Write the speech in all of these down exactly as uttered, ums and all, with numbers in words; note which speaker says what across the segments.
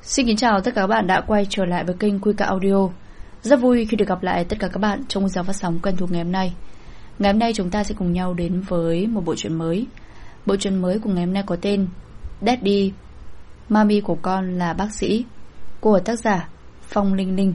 Speaker 1: Xin kính chào tất cả các bạn đã quay trở lại với kênh Quy Cả Audio. Rất vui khi được gặp lại tất cả các bạn trong giờ phát sóng quen thuộc ngày hôm nay. Ngày hôm nay chúng ta sẽ cùng nhau đến với một bộ truyện mới. Bộ truyện mới của ngày hôm nay có tên Daddy, Mami của con là bác sĩ, của tác giả Phong Linh Linh.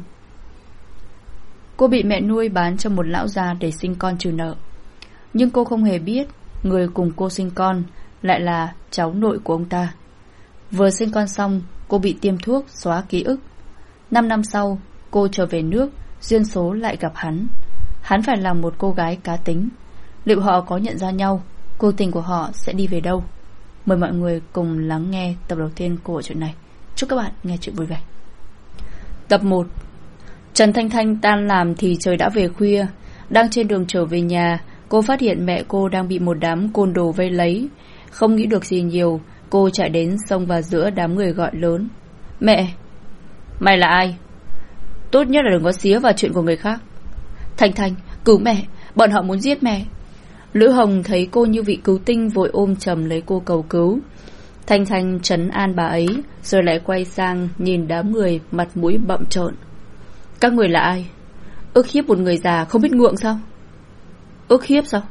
Speaker 1: Cô bị mẹ nuôi bán cho một lão già để sinh con trừ nợ. Nhưng cô không hề biết người cùng cô sinh con lại là cháu nội của ông ta. Vừa sinh con xong, cô bị tiêm thuốc xóa ký ức. Năm năm sau, cô trở về nước, duyên số lại gặp hắn. Hắn phải là một cô gái cá tính. Liệu họ có nhận ra nhau? Cuộc tình của họ sẽ đi về đâu? Mời mọi người cùng lắng nghe tập đầu tiên của chuyện này. Chúc các bạn nghe chuyện vui vẻ. Tập một. Trần Thanh Thanh tan làm thì trời đã về khuya. Đang trên đường trở về nhà, cô phát hiện mẹ cô đang bị một đám côn đồ vây lấy. Không nghĩ được gì nhiều, cô chạy đến xông vào giữa đám người gọi lớn: Mẹ! Mày là ai? Tốt nhất là đừng có xía vào chuyện của người khác. Thanh Thanh, cứu mẹ! Bọn họ muốn giết mẹ! Lữ Hồng thấy cô như vị cứu tinh, vội ôm chầm lấy cô cầu cứu. Thanh Thanh trấn an bà ấy, rồi lại quay sang nhìn đám người mặt mũi bặm trợn. Các người là ai? Ức hiếp một người già không biết ngượng sao? Ức hiếp sao?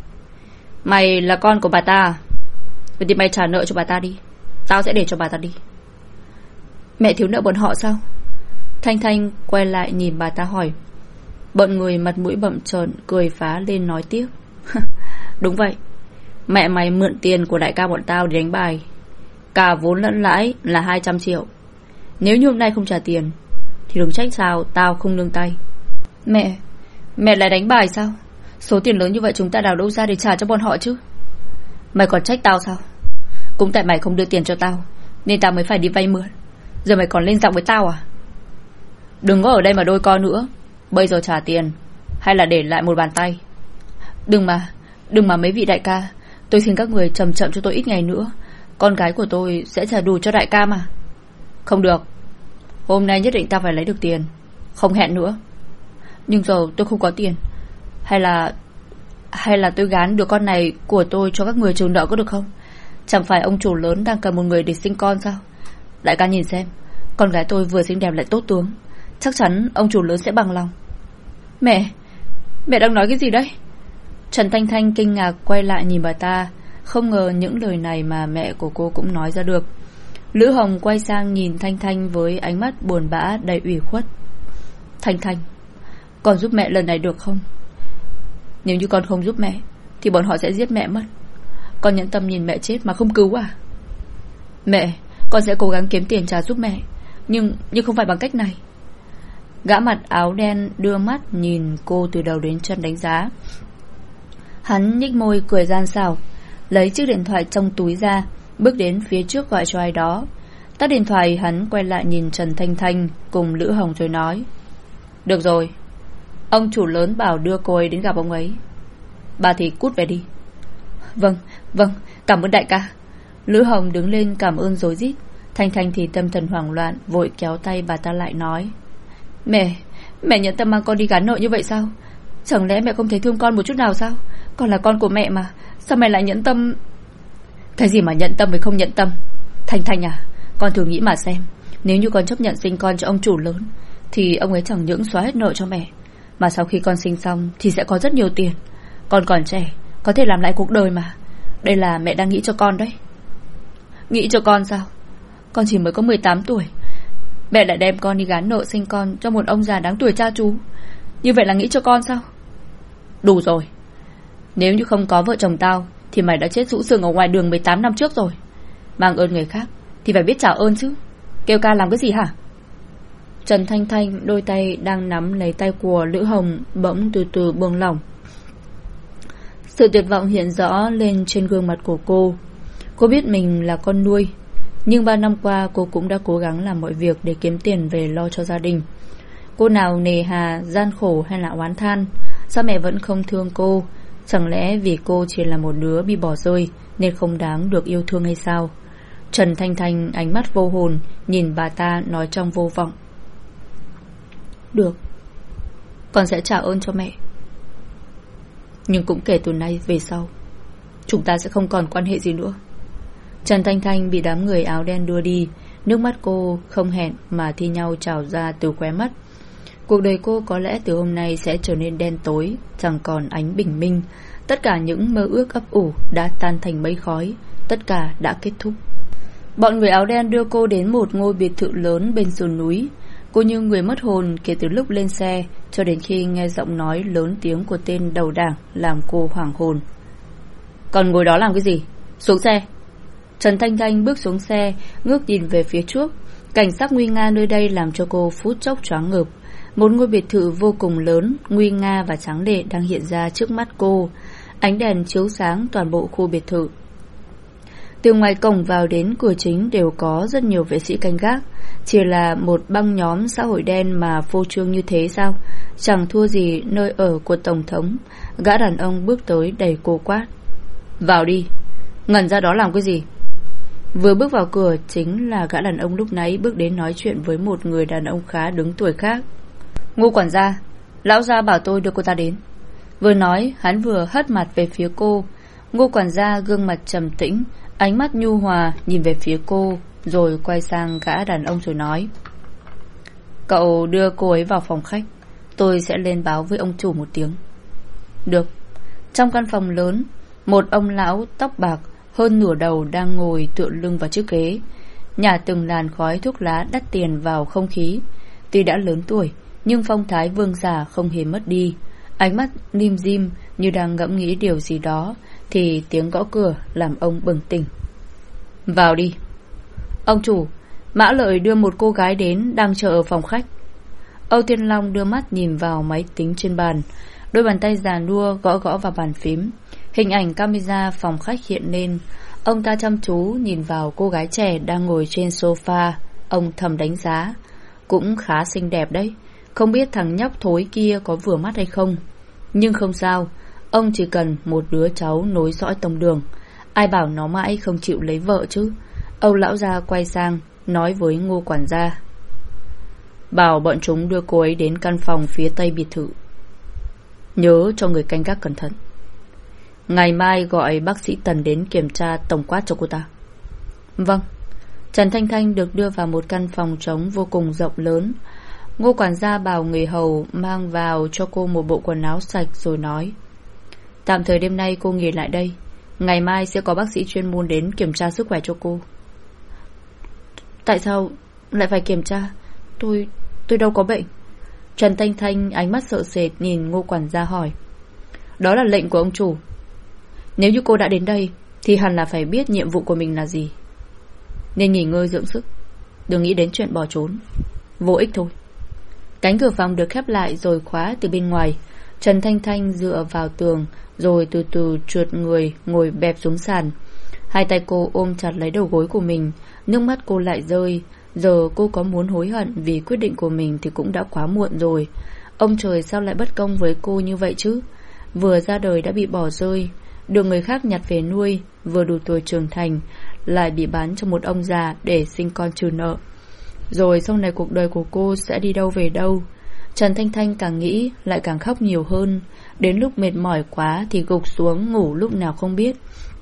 Speaker 1: Mày là con của bà ta. Vậy thì mày trả nợ cho bà ta đi. Tao sẽ để cho bà ta đi. Mẹ thiếu nợ bọn họ sao? Thanh Thanh quay lại nhìn bà ta hỏi. Bọn người mặt mũi bặm trợn cười phá lên nói tiếp. Đúng vậy, mẹ mày mượn tiền của đại ca bọn tao để đánh bài. Cả vốn lẫn lãi là hai trăm triệu. Nếu như hôm nay không trả tiền thì đừng trách sao tao không nương tay. Mẹ, mẹ lại đánh bài sao? Số tiền lớn như vậy chúng ta đào đâu ra để trả cho bọn họ chứ? Mày còn trách tao sao? Cũng tại mày không đưa tiền cho tao nên tao mới phải đi vay mượn. Giờ mày còn lên giọng với tao à? Đừng có ở đây mà đôi co nữa. Bây giờ trả tiền hay là để lại một bàn tay. Đừng mà, đừng mà mấy vị đại ca. Tôi xin các người chậm chậm cho tôi ít ngày nữa. Con gái của tôi sẽ trả đủ cho đại ca mà. Không được, hôm nay nhất định tao phải lấy được tiền. Không hẹn nữa. Nhưng giờ tôi không có tiền. Hay là Hay là tôi gán đứa con này của tôi cho các người trừ nợ có được không? Chẳng phải ông chủ lớn đang cần một người để sinh con sao? Đại ca nhìn xem, con gái tôi vừa xinh đẹp lại tốt tướng. Chắc chắn ông chủ lớn sẽ bằng lòng. Mẹ, mẹ đang nói cái gì đấy? Trần Thanh Thanh kinh ngạc quay lại nhìn bà ta. Không ngờ những lời này mà mẹ của cô cũng nói ra được. Lữ Hồng quay sang nhìn Thanh Thanh với ánh mắt buồn bã đầy ủy khuất. Thanh Thanh, con giúp mẹ lần này được không? Nếu như con không giúp mẹ thì bọn họ sẽ giết mẹ mất. Con nhẫn tâm nhìn mẹ chết mà không cứu à? Mẹ, con sẽ cố gắng kiếm tiền trả giúp mẹ. Nhưng nhưng không phải bằng cách này. Gã mặt áo đen đưa mắt nhìn cô từ đầu đến chân đánh giá. Hắn nhếch môi cười gian xảo, lấy chiếc điện thoại trong túi ra, bước đến phía trước gọi cho ai đó. Tắt điện thoại, hắn quay lại nhìn Trần Thanh Thanh cùng Lữ Hồng rồi nói. Được rồi, ông chủ lớn bảo đưa cô ấy đến gặp ông ấy. Bà thì cút về đi. Vâng, vâng, cảm ơn đại ca. Lữ Hồng đứng lên cảm ơn rối rít. Thanh Thanh thì tâm thần hoảng loạn, vội kéo tay bà ta lại nói. Mẹ, mẹ nhận tâm mang con đi gán nợ như vậy sao? Chẳng lẽ mẹ không thấy thương con một chút nào sao? Con là con của mẹ mà, sao mẹ lại nhẫn tâm? Cái gì mà nhận tâm với không nhận tâm? Thanh Thanh à, con thử nghĩ mà xem. Nếu như con chấp nhận sinh con cho ông chủ lớn thì ông ấy chẳng những xóa hết nợ cho mẹ, mà sau khi con sinh xong thì sẽ có rất nhiều tiền. Con còn trẻ, có thể làm lại cuộc đời mà. Đây là mẹ đang nghĩ cho con đấy. Nghĩ cho con sao? Con chỉ mới có mười tám tuổi, mẹ lại đem con đi gán nợ sinh con cho một ông già đáng tuổi cha chú. Như vậy là nghĩ cho con sao? Đủ rồi. Nếu như không có vợ chồng tao thì mày đã chết rũ xương ở ngoài đường mười tám năm trước rồi. Mang ơn người khác thì phải biết trả ơn chứ. Kêu ca làm cái gì hả? Trần Thanh Thanh đôi tay đang nắm lấy tay của Lữ Hồng bỗng từ từ buông lỏng. Sự tuyệt vọng hiện rõ lên trên gương mặt của cô. Cô biết mình là con nuôi, nhưng bao năm qua cô cũng đã cố gắng làm mọi việc để kiếm tiền về lo cho gia đình. Cô nào nề hà, gian khổ hay là oán than, sao mẹ vẫn không thương cô? Chẳng lẽ vì cô chỉ là một đứa bị bỏ rơi nên không đáng được yêu thương hay sao? Trần Thanh Thanh ánh mắt vô hồn nhìn bà ta nói trong vô vọng. Được, con sẽ trả ơn cho mẹ. Nhưng cũng kể từ nay về sau chúng ta sẽ không còn quan hệ gì nữa. Trần Thanh Thanh bị đám người áo đen đưa đi. Nước mắt cô không hẹn mà thi nhau trào ra từ khóe mắt. Cuộc đời cô có lẽ từ hôm nay sẽ trở nên đen tối, chẳng còn ánh bình minh. Tất cả những mơ ước ấp ủ đã tan thành mây khói. Tất cả đã kết thúc. Bọn người áo đen đưa cô đến một ngôi biệt thự lớn bên sườn núi. Cô như người mất hồn kể từ lúc lên xe cho đến khi nghe giọng nói lớn tiếng của tên đầu đảng làm cô hoảng hồn. Còn ngồi đó làm cái gì? Xuống xe. Trần Thanh Thanh bước xuống xe, ngước nhìn về phía trước. Cảnh sắc nguy nga nơi đây làm cho cô phút chốc choáng ngợp. Một ngôi biệt thự vô cùng lớn, nguy nga và tráng lệ đang hiện ra trước mắt cô. Ánh đèn chiếu sáng toàn bộ khu biệt thự. Từ ngoài cổng vào đến cửa chính đều có rất nhiều vệ sĩ canh gác. Chỉ là một băng nhóm xã hội đen mà phô trương như thế sao? Chẳng thua gì nơi ở của Tổng thống. Gã đàn ông bước tới đẩy cô quát. Vào đi. Ngẩn ra đó làm cái gì? Vừa bước vào cửa chính là gã đàn ông lúc nãy bước đến nói chuyện với một người đàn ông khá đứng tuổi khác. Ngô quản gia, lão gia bảo tôi đưa cô ta đến. Vừa nói hắn vừa hất mặt về phía cô. Ngô quản gia gương mặt trầm tĩnh, ánh mắt nhu hòa nhìn về phía cô, rồi quay sang gã đàn ông rồi nói. Cậu đưa cô ấy vào phòng khách, tôi sẽ lên báo với ông chủ một tiếng. Được. Trong căn phòng lớn, một ông lão tóc bạc hơn nửa đầu đang ngồi tựa lưng vào chiếc ghế, nhả từng làn khói thuốc lá đắt tiền vào không khí. Tuy đã lớn tuổi nhưng phong thái vương giả không hề mất đi. Ánh mắt lim dim như đang ngẫm nghĩ điều gì đó, thì tiếng gõ cửa làm ông bừng tỉnh. Vào đi. Ông chủ, Mã Lợi đưa một cô gái đến, đang chờ ở phòng khách. Âu Thiên Long đưa mắt nhìn vào máy tính trên bàn. Đôi bàn tay già nua gõ gõ vào bàn phím. Hình ảnh camera phòng khách hiện lên. Ông ta chăm chú nhìn vào cô gái trẻ đang ngồi trên sofa. Ông thầm đánh giá. Cũng khá xinh đẹp đấy. Không biết thằng nhóc thối kia có vừa mắt hay không. Nhưng không sao, ông chỉ cần một đứa cháu nối dõi tông đường. Ai bảo nó mãi không chịu lấy vợ chứ. Âu lão gia quay sang nói với Ngô quản gia. Bảo bọn chúng đưa cô ấy đến căn phòng phía tây biệt thự. Nhớ cho người canh gác cẩn thận. Ngày mai gọi bác sĩ Tần đến kiểm tra tổng quát cho cô ta. Vâng. Trần Thanh Thanh được đưa vào một căn phòng trống vô cùng rộng lớn. Ngô quản gia bảo người hầu mang vào cho cô một bộ quần áo sạch rồi nói. Tạm thời đêm nay cô nghỉ lại đây. Ngày mai sẽ có bác sĩ chuyên môn đến kiểm tra sức khỏe cho cô. Tại sao lại phải kiểm tra? Tôi tôi đâu có bệnh. Trần Thanh Thanh ánh mắt sợ sệt nhìn Ngô quản gia hỏi. Đó là lệnh của ông chủ. Nếu như cô đã đến đây thì hẳn là phải biết nhiệm vụ của mình là gì. Nên nghỉ ngơi dưỡng sức, đừng nghĩ đến chuyện bỏ trốn. Vô ích thôi. Cánh cửa phòng được khép lại rồi khóa từ bên ngoài. Trần Thanh Thanh dựa vào tường, rồi từ từ trượt người ngồi bẹp xuống sàn. Hai tay cô ôm chặt lấy đầu gối của mình. Nước mắt cô lại rơi. Giờ cô có muốn hối hận vì quyết định của mình thì cũng đã quá muộn rồi. Ông trời sao lại bất công với cô như vậy chứ? Vừa ra đời đã bị bỏ rơi, được người khác nhặt về nuôi, vừa đủ tuổi trưởng thành lại bị bán cho một ông già để sinh con trừ nợ. Rồi sau này cuộc đời của cô sẽ đi đâu về đâu? Trần Thanh Thanh càng nghĩ lại càng khóc nhiều hơn. Đến lúc mệt mỏi quá thì gục xuống ngủ lúc nào không biết.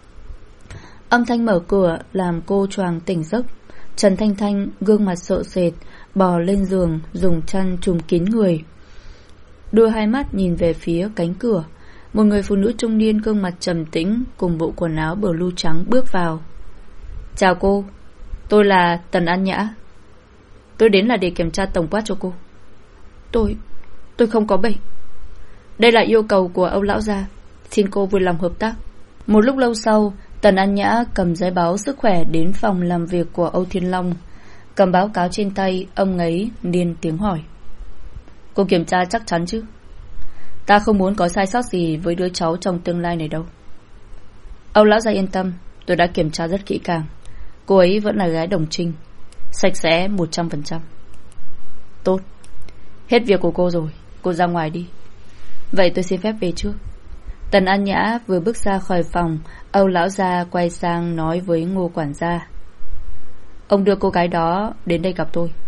Speaker 1: Âm thanh mở cửa làm cô choàng tỉnh giấc. Trần Thanh Thanh gương mặt sợ sệt bò lên giường, dùng chăn trùm kín người, đưa hai mắt nhìn về phía cánh cửa. Một người phụ nữ trung niên gương mặt trầm tĩnh cùng bộ quần áo blue trắng bước vào. Chào cô, tôi là Tần An Nhã. Tôi đến là để kiểm tra tổng quát cho cô. Tôi, tôi không có bệnh. Đây là yêu cầu của Âu lão gia, xin cô vui lòng hợp tác. Một lúc lâu sau, Tần An Nhã cầm giấy báo sức khỏe đến phòng làm việc của Âu Thiên Long. Cầm báo cáo trên tay, ông ấy liền tiếng hỏi. Cô kiểm tra chắc chắn chứ? Ta không muốn có sai sót gì với đứa cháu trong tương lai này đâu. Âu lão gia yên tâm, tôi đã kiểm tra rất kỹ càng. Cô ấy vẫn là gái đồng trinh, sạch sẽ một trăm phần trăm. Tốt. Hết việc của cô rồi, cô ra ngoài đi. Vậy tôi xin phép về trước. Tần An Nhã vừa bước ra khỏi phòng, Âu lão gia quay sang nói với Ngô quản gia. Ông đưa cô gái đó đến đây gặp tôi.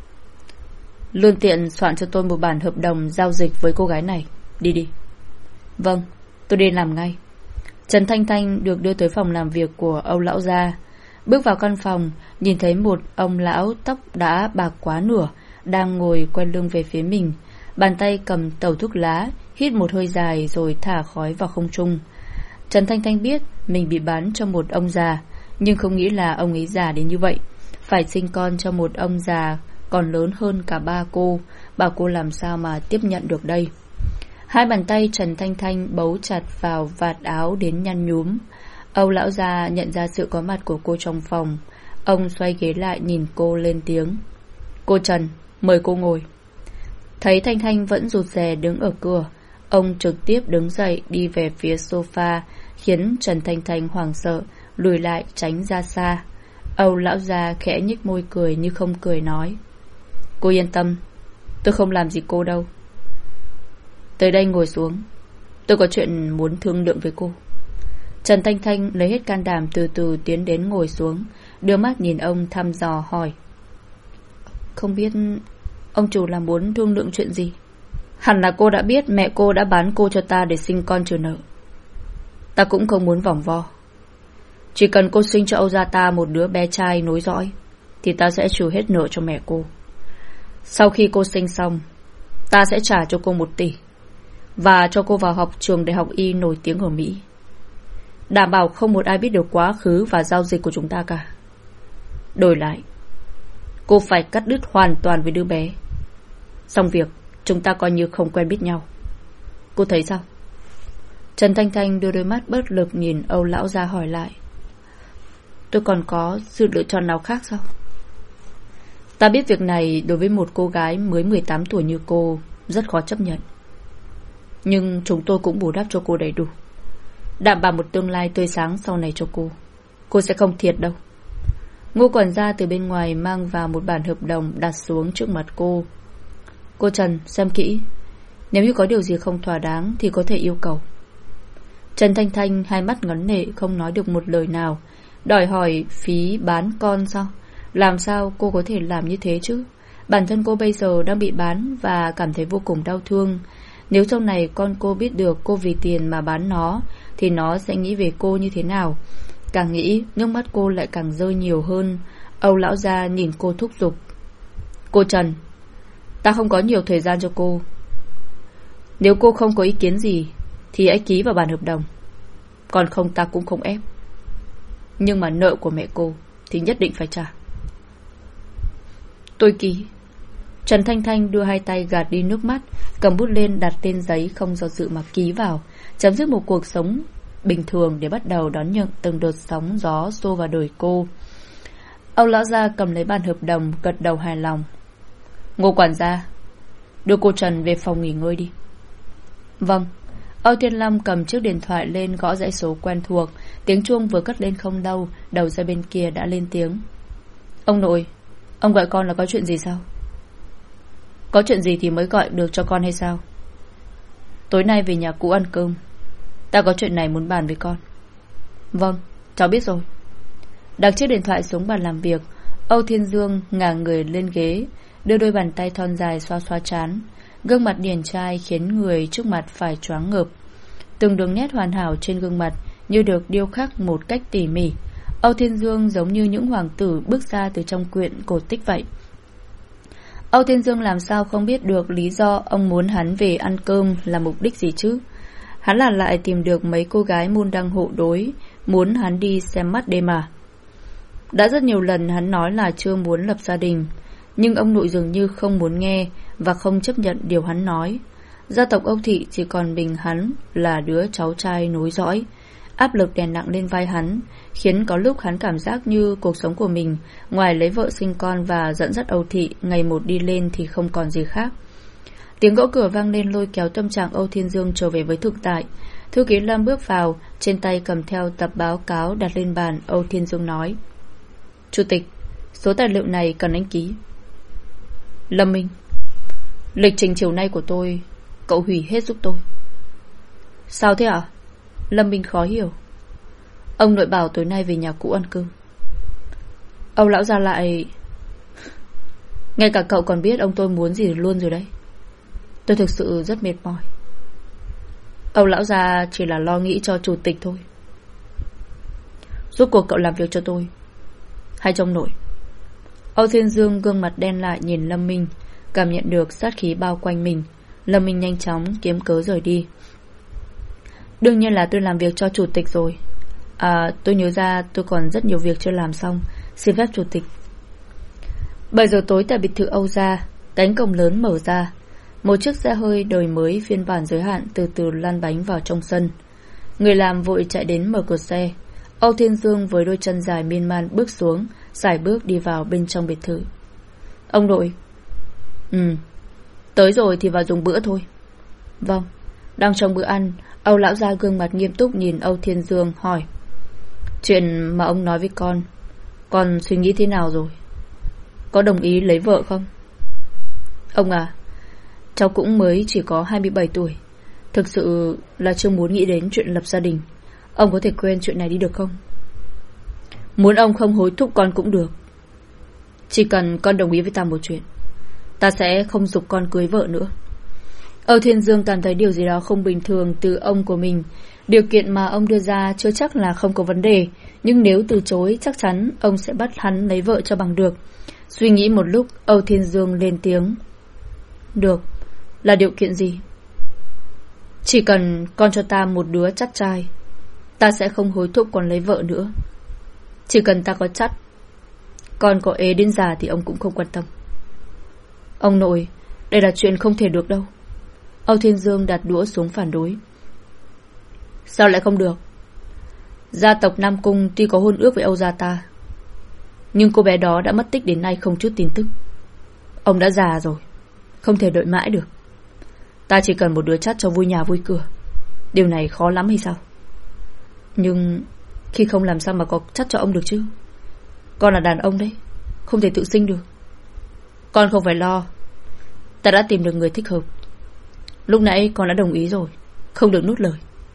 Speaker 1: Lương tiện soạn cho tôi một bản hợp đồng giao dịch với cô gái này. Đi đi. Vâng, tôi đi làm ngay. Trần Thanh Thanh được đưa tới phòng làm việc của Âu lão gia. Bước vào căn phòng, nhìn thấy một ông lão tóc đã bạc quá nửa đang ngồi quay lưng về phía mình. Bàn tay cầm tẩu thuốc lá, hít một hơi dài rồi thả khói vào không trung. Trần Thanh Thanh biết mình bị bán cho một ông già, nhưng không nghĩ là ông ấy già đến như vậy. Phải sinh con cho một ông già còn lớn hơn cả ba cô, bảo cô làm sao mà tiếp nhận được đây. Hai bàn tay Trần Thanh Thanh bấu chặt vào vạt áo đến nhăn nhúm. Âu lão già nhận ra sự có mặt của cô trong phòng. Ông xoay ghế lại nhìn cô lên tiếng: "Cô Trần, mời cô ngồi." Thấy Thanh Thanh vẫn rụt rè đứng ở cửa, ông trực tiếp đứng dậy đi về phía sofa, khiến Trần Thanh Thanh hoảng sợ, lùi lại tránh ra xa. Âu lão già khẽ nhếch môi cười như không cười nói: "Cô yên tâm, tôi không làm gì cô đâu. Tới đây ngồi xuống, tôi có chuyện muốn thương lượng với cô." Trần Thanh Thanh lấy hết can đảm từ từ tiến đến ngồi xuống, đưa mắt nhìn ông thăm dò hỏi: "Không biết ông chủ là muốn thương lượng chuyện gì?" "Hẳn là cô đã biết mẹ cô đã bán cô cho ta để sinh con trừ nợ. Ta cũng không muốn vòng vo. Chỉ cần cô sinh cho Âu gia ta một đứa bé trai nối dõi, thì ta sẽ trừ hết nợ cho mẹ cô. Sau khi cô sinh xong, ta sẽ trả cho cô một tỷ, và cho cô vào học trường đại học y nổi tiếng ở Mỹ. Đảm bảo không một ai biết được quá khứ và giao dịch của chúng ta cả. Đổi lại, cô phải cắt đứt hoàn toàn với đứa bé. Xong việc, chúng ta coi như không quen biết nhau. Cô thấy sao?" Trần Thanh Thanh đưa đôi mắt bất lực nhìn Âu lão gia hỏi lại: "Tôi còn có sự lựa chọn nào khác sao?" "Ta biết việc này đối với một cô gái mới mười tám tuổi như cô rất khó chấp nhận, nhưng chúng tôi cũng bù đắp cho cô đầy đủ, đảm bảo một tương lai tươi sáng sau này cho cô. Cô sẽ không thiệt đâu." Ngô quản gia từ bên ngoài mang vào một bản hợp đồng đặt xuống trước mặt cô. "Cô Trần, xem kỹ. Nếu như có điều gì không thỏa đáng thì có thể yêu cầu." Trần Thanh Thanh hai mắt ngấn lệ, không nói được một lời nào. Đòi hỏi phí bán con sao? Làm sao cô có thể làm như thế chứ? Bản thân cô bây giờ đang bị bán và cảm thấy vô cùng đau thương. Nếu sau này con cô biết được cô vì tiền mà bán nó, thì nó sẽ nghĩ về cô như thế nào? Càng nghĩ, nước mắt cô lại càng rơi nhiều hơn. Âu lão gia nhìn cô thúc giục: "Cô Trần, ta không có nhiều thời gian cho cô. Nếu cô không có ý kiến gì thì hãy ký vào bản hợp đồng, còn không ta cũng không ép. Nhưng mà nợ của mẹ cô thì nhất định phải trả." "Tôi ký." Trần Thanh Thanh đưa hai tay gạt đi nước mắt, cầm bút lên đặt tên giấy, không do dự mà ký vào, chấm dứt một cuộc sống bình thường để bắt đầu đón nhận từng đợt sóng gió xô vào đời cô. Âu lão gia cầm lấy bản hợp đồng, gật đầu hài lòng. "Ngô quản gia, đưa cô Trần về phòng nghỉ ngơi đi." "Vâng." Âu Thiên Long cầm chiếc điện thoại lên gõ dãy số quen thuộc. Tiếng chuông vừa cất lên không đâu, đầu dây bên kia đã lên tiếng: "Ông nội, ông gọi con là có chuyện gì sao?" "Có chuyện gì thì mới gọi được cho con hay sao?" "Tối nay về nhà cũ ăn cơm, ta có chuyện này muốn bàn với con." "Vâng, cháu biết rồi." Đặt chiếc điện thoại xuống bàn làm việc, Âu Thiên Dương ngả người lên ghế, đưa đôi bàn tay thon dài xoa xoa trán. Gương mặt điển trai khiến người trước mặt phải choáng ngợp. Từng đường nét hoàn hảo trên gương mặt như được điêu khắc một cách tỉ mỉ. Âu Thiên Dương giống như những hoàng tử bước ra từ trong quyển cổ tích vậy. Âu Thiên Dương làm sao không biết được lý do ông muốn hắn về ăn cơm là mục đích gì chứ? Hắn là lại tìm được mấy cô gái môn đăng hộ đối, muốn hắn đi xem mắt đêm à? Đã rất nhiều lần hắn nói là chưa muốn lập gia đình, nhưng ông nội dường như không muốn nghe và không chấp nhận điều hắn nói. Gia tộc Âu Thị chỉ còn mình hắn là đứa cháu trai nối dõi. Áp lực đè nặng lên vai hắn, khiến có lúc hắn cảm giác như cuộc sống của mình, ngoài lấy vợ sinh con và dẫn dắt Âu Thị ngày một đi lên thì không còn gì khác. Tiếng gõ cửa vang lên lôi kéo tâm trạng Âu Thiên Dương trở về với thực tại. Thư ký Lâm bước vào, trên tay cầm theo tập báo cáo đặt lên bàn. Âu Thiên Dương nói: "Chủ tịch, số tài liệu này cần anh ký." "Lâm Minh, lịch trình chiều nay của tôi cậu hủy hết giúp tôi." "Sao thế ạ?" Lâm Minh khó hiểu. "Ông nội bảo tối nay về nhà cũ ăn cơm." Âu lão ra lại: "Ngay cả cậu còn biết ông tôi muốn gì luôn rồi đấy. Tôi thực sự rất mệt mỏi." Âu lão già chỉ là lo nghĩ cho chủ tịch thôi. "Rốt cuộc cậu làm việc cho tôi hay trông nổi? Âu Thiên Dương gương mặt đen lại nhìn Lâm Minh, cảm nhận được sát khí bao quanh mình. Lâm Minh nhanh chóng kiếm cớ rời đi. Đương nhiên là tôi làm việc cho chủ tịch rồi. À, tôi nhớ ra tôi còn rất nhiều việc chưa làm xong, xin phép chủ tịch. Bảy giờ tối tại biệt thự Âu gia, cánh cổng lớn mở ra. Một chiếc xe hơi đời mới phiên bản giới hạn từ từ lăn bánh vào trong sân. Người làm vội chạy đến mở cửa xe. Âu Thiên Dương với đôi chân dài miên man bước xuống, sải bước đi vào bên trong biệt thự. Ông nội. Ừ, tới rồi thì vào dùng bữa thôi. Vâng. Đang trong bữa ăn, Âu lão gia gương mặt nghiêm túc nhìn Âu Thiên Dương hỏi: Chuyện mà ông nói với con, con suy nghĩ thế nào rồi? Có đồng ý lấy vợ không? Ông à, cháu cũng mới chỉ có hai mươi bảy tuổi, thực sự là chưa muốn nghĩ đến chuyện lập gia đình. Ông có thể quên chuyện này đi được không? Muốn ông không hối thúc con cũng được. Chỉ cần con đồng ý với ta một chuyện, ta sẽ không giục con cưới vợ nữa. Âu Thiên Dương cảm thấy điều gì đó không bình thường từ ông của mình. Điều kiện mà ông đưa ra chưa chắc là không có vấn đề, nhưng nếu từ chối chắc chắn ông sẽ bắt hắn lấy vợ cho bằng được. Suy nghĩ một lúc, Âu Thiên Dương lên tiếng: Được, là điều kiện gì? Chỉ cần con cho ta một đứa chắt trai, ta sẽ không hối thúc con lấy vợ nữa. Chỉ cần ta có chắt, con có ế đến già thì ông cũng không quan tâm. Ông nội, đây là chuyện không thể được đâu. Âu Thiên Dương đặt đũa xuống phản đối. Sao lại không được? Gia tộc Nam Cung tuy có hôn ước với Âu gia ta, nhưng cô bé đó đã mất tích đến nay không chút tin tức. Ông đã già rồi, không thể đợi mãi được. Ta chỉ cần một đứa chắt cho vui nhà vui cửa. Điều này khó lắm hay sao? Nhưng khi không làm sao mà có chắt cho ông được chứ? Con là đàn ông đấy, không thể tự sinh được. Con không phải lo, ta đã tìm được người thích hợp. Lúc nãy con đã đồng ý rồi, không được nuốt lời.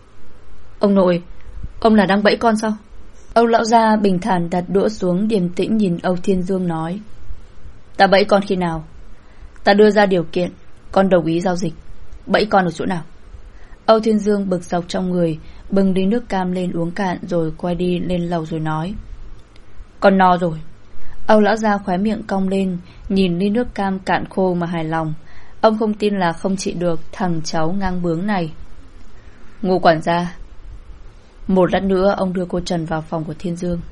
Speaker 1: Ông nội, ông là đang bẫy con sao? Âu lão gia bình thản đặt đũa xuống, điềm tĩnh nhìn Âu Thiên Dương nói: Ta bẫy con khi nào? Ta đưa ra điều kiện, con đồng ý giao dịch. Bẫy con ở chỗ nào? Âu Thiên Dương bực dọc trong người, bưng ly nước cam lên uống cạn, rồi quay đi lên lầu rồi nói: Con no rồi. Âu lão gia khóe miệng cong lên, nhìn ly nước cam cạn khô mà hài lòng. Ông không tin là không trị được thằng cháu ngang bướng này. Ngô quản gia, một lát nữa ông đưa cô Trần vào phòng của Thiên Dương.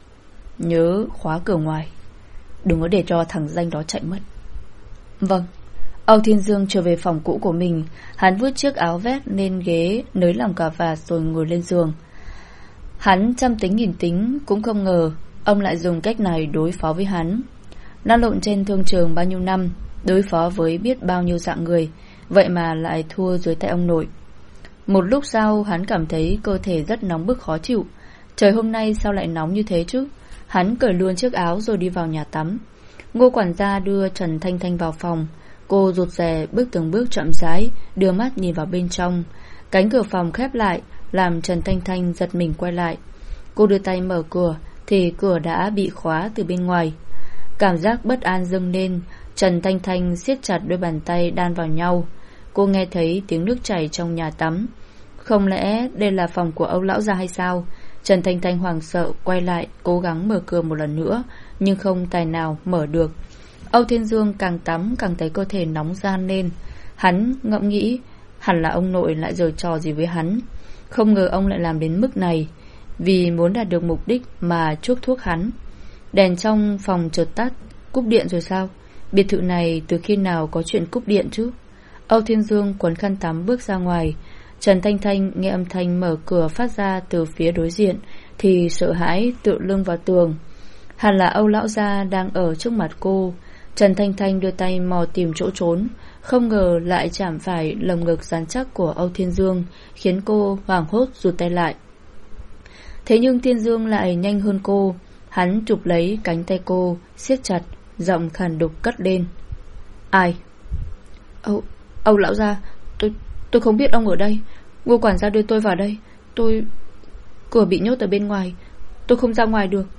Speaker 1: Nhớ khóa cửa ngoài, đừng có để cho thằng danh đó chạy mất. Vâng. Âu Thiên Dương trở về phòng cũ của mình. Hắn vứt chiếc áo vest lên ghế, nới lỏng cà vạt rồi ngồi lên giường. Hắn trăm tính nghìn tính cũng không ngờ ông lại dùng cách này đối phó với hắn. Lăn lộn trên thương trường bao nhiêu năm, đối phó với biết bao nhiêu dạng người, vậy mà lại thua dưới tay ông nội. Một lúc sau hắn cảm thấy cơ thể rất nóng bức khó chịu. Trời hôm nay sao lại nóng như thế chứ? Hắn cởi luôn chiếc áo rồi đi vào nhà tắm. Ngô quản gia đưa Trần Thanh Thanh vào phòng. Cô rụt rè bước từng bước chậm rãi, đưa mắt nhìn vào bên trong. Cánh cửa phòng khép lại, làm Trần Thanh Thanh giật mình quay lại. Cô đưa tay mở cửa thì cửa đã bị khóa từ bên ngoài. Cảm giác bất an dâng lên. Trần Thanh Thanh siết chặt đôi bàn tay đan vào nhau. Cô nghe thấy tiếng nước chảy trong nhà tắm. Không lẽ đây là phòng của Âu lão gia hay sao? Trần Thanh Thanh hoảng sợ quay lại, cố gắng mở cửa một lần nữa, nhưng không tài nào mở được. Âu Thiên Dương càng tắm càng thấy cơ thể nóng ran lên. Hắn ngẫm nghĩ, hẳn là ông nội lại giở trò gì với hắn. Không ngờ ông lại làm đến mức này, vì muốn đạt được mục đích mà chuốc thuốc hắn. Đèn trong phòng chợt tắt. Cúp điện rồi sao? Biệt thự này từ khi nào có chuyện cúp điện chứ? Âu Thiên Dương quấn khăn tắm bước ra ngoài. Trần Thanh Thanh nghe âm thanh mở cửa phát ra từ phía đối diện thì sợ hãi tựa lưng vào tường. Hẳn là Âu lão gia đang ở trước mặt cô. Trần Thanh Thanh đưa tay mò tìm chỗ trốn, không ngờ lại chạm phải lồng ngực rắn chắc của Âu Thiên Dương, khiến cô hoảng hốt rụt tay lại. Thế nhưng Thiên Dương lại nhanh hơn cô. Hắn chụp lấy cánh tay cô, siết chặt, giọng khàn đục cất lên: Ai? Âu, Âu lão gia, tôi, tôi không biết ông ở đây. Ngô quản gia đưa tôi vào đây. Tôi... cửa bị nhốt ở bên ngoài, tôi không ra ngoài được.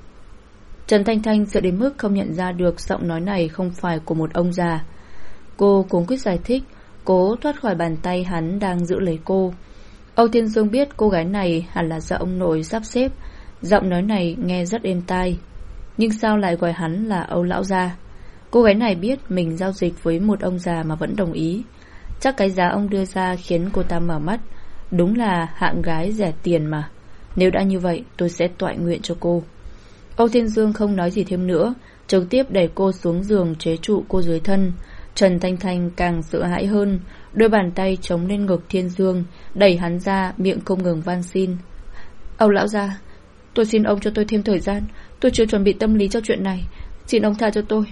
Speaker 1: Trần Thanh Thanh sợ đến mức không nhận ra được giọng nói này không phải của một ông già. Cô cuống quýt giải thích, cố thoát khỏi bàn tay hắn đang giữ lấy cô. Âu Thiên Dương biết cô gái này hẳn là do ông nội sắp xếp. Giọng nói này nghe rất êm tai. Nhưng sao lại gọi hắn là Âu lão gia? Cô gái này biết mình giao dịch với một ông già mà vẫn đồng ý. Chắc cái giá ông đưa ra khiến cô ta mở mắt. Đúng là hạng gái rẻ tiền mà. Nếu đã như vậy tôi sẽ toại nguyện cho cô. Âu Thiên Dương không nói gì thêm nữa, trực tiếp đẩy cô xuống giường chế trụ cô dưới thân. Trần Thanh Thanh càng sợ hãi hơn, đôi bàn tay chống lên ngực Thiên Dương, đẩy hắn ra, miệng không ngừng van xin. Âu lão gia, tôi xin ông cho tôi thêm thời gian. Tôi chưa chuẩn bị tâm lý cho chuyện này. Xin ông tha cho tôi.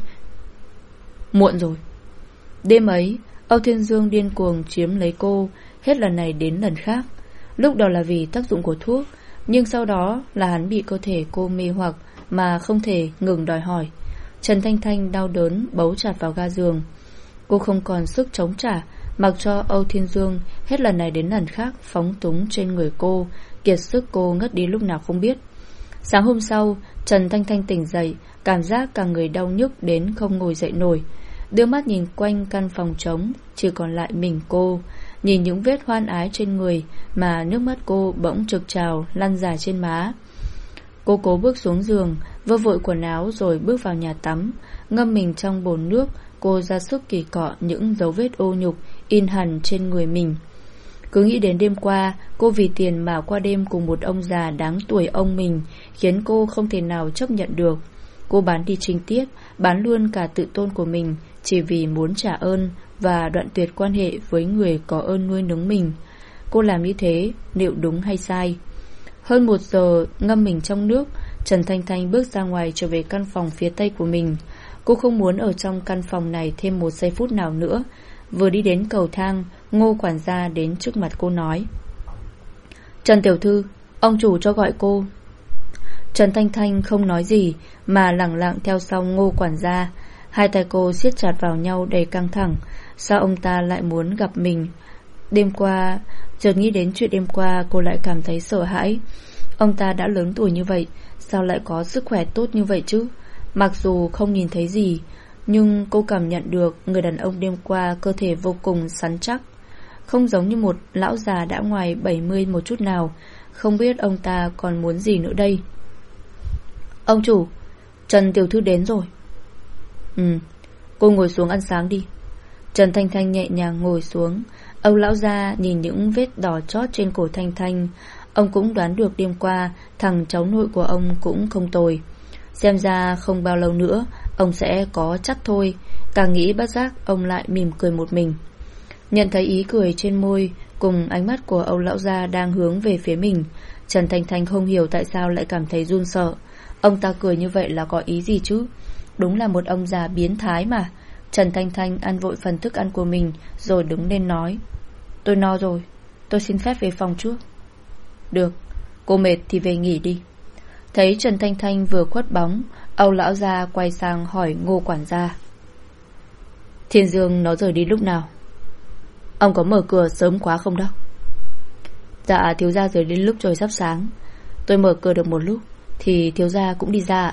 Speaker 1: Muộn rồi. Đêm ấy Âu Thiên Dương điên cuồng chiếm lấy cô, hết lần này đến lần khác. Lúc đầu là vì tác dụng của thuốc, nhưng sau đó là hắn bị cơ thể cô mê hoặc mà không thể ngừng đòi hỏi. Trần Thanh Thanh đau đớn bấu chặt vào ga giường. Cô không còn sức chống trả, mặc cho Âu Thiên Dương hết lần này đến lần khác phóng túng trên người cô, kiệt sức cô ngất đi lúc nào không biết. Sáng hôm sau, Trần Thanh Thanh tỉnh dậy, cảm giác cả người đau nhức đến không ngồi dậy nổi. Đưa mắt nhìn quanh căn phòng trống, chỉ còn lại mình cô. Nhìn những vết hoan ái trên người mà nước mắt cô bỗng trực trào lăn dài trên má. Cô cố bước xuống giường, vơ vội quần áo rồi bước vào nhà tắm. Ngâm mình trong bồn nước, cô ra sức kỳ cọ những dấu vết ô nhục in hằn trên người mình. Cứ nghĩ đến đêm qua cô vì tiền mà qua đêm cùng một ông già đáng tuổi ông mình, khiến cô không thể nào chấp nhận được. Cô bán đi trinh tiết, bán luôn cả tự tôn của mình, chỉ vì muốn trả ơn và đoạn tuyệt quan hệ với người có ơn nuôi nấng mình. Cô làm như thế liệu đúng hay sai? Hơn một giờ ngâm mình trong nước, Trần Thanh Thanh bước ra ngoài trở về căn phòng phía tây của mình. Cô không muốn ở trong căn phòng này thêm một giây phút nào nữa. Vừa đi đến cầu thang, Ngô quản gia đến trước mặt cô nói: Trần tiểu thư, ông chủ cho gọi cô. Trần Thanh Thanh không nói gì mà lẳng lặng theo sau Ngô quản gia. Hai tay cô siết chặt vào nhau đầy căng thẳng. Sao ông ta lại muốn gặp mình? Đêm qua, chợt nghĩ đến chuyện đêm qua, cô lại cảm thấy sợ hãi. Ông ta đã lớn tuổi như vậy, sao lại có sức khỏe tốt như vậy chứ? Mặc dù không nhìn thấy gì, nhưng cô cảm nhận được người đàn ông đêm qua cơ thể vô cùng sắn chắc, không giống như một lão già đã ngoài bảy mươi một chút nào. Không biết ông ta còn muốn gì nữa đây. Ông chủ, Trần tiểu thư đến rồi. Ừ, cô ngồi xuống ăn sáng đi. Trần Thanh Thanh nhẹ nhàng ngồi xuống. Ông lão gia nhìn những vết đỏ chót trên cổ Thanh Thanh. Ông cũng đoán được đêm qua thằng cháu nội của ông cũng không tồi. Xem ra không bao lâu nữa ông sẽ có chắc thôi. Càng nghĩ bất giác ông lại mỉm cười một mình. Nhận thấy ý cười trên môi cùng ánh mắt của ông lão gia đang hướng về phía mình, Trần Thanh Thanh không hiểu tại sao lại cảm thấy run sợ. Ông ta cười như vậy là có ý gì chứ? Đúng là một ông già biến thái mà. Trần Thanh Thanh ăn vội phần thức ăn của mình rồi đứng lên nói: Tôi no rồi, tôi xin phép về phòng trước. Được, cô mệt thì về nghỉ đi. Thấy Trần Thanh Thanh vừa khuất bóng, Âu lão gia quay sang hỏi Ngô quản gia: Thiên Dương nó rời đi lúc nào? Ông có mở cửa sớm quá không đó? Dạ thiếu gia rời đi lúc trời sắp sáng. Tôi mở cửa được một lúc thì thiếu gia cũng đi ra.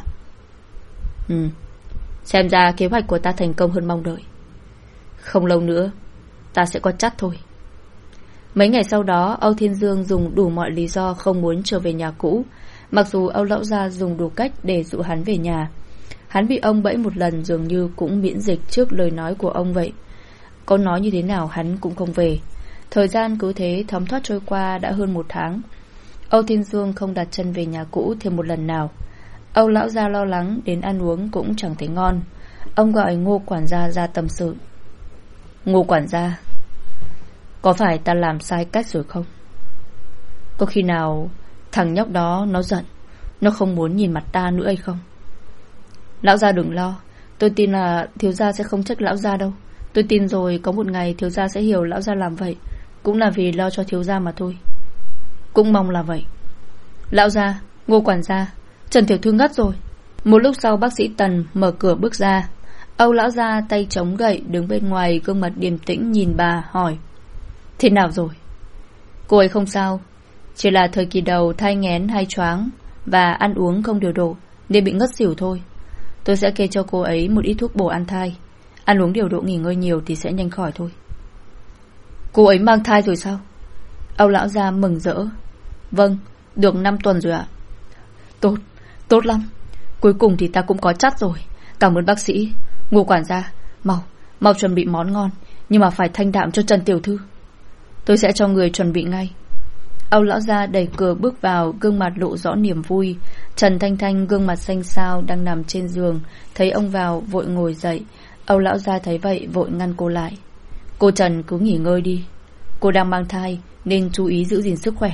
Speaker 1: Ừ, xem ra kế hoạch của ta thành công hơn mong đợi. Không lâu nữa ta sẽ có chắc thôi. Mấy ngày sau đó, Âu Thiên Dương dùng đủ mọi lý do không muốn trở về nhà cũ. Mặc dù Âu lão gia dùng đủ cách để dụ hắn về nhà. Hắn bị ông bẫy một lần dường như cũng miễn dịch trước lời nói của ông vậy. Có nói như thế nào hắn cũng không về. Thời gian cứ thế thấm thoát trôi qua đã hơn một tháng. Âu Thiên Dương không đặt chân về nhà cũ thêm một lần nào. Âu lão gia lo lắng đến ăn uống cũng chẳng thấy ngon. Ông gọi Ngô quản gia ra tâm sự. Ngô quản gia, có phải ta làm sai cách rồi không? Có khi nào thằng nhóc đó nó giận, nó không muốn nhìn mặt ta nữa hay không? Lão gia đừng lo, tôi tin là thiếu gia sẽ không trách lão gia đâu. Tôi tin rồi có một ngày thiếu gia sẽ hiểu lão gia làm vậy cũng là vì lo cho thiếu gia mà thôi. Cũng mong là vậy. Lão gia, Ngô quản gia, Trần tiểu thư ngất rồi. Một lúc sau bác sĩ Tần mở cửa bước ra. Âu lão gia tay chống gậy đứng bên ngoài, gương mặt điềm tĩnh nhìn bà hỏi: Thế nào rồi? Cô ấy không sao, chỉ là thời kỳ đầu thai nghén hay choáng và ăn uống không điều độ nên bị ngất xỉu thôi. Tôi sẽ kê cho cô ấy một ít thuốc bổ ăn thai. Ăn uống điều độ, nghỉ ngơi nhiều thì sẽ nhanh khỏi thôi. Cô ấy mang thai rồi sao? Âu lão gia mừng rỡ. Vâng, được năm tuần rồi ạ. Tốt, tốt lắm. Cuối cùng thì ta cũng có chắc rồi. Cảm ơn bác sĩ. Ngô quản gia, mau, mau chuẩn bị món ngon, nhưng mà phải thanh đạm cho Trần tiểu thư. Tôi sẽ cho người chuẩn bị ngay. Âu lão gia đẩy cửa bước vào, gương mặt lộ rõ niềm vui. Trần Thanh Thanh gương mặt xanh xao đang nằm trên giường, thấy ông vào vội ngồi dậy. Âu lão gia thấy vậy vội ngăn cô lại. Cô Trần cứ nghỉ ngơi đi, cô đang mang thai nên chú ý giữ gìn sức khỏe.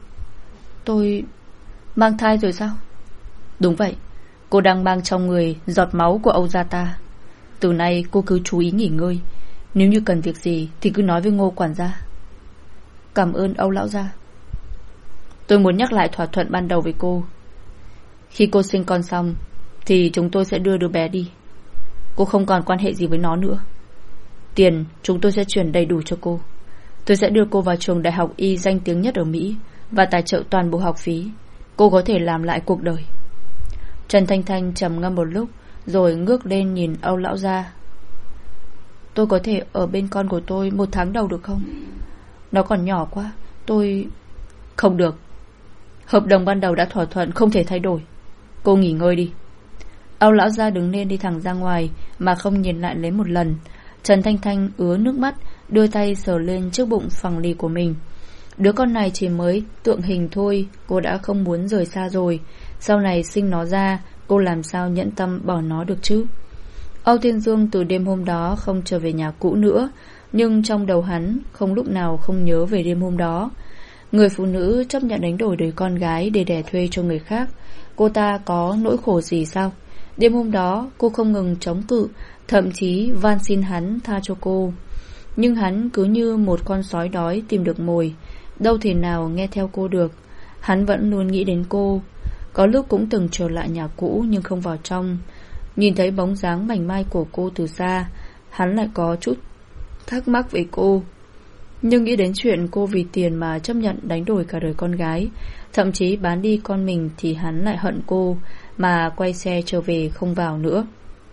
Speaker 1: Tôi mang thai rồi sao? Đúng vậy, cô đang mang trong người giọt máu của Âu gia ta. Từ nay cô cứ chú ý nghỉ ngơi, nếu như cần việc gì thì cứ nói với Ngô quản gia. Cảm ơn Âu lão gia. Tôi muốn nhắc lại thỏa thuận ban đầu với cô. Khi cô sinh con xong thì chúng tôi sẽ đưa đứa bé đi. Cô không còn quan hệ gì với nó nữa. Tiền chúng tôi sẽ chuyển đầy đủ cho cô. Tôi sẽ đưa cô vào trường đại học y danh tiếng nhất ở Mỹ và tài trợ toàn bộ học phí. Cô có thể làm lại cuộc đời. Trần Thanh Thanh trầm ngâm một lúc rồi ngước lên nhìn Âu lão gia. Tôi có thể ở bên con của tôi một tháng đầu được không? Nó còn nhỏ quá. Tôi... Không được. Hợp đồng ban đầu đã thỏa thuận không thể thay đổi. Cô nghỉ ngơi đi. Âu lão gia đứng lên đi thẳng ra ngoài mà không nhìn lại lấy một lần. Trần Thanh Thanh ứa nước mắt, đưa tay sờ lên trước bụng phẳng lì của mình. Đứa con này chỉ mới tượng hình thôi, cô đã không muốn rời xa rồi. Sau này sinh nó ra, cô làm sao nhẫn tâm bỏ nó được chứ? Âu Thiên Dương từ đêm hôm đó không trở về nhà cũ nữa, nhưng trong đầu hắn không lúc nào không nhớ về đêm hôm đó. Người phụ nữ chấp nhận đánh đổi đời con gái để đẻ thuê cho người khác, cô ta có nỗi khổ gì sao? Đêm hôm đó cô không ngừng chống cự, thậm chí van xin hắn tha cho cô. Nhưng hắn cứ như một con sói đói tìm được mồi, đâu thể nào nghe theo cô được. Hắn vẫn luôn nghĩ đến cô. Có lúc cũng từng trở lại nhà cũ nhưng không vào trong. Nhìn thấy bóng dáng mảnh mai của cô từ xa, hắn lại có chút thắc mắc về cô. Nhưng nghĩ đến chuyện cô vì tiền mà chấp nhận đánh đổi cả đời con gái, thậm chí bán đi con mình, thì hắn lại hận cô mà quay xe trở về không vào nữa.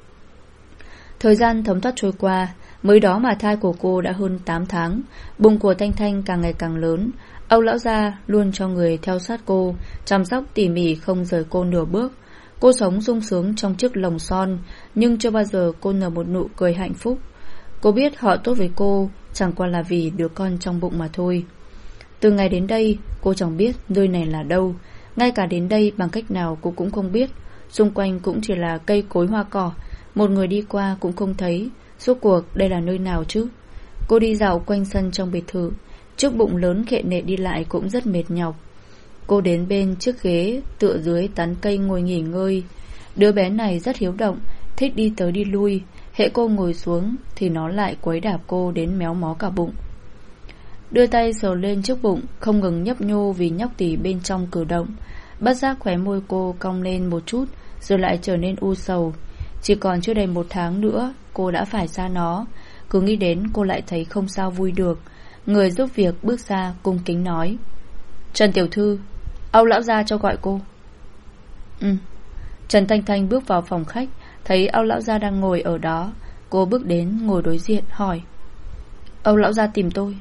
Speaker 1: Thời gian thấm thoát trôi qua, mới đó mà thai của cô đã hơn tám tháng. Bụng của Thanh Thanh càng ngày càng lớn. Âu lão gia luôn cho người theo sát cô, chăm sóc tỉ mỉ không rời cô nửa bước. Cô sống sung sướng trong chiếc lồng son, nhưng chưa bao giờ cô nở một nụ cười hạnh phúc. Cô biết họ tốt với cô chẳng qua là vì đứa con trong bụng mà thôi. Từ ngày đến đây, cô chẳng biết nơi này là đâu. Ngay cả đến đây bằng cách nào cô cũng không biết. Xung quanh cũng chỉ là cây cối hoa cỏ, một người đi qua cũng không thấy. Rốt cuộc đây là nơi nào chứ? Cô đi dạo quanh sân trong biệt thự. Chiếc bụng lớn khệ nệ đi lại cũng rất mệt nhọc. Cô đến bên chiếc ghế, tựa dưới tán cây ngồi nghỉ ngơi. Đứa bé này rất hiếu động, thích đi tới đi lui. Hễ cô ngồi xuống thì nó lại quấy đạp cô đến méo mó cả bụng. Đưa tay sờ lên chiếc bụng, không ngừng nhấp nhô vì nhóc tỉ bên trong cử động. Bất giác khóe môi cô cong lên một chút, rồi lại trở nên u sầu. Chỉ còn chưa đầy một tháng nữa cô đã phải xa nó. Cứ nghĩ đến cô lại thấy không sao vui được. Người giúp việc bước ra cung kính nói: Trần tiểu thư, Âu lão gia cho gọi cô. Ừ. Trần Thanh Thanh bước vào phòng khách, thấy Âu lão gia đang ngồi ở đó. Cô bước đến ngồi đối diện hỏi: Âu lão gia tìm tôi.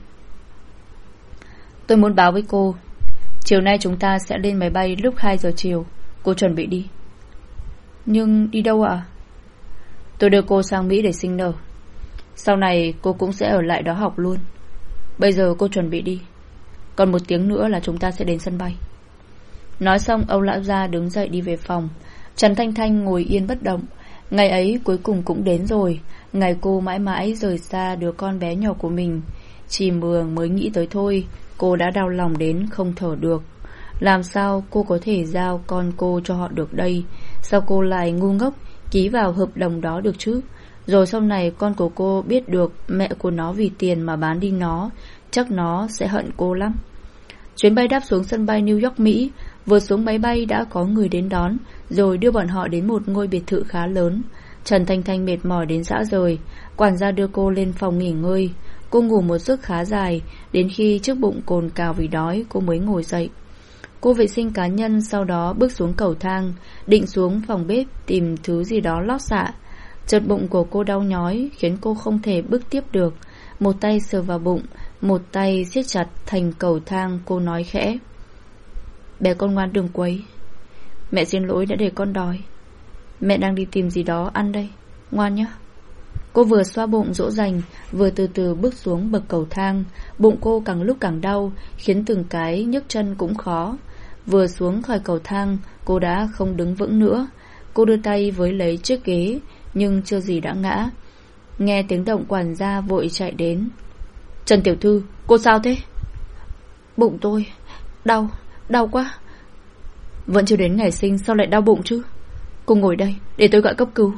Speaker 1: Tôi muốn báo với cô, chiều nay chúng ta sẽ lên máy bay lúc hai giờ chiều. Cô chuẩn bị đi. Nhưng đi đâu ạ? Tôi đưa cô sang Mỹ để sinh nở. Sau này cô cũng sẽ ở lại đó học luôn. Bây giờ cô chuẩn bị đi, còn một tiếng nữa là chúng ta sẽ đến sân bay. Nói xong Âu lão gia đứng dậy đi về phòng. Trần Thanh Thanh ngồi yên bất động. Ngày ấy cuối cùng cũng đến rồi, ngày cô mãi mãi rời xa đứa con bé nhỏ của mình. Chỉ vừa mới nghĩ tới thôi, cô đã đau lòng đến không thở được. Làm sao cô có thể giao con cô cho họ được đây? Sao cô lại ngu ngốc ký vào hợp đồng đó được chứ? Rồi sau này con của cô biết được mẹ của nó vì tiền mà bán đi nó, chắc nó sẽ hận cô lắm. Chuyến bay đáp xuống sân bay New York, Mỹ. Vừa xuống máy bay đã có người đến đón, rồi đưa bọn họ đến một ngôi biệt thự khá lớn. Trần Thanh Thanh mệt mỏi đến rã rời. Quản gia đưa cô lên phòng nghỉ ngơi. Cô ngủ một giấc khá dài, đến khi chiếc bụng cồn cào vì đói cô mới ngồi dậy. Cô vệ sinh cá nhân, sau đó bước xuống cầu thang, định xuống phòng bếp tìm thứ gì đó lót dạ. Chợt bụng của cô đau nhói khiến cô không thể bước tiếp được. Một tay sờ vào bụng, một tay siết chặt thành cầu thang. Cô nói khẽ: Bé con ngoan đừng quấy. Mẹ xin lỗi đã để con đói. Mẹ đang đi tìm gì đó ăn đây, ngoan nhé. Cô vừa xoa bụng dỗ dành, vừa từ từ bước xuống bậc cầu thang. Bụng cô càng lúc càng đau, khiến từng cái nhấc chân cũng khó. Vừa xuống khỏi cầu thang, cô đã không đứng vững nữa. Cô đưa tay với lấy chiếc ghế, nhưng chưa gì đã ngã. Nghe tiếng động, quản gia vội chạy đến. Trần tiểu thư, cô sao thế? Bụng tôi đau, đau quá. Vẫn chưa đến ngày sinh sao lại đau bụng chứ? Cô ngồi đây để tôi gọi cấp cứu.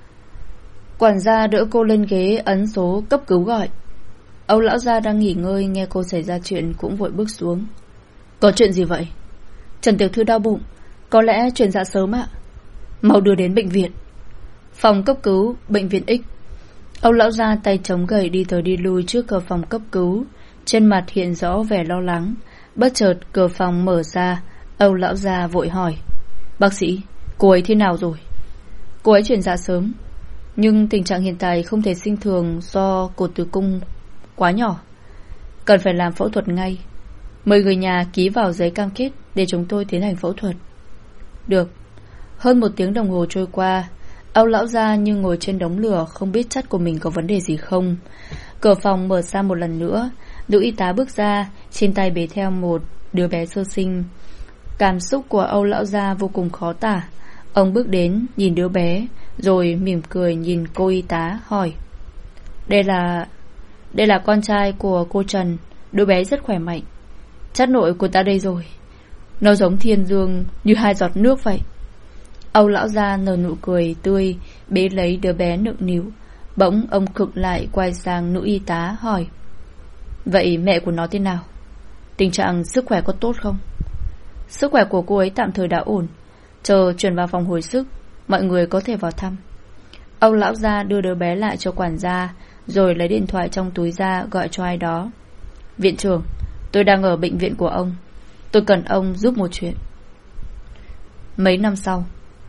Speaker 1: Quản gia đỡ cô lên ghế, ấn số cấp cứu gọi. Âu lão gia đang nghỉ ngơi, nghe cô xảy ra chuyện cũng vội bước xuống. Có chuyện gì vậy? Trần tiểu thư đau bụng, có lẽ chuyển dạ sớm ạ. Mau đưa đến bệnh viện. Phòng cấp cứu bệnh viện X. Âu lão gia tay chống gậy đi tới đi lui trước cửa phòng cấp cứu, trên mặt hiện rõ vẻ lo lắng. Bất chợt cửa phòng mở ra, Âu lão gia vội hỏi. Bác sĩ, cô ấy thế nào rồi? Cô ấy chuyển dạ sớm, nhưng tình trạng hiện tại không thể sinh thường do cột tử cung quá nhỏ, cần phải làm phẫu thuật ngay. Mời người nhà ký vào giấy cam kết để chúng tôi tiến hành phẫu thuật. Được. Hơn một tiếng đồng hồ trôi qua, Âu lão gia như ngồi trên đống lửa, không biết chất của mình có vấn đề gì không. Cửa phòng mở ra một lần nữa, nữ y tá bước ra, trên tay bế theo một đứa bé sơ sinh. Cảm xúc của Âu lão gia vô cùng khó tả. Ông bước đến, nhìn đứa bé, rồi mỉm cười nhìn cô y tá, hỏi. Đây là... Đây là con trai của cô Trần. Đứa bé rất khỏe mạnh. Chất nội của ta đây rồi. Nó giống thiên dương như hai giọt nước vậy. Âu lão gia nở nụ cười tươi, bế lấy đứa bé nựng níu. Bỗng ông khựng lại, quay sang nữ y tá hỏi. Vậy mẹ của nó thế nào? Tình trạng sức khỏe có tốt không? Sức khỏe của cô ấy tạm thời đã ổn, chờ chuyển vào phòng hồi sức, mọi người có thể vào thăm. Âu lão gia đưa đứa bé lại cho quản gia, rồi lấy điện thoại trong túi ra gọi cho ai đó. Viện trưởng, tôi đang ở bệnh viện của ông, tôi cần ông giúp một chuyện. Mấy năm sau,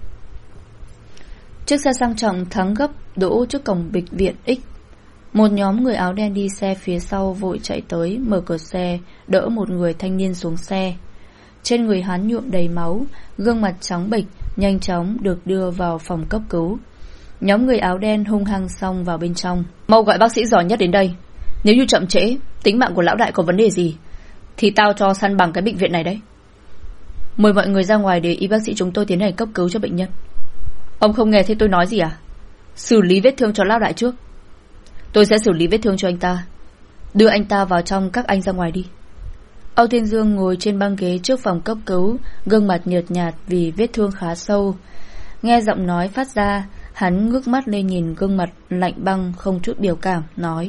Speaker 1: chiếc xe sang trọng thắng gấp đỗ trước cổng bệnh viện X. Một nhóm người áo đen đi xe phía sau vội chạy tới, mở cửa xe, đỡ một người thanh niên xuống xe. Trên người hắn nhuộm đầy máu, gương mặt trắng bệch, nhanh chóng được đưa vào phòng cấp cứu. Nhóm người áo đen hung hăng xông vào bên trong. Mau gọi bác sĩ giỏi nhất đến đây. Nếu như chậm trễ, tính mạng của lão đại có vấn đề gì thì tao cho săn bằng cái bệnh viện này đấy. Mời mọi người ra ngoài để y bác sĩ chúng tôi tiến hành cấp cứu cho bệnh nhân. Ông không nghe thấy tôi nói gì à? Xử lý vết thương cho lão đại trước. Tôi sẽ xử lý vết thương cho anh ta. Đưa anh ta vào trong, các anh ra ngoài đi. Âu Thiên Dương ngồi trên băng ghế trước phòng cấp cứu, gương mặt nhợt nhạt vì vết thương khá sâu. Nghe giọng nói phát ra, hắn ngước mắt lên nhìn gương mặt lạnh băng không chút biểu cảm, nói.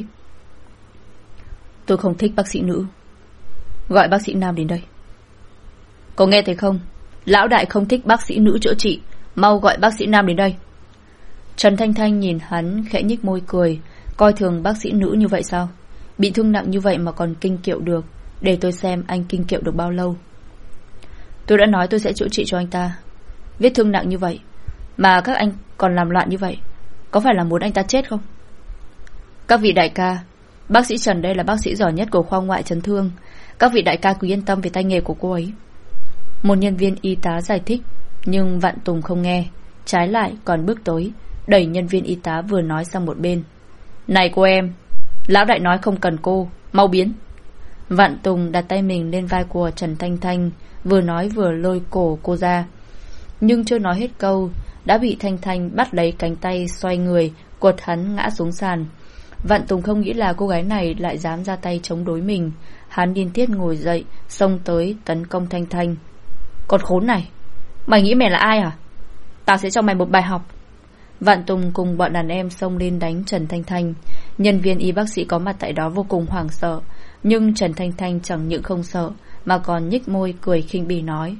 Speaker 1: Tôi không thích bác sĩ nữ. Gọi bác sĩ nam đến đây. Có nghe thấy không? Lão đại không thích bác sĩ nữ chữa trị. Mau gọi bác sĩ nam đến đây. Trần Thanh Thanh nhìn hắn khẽ nhích môi cười. Coi thường bác sĩ nữ như vậy sao? Bị thương nặng như vậy mà còn kinh kiệu được. Để tôi xem anh kinh kiệu được bao lâu. Tôi đã nói tôi sẽ chữa trị cho anh ta. Vết thương nặng như vậy mà các anh còn làm loạn như vậy, có phải là muốn anh ta chết không? Các vị đại ca, bác sĩ Trần đây là bác sĩ giỏi nhất của khoa ngoại chấn thương. Các vị đại ca cứ yên tâm về tay nghề của cô ấy. Một nhân viên y tá giải thích, nhưng Vạn Tùng không nghe, trái lại còn bước tới, đẩy nhân viên y tá vừa nói sang một bên. Này cô em, lão đại nói không cần cô, mau biến. Vạn Tùng đặt tay mình lên vai của Trần Thanh Thanh, vừa nói vừa lôi cổ cô ra. Nhưng chưa nói hết câu, đã bị Thanh Thanh bắt lấy cánh tay xoay người, quật hắn ngã xuống sàn. Vạn Tùng không nghĩ là cô gái này lại dám ra tay chống đối mình. Hắn điên tiết ngồi dậy, xông tới tấn công Thanh Thanh. Con khốn này, mày nghĩ mày là ai à? Tao sẽ cho mày một bài học. Vạn Tùng cùng bọn đàn em xông lên đánh Trần Thanh Thanh. Nhân viên y bác sĩ có mặt tại đó vô cùng hoảng sợ, nhưng Trần Thanh Thanh chẳng những không sợ mà còn nhếch môi cười khinh bỉ nói.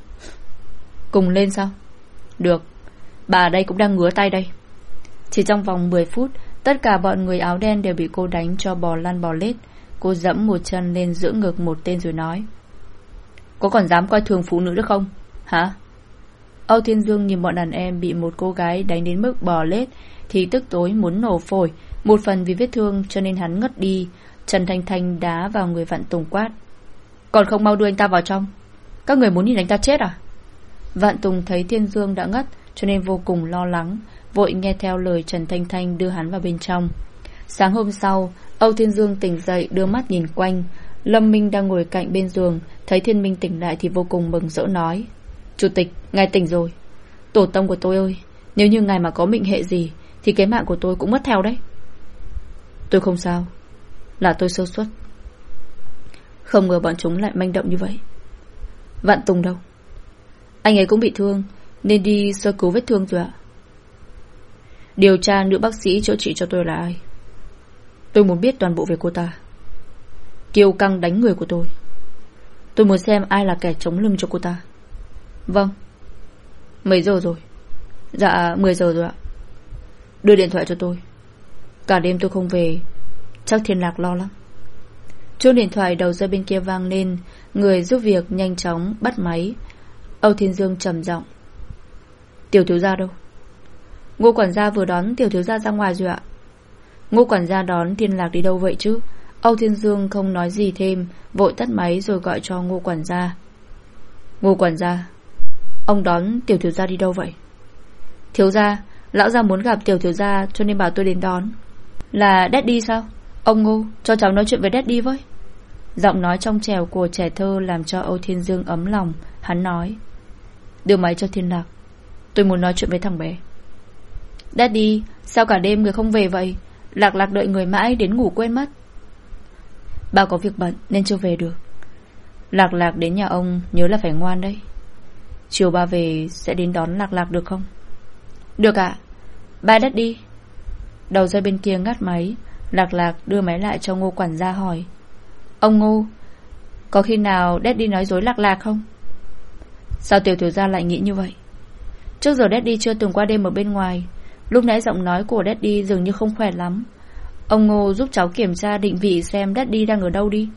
Speaker 1: Cùng lên sao? Được, bà đây cũng đang ngứa tay đây. Chỉ trong vòng mười phút, tất cả bọn người áo đen đều bị cô đánh cho bò lăn bò lết. Cô dẫm một chân lên giữa ngực một tên rồi nói. Có còn dám coi thường phụ nữ nữa không? Hả? Âu Thiên Dương nhìn bọn đàn em bị một cô gái đánh đến mức bò lết thì tức tối muốn nổ phổi. Một phần vì vết thương cho nên hắn ngất đi. Trần Thanh Thanh đá vào người Vạn Tùng quát. Còn không mau đưa anh ta vào trong. Các người muốn nhìn anh ta chết à? Vạn Tùng thấy Thiên Dương đã ngất cho nên vô cùng lo lắng, vội nghe theo lời Trần Thanh Thanh đưa hắn vào bên trong. Sáng hôm sau, Âu Thiên Dương tỉnh dậy, đưa mắt nhìn quanh. Lâm Minh đang ngồi cạnh bên giường, thấy Thiên Minh tỉnh lại thì vô cùng mừng rỡ nói: Chủ tịch, ngài tỉnh rồi. Tổ tông của tôi ơi, nếu như ngài mà có mệnh hệ gì thì cái mạng của tôi cũng mất theo đấy. Tôi không sao, là tôi sơ suất. Không ngờ bọn chúng lại manh động như vậy. Vạn Tùng đâu? Anh ấy cũng bị thương nên đi sơ cứu vết thương rồi ạ. Điều tra nữ bác sĩ chữa trị cho tôi là ai? Tôi muốn biết toàn bộ về cô ta. Kiêu căng đánh người của tôi. Tôi muốn xem ai là kẻ chống lưng cho cô ta. Vâng. Mấy giờ rồi? Dạ mười giờ rồi ạ. Đưa điện thoại cho tôi. Cả đêm tôi không về, chắc Thiên Lạc lo lắm. Chuông điện thoại đầu dây bên kia vang lên. Người giúp việc nhanh chóng bắt máy. Âu Thiên Dương trầm giọng: Tiểu thiếu gia đâu? Ngô quản gia vừa đón tiểu thiếu gia ra ngoài rồi ạ. Ngô quản gia đón Thiên Lạc đi đâu vậy chứ? Âu Thiên Dương không nói gì thêm, vội tắt máy rồi gọi cho Ngô quản gia. Ngô quản gia, ông đón tiểu thiếu gia đi đâu vậy? Thiếu gia, lão gia muốn gặp tiểu thiếu gia cho nên bảo tôi đến đón. Là Daddy sao? Ông Ngô, cho cháu nói chuyện với Daddy với. Giọng nói trong trẻo của trẻ thơ làm cho Âu Thiên Dương ấm lòng. Hắn nói: Đưa máy cho Thiên Lạc, tôi muốn nói chuyện với thằng bé. Daddy, sao cả đêm người không về vậy? Lạc Lạc đợi người mãi đến ngủ quên mất. Ba có việc bận nên chưa về được. Lạc Lạc đến nhà ông nhớ là phải ngoan đấy. Chiều ba về sẽ đến đón Lạc Lạc được không? Được ạ. À? Bye Daddy. Đầu dây bên kia ngắt máy. Lạc Lạc đưa máy lại cho Ngô quản gia hỏi: Ông Ngô, có khi nào Daddy nói dối Lạc Lạc không? Sao tiểu thiếu gia lại nghĩ như vậy? Trước giờ Daddy chưa từng qua đêm ở bên ngoài. Lúc nãy giọng nói của Daddy dường như không khỏe lắm. Ông Ngô giúp cháu kiểm tra định vị xem Daddy đang ở đâu đi.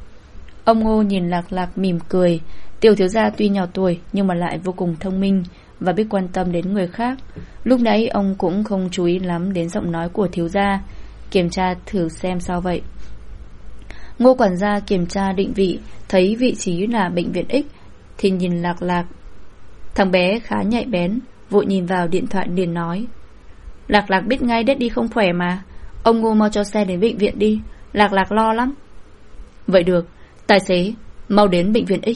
Speaker 1: Ông Ngô nhìn Lạc Lạc mỉm cười. Tiểu thiếu gia tuy nhỏ tuổi nhưng mà lại vô cùng thông minh và biết quan tâm đến người khác. Lúc nãy ông cũng không chú ý lắm đến giọng nói của thiếu gia. Kiểm tra thử xem sao vậy. Ngô quản gia kiểm tra định vị, thấy vị trí là bệnh viện X thì nhìn Lạc Lạc. Thằng bé khá nhạy bén, vội nhìn vào điện thoại liền nói: Lạc Lạc biết ngay Daddy không khỏe mà. Ông Ngô mau cho xe đến bệnh viện đi, Lạc Lạc lo lắm. Vậy được, tài xế mau đến bệnh viện X.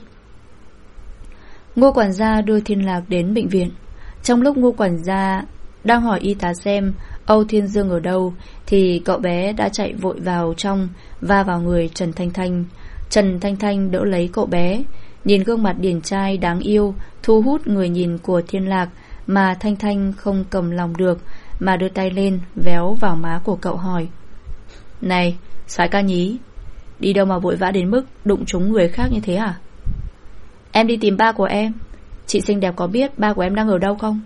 Speaker 1: Ngô quản gia đưa Thiên Lạc đến bệnh viện. Trong lúc Ngô quản gia đang hỏi y tá xem Âu Thiên Dương ở đâu thì cậu bé đã chạy vội vào trong, va vào người Trần Thanh Thanh. Trần Thanh Thanh đỡ lấy cậu bé. Nhìn gương mặt điển trai đáng yêu, thu hút người nhìn của Thiên Lạc mà Thanh Thanh không cầm lòng được, mà đưa tay lên véo vào má của cậu hỏi: Này, soái ca nhí, đi đâu mà vội vã đến mức đụng trúng người khác như thế à? Em đi tìm ba của em. Chị xinh đẹp có biết ba của em đang ở đâu không?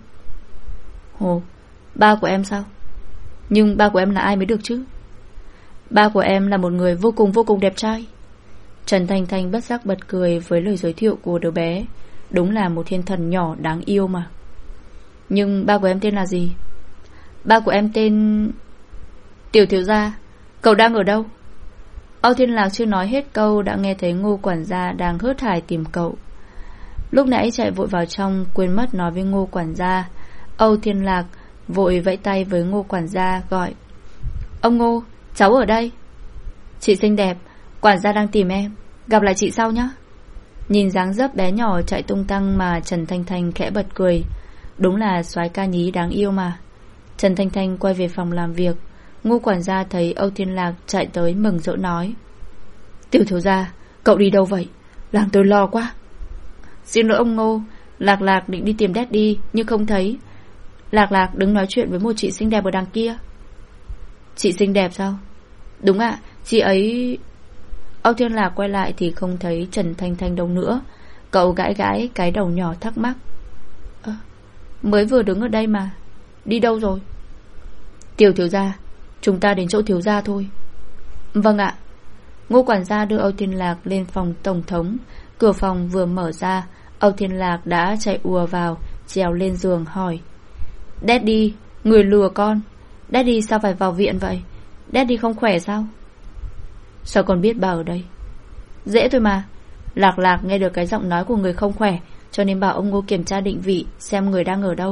Speaker 1: Ồ, ba của em sao? Nhưng ba của em là ai mới được chứ? Ba của em là một người vô cùng vô cùng đẹp trai. Trần Thanh Thanh bất giác bật cười với lời giới thiệu của đứa bé. Đúng là một thiên thần nhỏ đáng yêu mà. Nhưng ba của em tên là gì? Ba của em tên... Tiểu thiếu gia, cậu đang ở đâu? Âu Thiên Lạc chưa nói hết câu đã nghe thấy Ngô quản gia đang hớt hải tìm cậu. Lúc nãy chạy vội vào trong, quên mất nói với Ngô quản gia. Âu Thiên Lạc vội vẫy tay với Ngô quản gia gọi: Ông Ngô, cháu ở đây. Chị xinh đẹp, quản gia đang tìm em, gặp lại chị sau nhé. Nhìn dáng dấp bé nhỏ chạy tung tăng mà Trần Thanh Thanh khẽ bật cười. Đúng là soái ca nhí đáng yêu mà. Trần Thanh Thanh quay về phòng làm việc. Ngô quản gia thấy Âu Thiên Lạc chạy tới mừng rỡ nói: Tiểu thiếu gia, cậu đi đâu vậy? Làm tôi lo quá. Xin lỗi ông Ngô, Lạc Lạc định đi tìm Daddy nhưng không thấy. Lạc Lạc đứng nói chuyện với một chị xinh đẹp ở đằng kia. Chị xinh đẹp sao? Đúng ạ, chị ấy... Âu Thiên Lạc quay lại thì không thấy Trần Thanh Thanh đâu nữa. Cậu gãi gãi cái đầu nhỏ thắc mắc: à, mới vừa đứng ở đây mà, đi đâu rồi? Tiểu thiếu gia, chúng ta đến chỗ thiếu gia thôi. Vâng ạ. Ngô quản gia đưa Âu Thiên Lạc lên phòng tổng thống. Cửa phòng vừa mở ra, Âu Thiên Lạc đã chạy ùa vào, trèo lên giường hỏi: Daddy, người lừa con. Daddy sao phải vào viện vậy? Daddy không khỏe sao? Sao con biết bà ở đây? Dễ thôi mà. Lạc Lạc nghe được cái giọng nói của người không khỏe, cho nên bảo ông Ngô kiểm tra định vị xem người đang ở đâu,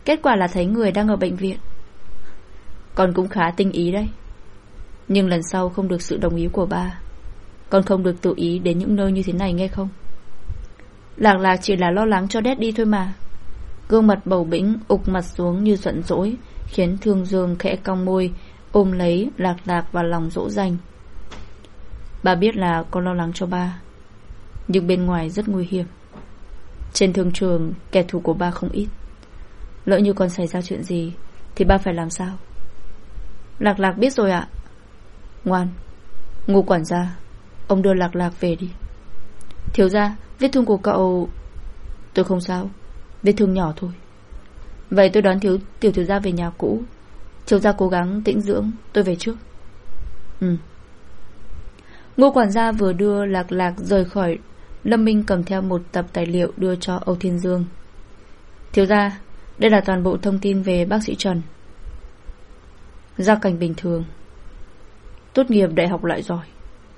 Speaker 1: Kết quả là thấy người đang ở bệnh viện. Con cũng khá tinh ý đấy. Nhưng lần sau không được sự đồng ý của ba. Con không được tự ý đến những nơi như thế này nghe không? Lạc Lạc chỉ là lo lắng cho Daddy thôi mà. Gương mặt bầu bĩnh ụp mặt xuống như giận dỗi, khiến Thương Dương khẽ cong môi, ôm lấy Lạc Lạc vào lòng dỗ dành. Ba biết là con lo lắng cho ba, nhưng bên ngoài rất nguy hiểm. Trên thương trường kẻ thù của ba không ít. Lỡ như con xảy ra chuyện gì thì ba phải làm sao? Lạc Lạc biết rồi ạ. Ngoan, Ngô quản gia, ông đưa Lạc Lạc về đi. Thiếu gia, vết thương của cậu... Tôi không sao, vết thương nhỏ thôi. Vậy tôi đón thiếu tiểu thiếu gia về nhà cũ. Thiếu gia cố gắng tĩnh dưỡng, tôi về trước. Ừ. Ngô quản gia vừa đưa Lạc Lạc rời khỏi, Lâm Minh cầm theo một tập tài liệu đưa cho Âu Thiên Dương. Thiếu gia, đây là toàn bộ thông tin về bác sĩ Trần. Gia cảnh bình thường, tốt nghiệp đại học loại giỏi.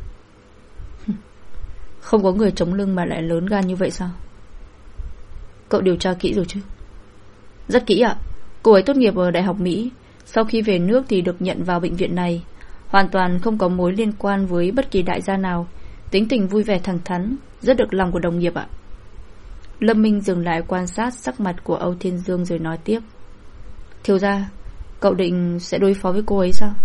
Speaker 1: Không có người chống lưng mà lại lớn gan như vậy sao? Cậu điều tra kỹ rồi chứ? Rất kỹ ạ. Cô ấy tốt nghiệp ở Đại học Mỹ, sau khi về nước thì được nhận vào bệnh viện này, hoàn toàn không có mối liên quan với bất kỳ đại gia nào. Tính tình vui vẻ thẳng thắn, rất được lòng của đồng nghiệp ạ. Lâm Minh dừng lại quan sát sắc mặt của Âu Thiên Dương rồi nói tiếp. Thiếu gia, cậu định sẽ đối phó với cô ấy sao?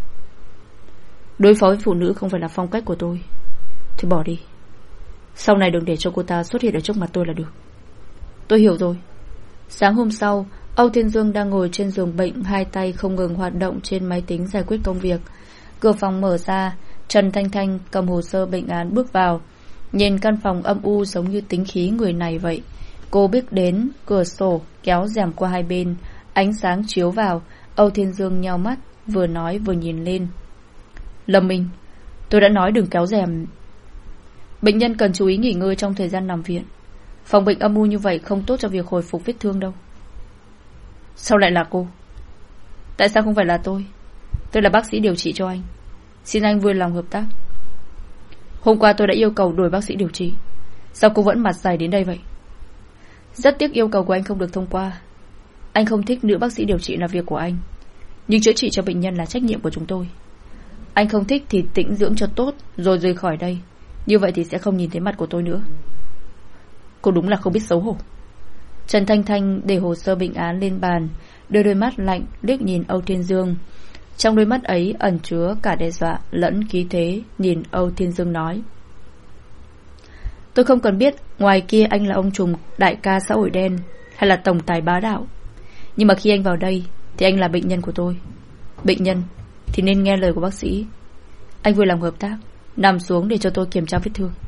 Speaker 1: Đối phó với phụ nữ không phải là phong cách của tôi. Thì bỏ đi. Sau này đừng để cho cô ta xuất hiện ở trước mặt tôi là được. Tôi hiểu rồi. Sáng hôm sau, Âu Thiên Dương đang ngồi trên giường bệnh, hai tay không ngừng hoạt động trên máy tính giải quyết công việc. Cửa phòng mở ra, Trần Thanh Thanh cầm hồ sơ bệnh án bước vào. Nhìn căn phòng âm u giống như tính khí người này vậy. Cô bước đến cửa sổ, kéo rèm qua hai bên, ánh sáng chiếu vào. Âu Thiên Dương nheo mắt, vừa nói vừa nhìn lên. Lâm Minh, tôi đã nói đừng kéo rèm. Bệnh nhân cần chú ý nghỉ ngơi trong thời gian nằm viện. Phòng bệnh âm u như vậy không tốt cho việc hồi phục vết thương đâu. Sao lại là cô? Tại sao không phải là tôi? Tôi là bác sĩ điều trị cho anh. Xin anh vui lòng hợp tác. Hôm qua tôi đã yêu cầu đổi bác sĩ điều trị. Sao cô vẫn mặt dày đến đây vậy? Rất tiếc yêu cầu của anh không được thông qua. Anh không thích nữ bác sĩ điều trị là việc của anh, nhưng chữa trị cho bệnh nhân là trách nhiệm của chúng tôi. Anh không thích thì tĩnh dưỡng cho tốt rồi rời khỏi đây. Như vậy thì sẽ không nhìn thấy mặt của tôi nữa. Cô đúng là không biết xấu hổ. Trần Thanh Thanh để hồ sơ bệnh án lên bàn, đưa đôi mắt lạnh liếc nhìn Âu Thiên Dương. Trong đôi mắt ấy ẩn chứa cả đe dọa lẫn khí thế. Nhìn Âu Thiên Dương nói. Tôi không cần biết ngoài kia anh là ông trùm đại ca xã hội đen hay là tổng tài bá đạo, nhưng mà khi anh vào đây thì anh là bệnh nhân của tôi. Bệnh nhân thì nên nghe lời của bác sĩ. Anh vui lòng hợp tác, nằm xuống để cho tôi kiểm tra vết thương.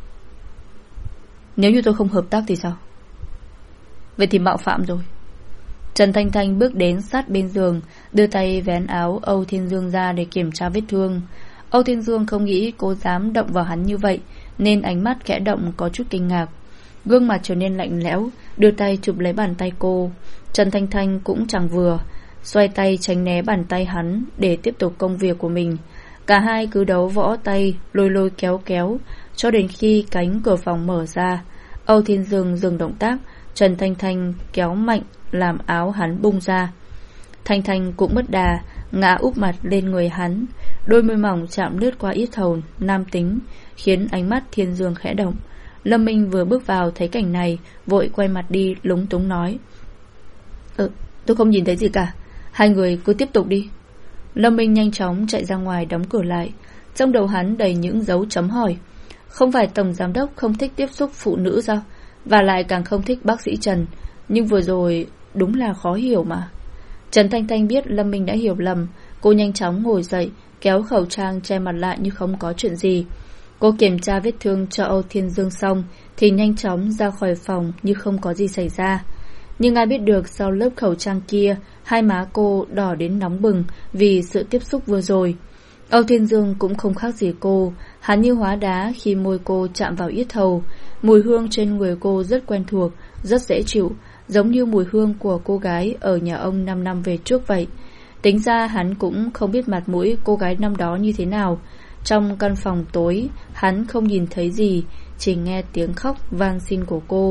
Speaker 1: Nếu như tôi không hợp tác thì sao? Vậy thì mạo phạm rồi. Trần Thanh Thanh bước đến sát bên giường, đưa tay vén áo Âu Thiên Dương ra để kiểm tra vết thương. Âu Thiên Dương không nghĩ cô dám động vào hắn như vậy, nên ánh mắt khẽ động có chút kinh ngạc. Gương mặt trở nên lạnh lẽo, đưa tay chụp lấy bàn tay cô. Trần Thanh Thanh cũng chẳng vừa, xoay tay tránh né bàn tay hắn để tiếp tục công việc của mình. Cả hai cứ đấu võ tay, lôi lôi kéo kéo, cho đến khi cánh cửa phòng mở ra. Âu Thiên Dương dừng động tác, Trần Thanh Thanh kéo mạnh làm áo hắn bung ra. Thanh Thanh cũng mất đà, ngã úp mặt lên người hắn. Đôi môi mỏng chạm lướt qua yết hầu nam tính, khiến ánh mắt Thiên Dương khẽ động. Lâm Minh vừa bước vào thấy cảnh này, vội quay mặt đi lúng túng nói. Ừ, tôi không nhìn thấy gì cả. Hai người cứ tiếp tục đi. Lâm Minh nhanh chóng chạy ra ngoài đóng cửa lại. Trong đầu hắn đầy những dấu chấm hỏi. Không phải tổng giám đốc không thích tiếp xúc phụ nữ sao? Và lại càng không thích bác sĩ Trần. Nhưng vừa rồi đúng là khó hiểu mà. Trần Thanh Thanh biết Lâm Minh đã hiểu lầm. Cô nhanh chóng ngồi dậy, kéo khẩu trang che mặt lại như không có chuyện gì. Cô kiểm tra vết thương cho Âu Thiên Dương xong thì nhanh chóng ra khỏi phòng như không có gì xảy ra. Nhưng ai biết được sau lớp khẩu trang kia, hai má cô đỏ đến nóng bừng vì sự tiếp xúc vừa rồi. Âu Thiên Dương cũng không khác gì cô. Hắn như hóa đá khi môi cô chạm vào yết hầu. Mùi hương trên người cô rất quen thuộc, rất dễ chịu, giống như mùi hương của cô gái ở nhà ông năm năm về trước vậy. Tính ra hắn cũng không biết mặt mũi cô gái năm đó như thế nào. Trong căn phòng tối, hắn không nhìn thấy gì, chỉ nghe tiếng khóc van xin của cô.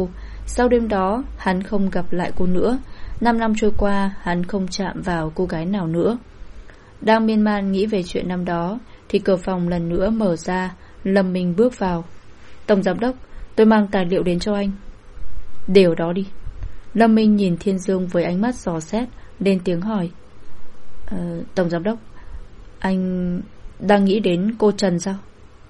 Speaker 1: Sau đêm đó hắn không gặp lại cô nữa. Năm năm trôi qua, hắn không chạm vào cô gái nào nữa. Đang miên man nghĩ về chuyện năm đó thì cửa phòng lần nữa mở ra. Lâm Minh bước vào. Tổng giám đốc, tôi mang tài liệu đến cho anh. Để ở đó đi. Lâm Minh nhìn Thiên Dương với ánh mắt dò xét, lên tiếng hỏi. ờ, Tổng giám đốc, anh đang nghĩ đến cô Trần sao?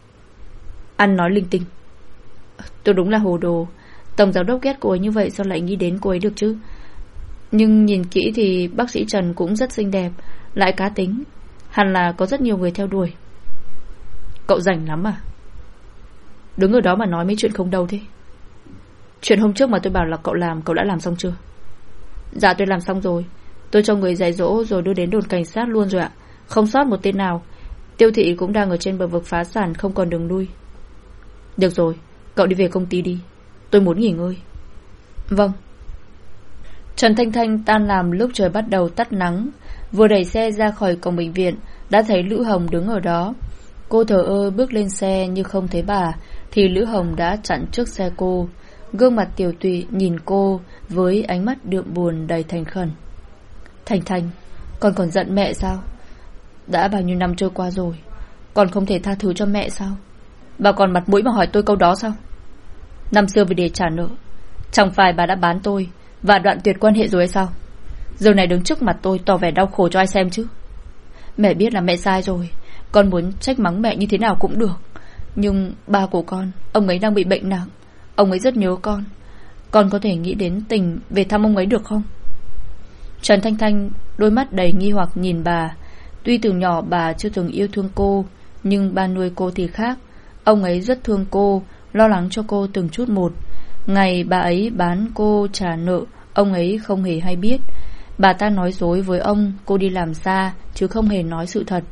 Speaker 1: Anh nói linh tinh. Tôi đúng là hồ đồ. Tổng giám đốc ghét cô ấy như vậy, sao lại nghĩ đến cô ấy được chứ? Nhưng nhìn kỹ thì bác sĩ Trần cũng rất xinh đẹp, lại cá tính, hẳn là có rất nhiều người theo đuổi. Cậu rảnh lắm à? Đứng ở đó mà nói mấy chuyện không đâu thế. Chuyện hôm trước mà tôi bảo là cậu làm, cậu đã làm xong chưa? Dạ tôi làm xong rồi. Tôi cho người dạy dỗ rồi đưa đến đồn cảnh sát luôn rồi ạ. Không sót một tên nào. Tiêu thị cũng đang ở trên bờ vực phá sản, không còn đường lui. Được rồi, cậu đi về công ty đi. Tôi muốn nghỉ ngơi. Vâng. Trần Thanh Thanh tan làm lúc trời bắt đầu tắt nắng. Vừa đẩy xe ra khỏi cổng bệnh viện, đã thấy Lữ Hồng đứng ở đó. Cô thờ ơ bước lên xe như không thấy bà, thì Lữ Hồng đã chặn trước xe cô. Gương mặt tiểu tụy nhìn cô với ánh mắt đượm buồn đầy thành khẩn. Thanh Thanh, con còn giận mẹ sao? Đã bao nhiêu năm trôi qua rồi, con không thể tha thứ cho mẹ sao? Bà còn mặt mũi mà hỏi tôi câu đó sao? Năm xưa vì để trả nợ, chẳng phải bà đã bán tôi và đoạn tuyệt quan hệ rồi hay sao? Giờ này đứng trước mặt tôi tỏ vẻ đau khổ cho ai xem chứ? Mẹ biết là mẹ sai rồi, con muốn trách mắng mẹ như thế nào cũng được. Nhưng ba của con, ông ấy đang bị bệnh nặng, ông ấy rất nhớ con. Con có thể nghĩ đến tình về thăm ông ấy được không? Trần Thanh Thanh đôi mắt đầy nghi hoặc nhìn bà. Tuy từ nhỏ bà chưa từng yêu thương cô, nhưng ba nuôi cô thì khác. Ông ấy rất thương cô, lo lắng cho cô từng chút một. Ngày bà ấy bán cô trả nợ, ông ấy không hề hay biết. Bà ta nói dối với ông cô đi làm xa, chứ không hề nói sự thật.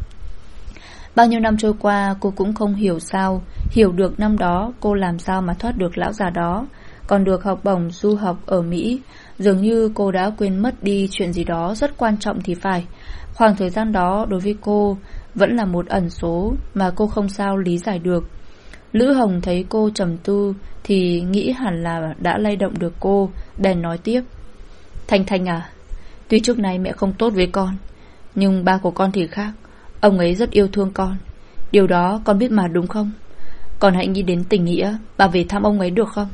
Speaker 1: Bao nhiêu năm trôi qua cô cũng không hiểu sao, hiểu được năm đó cô làm sao mà thoát được lão già đó, còn được học bổng du học ở Mỹ. Dường như cô đã quên mất đi chuyện gì đó rất quan trọng thì phải. Khoảng thời gian đó đối với cô vẫn là một ẩn số mà cô không sao lý giải được. Lữ Hồng thấy cô trầm tư thì nghĩ hẳn là đã lay động được cô, bèn nói tiếp. Thanh Thanh à, tuy trước nay mẹ không tốt với con, nhưng ba của con thì khác. Ông ấy rất yêu thương con, điều đó con biết mà đúng không? Con hãy nghĩ đến tình nghĩa, bà về thăm ông ấy được không?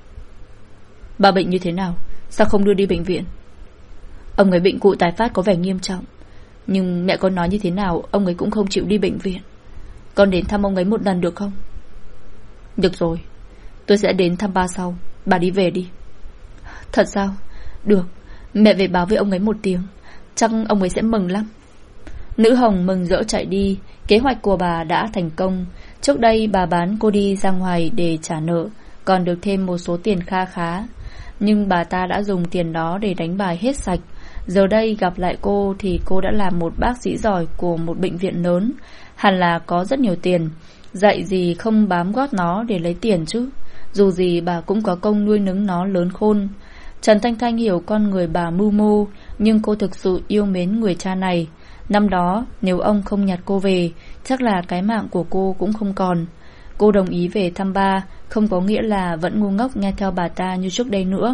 Speaker 1: Bà bệnh như thế nào, sao không đưa đi bệnh viện? Ông ấy bệnh cụ tái phát có vẻ nghiêm trọng, nhưng mẹ con nói như thế nào ông ấy cũng không chịu đi bệnh viện. Con đến thăm ông ấy một lần được không? Được rồi, tôi sẽ đến thăm ba sau. Bà đi về đi. Thật sao? Được, mẹ về báo với ông ấy một tiếng, chắc ông ấy sẽ mừng lắm. Nữ Hồng mừng rỡ chạy đi. Kế hoạch của bà đã thành công. Trước đây bà bán cô đi ra ngoài để trả nợ, còn được thêm một số tiền kha khá. Nhưng bà ta đã dùng tiền đó để đánh bài hết sạch. Giờ đây gặp lại cô thì cô đã là một bác sĩ giỏi của một bệnh viện lớn, hẳn là có rất nhiều tiền. Dạy gì không bám gót nó để lấy tiền chứ. Dù gì bà cũng có công nuôi nấng nó lớn khôn. Trần Thanh Thanh hiểu con người bà mưu mô, nhưng cô thực sự yêu mến người cha này. Năm đó nếu ông không nhặt cô về, chắc là cái mạng của cô cũng không còn. Cô đồng ý về thăm ba, không có nghĩa là vẫn ngu ngốc nghe theo bà ta như trước đây nữa.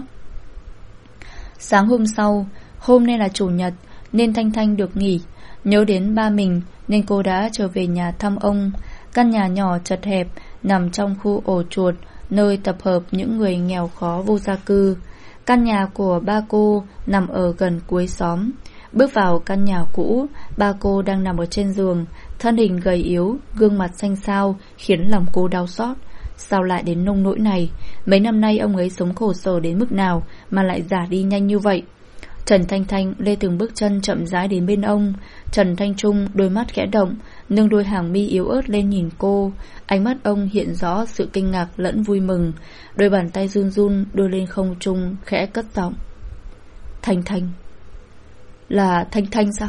Speaker 1: Sáng hôm sau, hôm nay là chủ nhật nên Thanh Thanh được nghỉ. Nhớ đến ba mình nên cô đã trở về nhà thăm ông. Căn nhà nhỏ chật hẹp nằm trong khu ổ chuột, nơi tập hợp những người nghèo khó vô gia cư. Căn nhà của ba cô nằm ở gần cuối xóm. Bước vào căn nhà cũ, ba cô đang nằm ở trên giường, thân hình gầy yếu, gương mặt xanh xao khiến lòng cô đau xót. Sao lại đến nông nỗi này? Mấy năm nay ông ấy sống khổ sở đến mức nào mà lại già đi nhanh như vậy? Trần Thanh Thanh lê từng bước chân chậm rãi đến bên ông. Trần Thanh Trung đôi mắt khẽ động, nâng đôi hàng mi yếu ớt lên nhìn cô. Ánh mắt ông hiện rõ sự kinh ngạc lẫn vui mừng. Đôi bàn tay run run đưa lên không trung, khẽ cất giọng. Thanh Thanh. Là Thanh Thanh sao?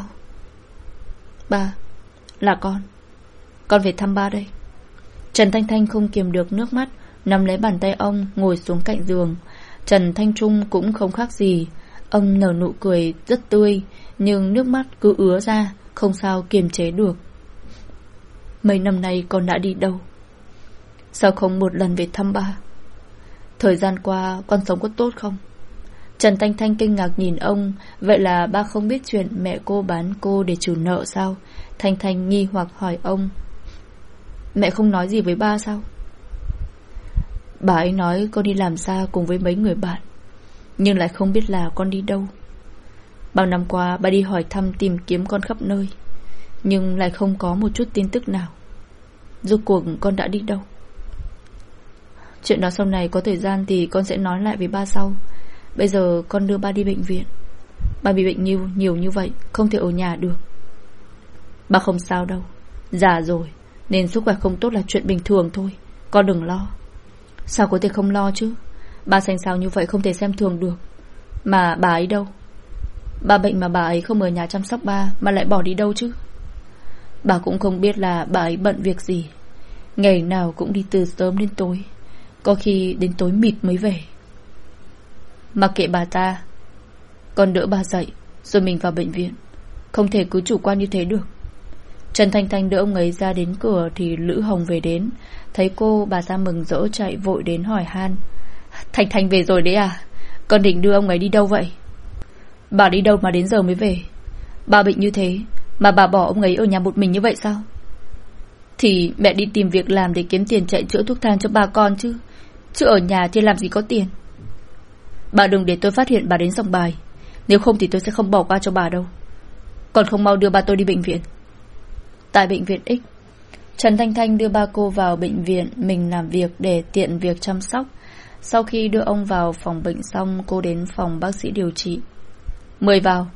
Speaker 1: Ba, là con. Con về thăm ba đây. Trần Thanh Thanh không kiềm được nước mắt, nắm lấy bàn tay ông ngồi xuống cạnh giường. Trần Thanh Trung cũng không khác gì. Ông nở nụ cười rất tươi, nhưng nước mắt cứ ứa ra, không sao kiềm chế được. Mấy năm nay con đã đi đâu? Sao không một lần về thăm ba? Thời gian qua con sống có tốt không? Trần Thanh Thanh kinh ngạc nhìn ông. Vậy là ba không biết chuyện mẹ cô bán cô để trừ nợ sao? Thanh Thanh nghi hoặc hỏi ông. Mẹ không nói gì với ba sao? Bà ấy nói con đi làm xa cùng với mấy người bạn, nhưng lại không biết là con đi đâu. Bao năm qua ba đi hỏi thăm tìm kiếm con khắp nơi, nhưng lại không có một chút tin tức nào. Rốt cuộc con đã đi đâu? Chuyện đó sau này có thời gian thì con sẽ nói lại với ba sau. Bây giờ con đưa ba đi bệnh viện. Ba bị bệnh nhiều, nhiều như vậy, không thể ở nhà được. Ba không sao đâu, già rồi nên sức khỏe không tốt là chuyện bình thường thôi. Con đừng lo. Sao có thể không lo chứ? Ba xanh xao như vậy không thể xem thường được. Mà bà ấy đâu? Ba bệnh mà bà ấy không ở nhà chăm sóc ba, mà lại bỏ đi đâu chứ? Bà cũng không biết là bà ấy bận việc gì. Ngày nào cũng đi từ sớm đến tối, có khi đến tối mịt mới về. Mặc kệ bà ta, con đỡ bà dậy rồi mình vào bệnh viện. Không thể cứ chủ quan như thế được. Trần Thanh Thanh đỡ ông ấy ra đến cửa thì Lữ Hồng về đến. Thấy cô, bà ta mừng rỡ chạy vội đến hỏi han. Thanh Thanh về rồi đấy à? Con định đưa ông ấy đi đâu vậy? Bà đi đâu mà đến giờ mới về? Bà bệnh như thế mà bà bỏ ông ấy ở nhà một mình như vậy sao? Thì mẹ đi tìm việc làm để kiếm tiền chạy chữa thuốc thang cho bà con chứ. Chứ ở nhà thì làm gì có tiền. Bà đừng để tôi phát hiện bà đến sòng bài. Nếu không thì tôi sẽ không bỏ qua cho bà đâu. Còn không mau đưa ba tôi đi bệnh viện. Tại bệnh viện X, Trần Thanh Thanh đưa ba cô vào bệnh viện mình làm việc để tiện việc chăm sóc. Sau khi đưa ông vào phòng bệnh xong, cô đến phòng bác sĩ điều trị. Mời vào.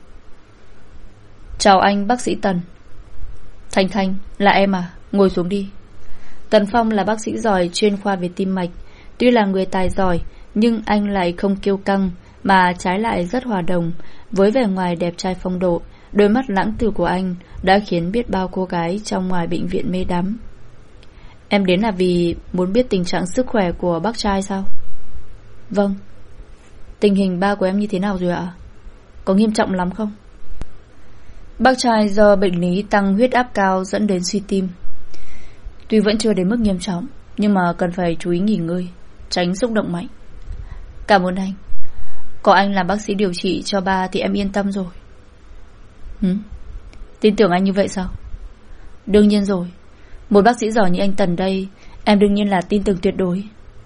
Speaker 1: Chào anh bác sĩ Tần. Thanh Thanh, là em à? Ngồi xuống đi. Tần Phong là bác sĩ giỏi chuyên khoa về tim mạch. Tuy là người tài giỏi, nhưng anh lại không kiêu căng, mà trái lại rất hòa đồng. Với vẻ ngoài đẹp trai phong độ, đôi mắt lãng tử của anh đã khiến biết bao cô gái trong ngoài bệnh viện mê đắm. Em đến là vì muốn biết tình trạng sức khỏe của bác trai sao? Vâng. Tình hình ba của em như thế nào rồi ạ? Có nghiêm trọng lắm không? Bác trai do bệnh lý tăng huyết áp cao dẫn đến suy tim. Tuy vẫn chưa đến mức nghiêm trọng, nhưng mà cần phải chú ý nghỉ ngơi, tránh xúc động mạnh. Cảm ơn anh. Có anh làm bác sĩ điều trị cho ba thì em yên tâm rồi. Hử? Tin tưởng anh như vậy sao? Đương nhiên rồi. Một bác sĩ giỏi như anh Tần đây, em đương nhiên là tin tưởng tuyệt đối.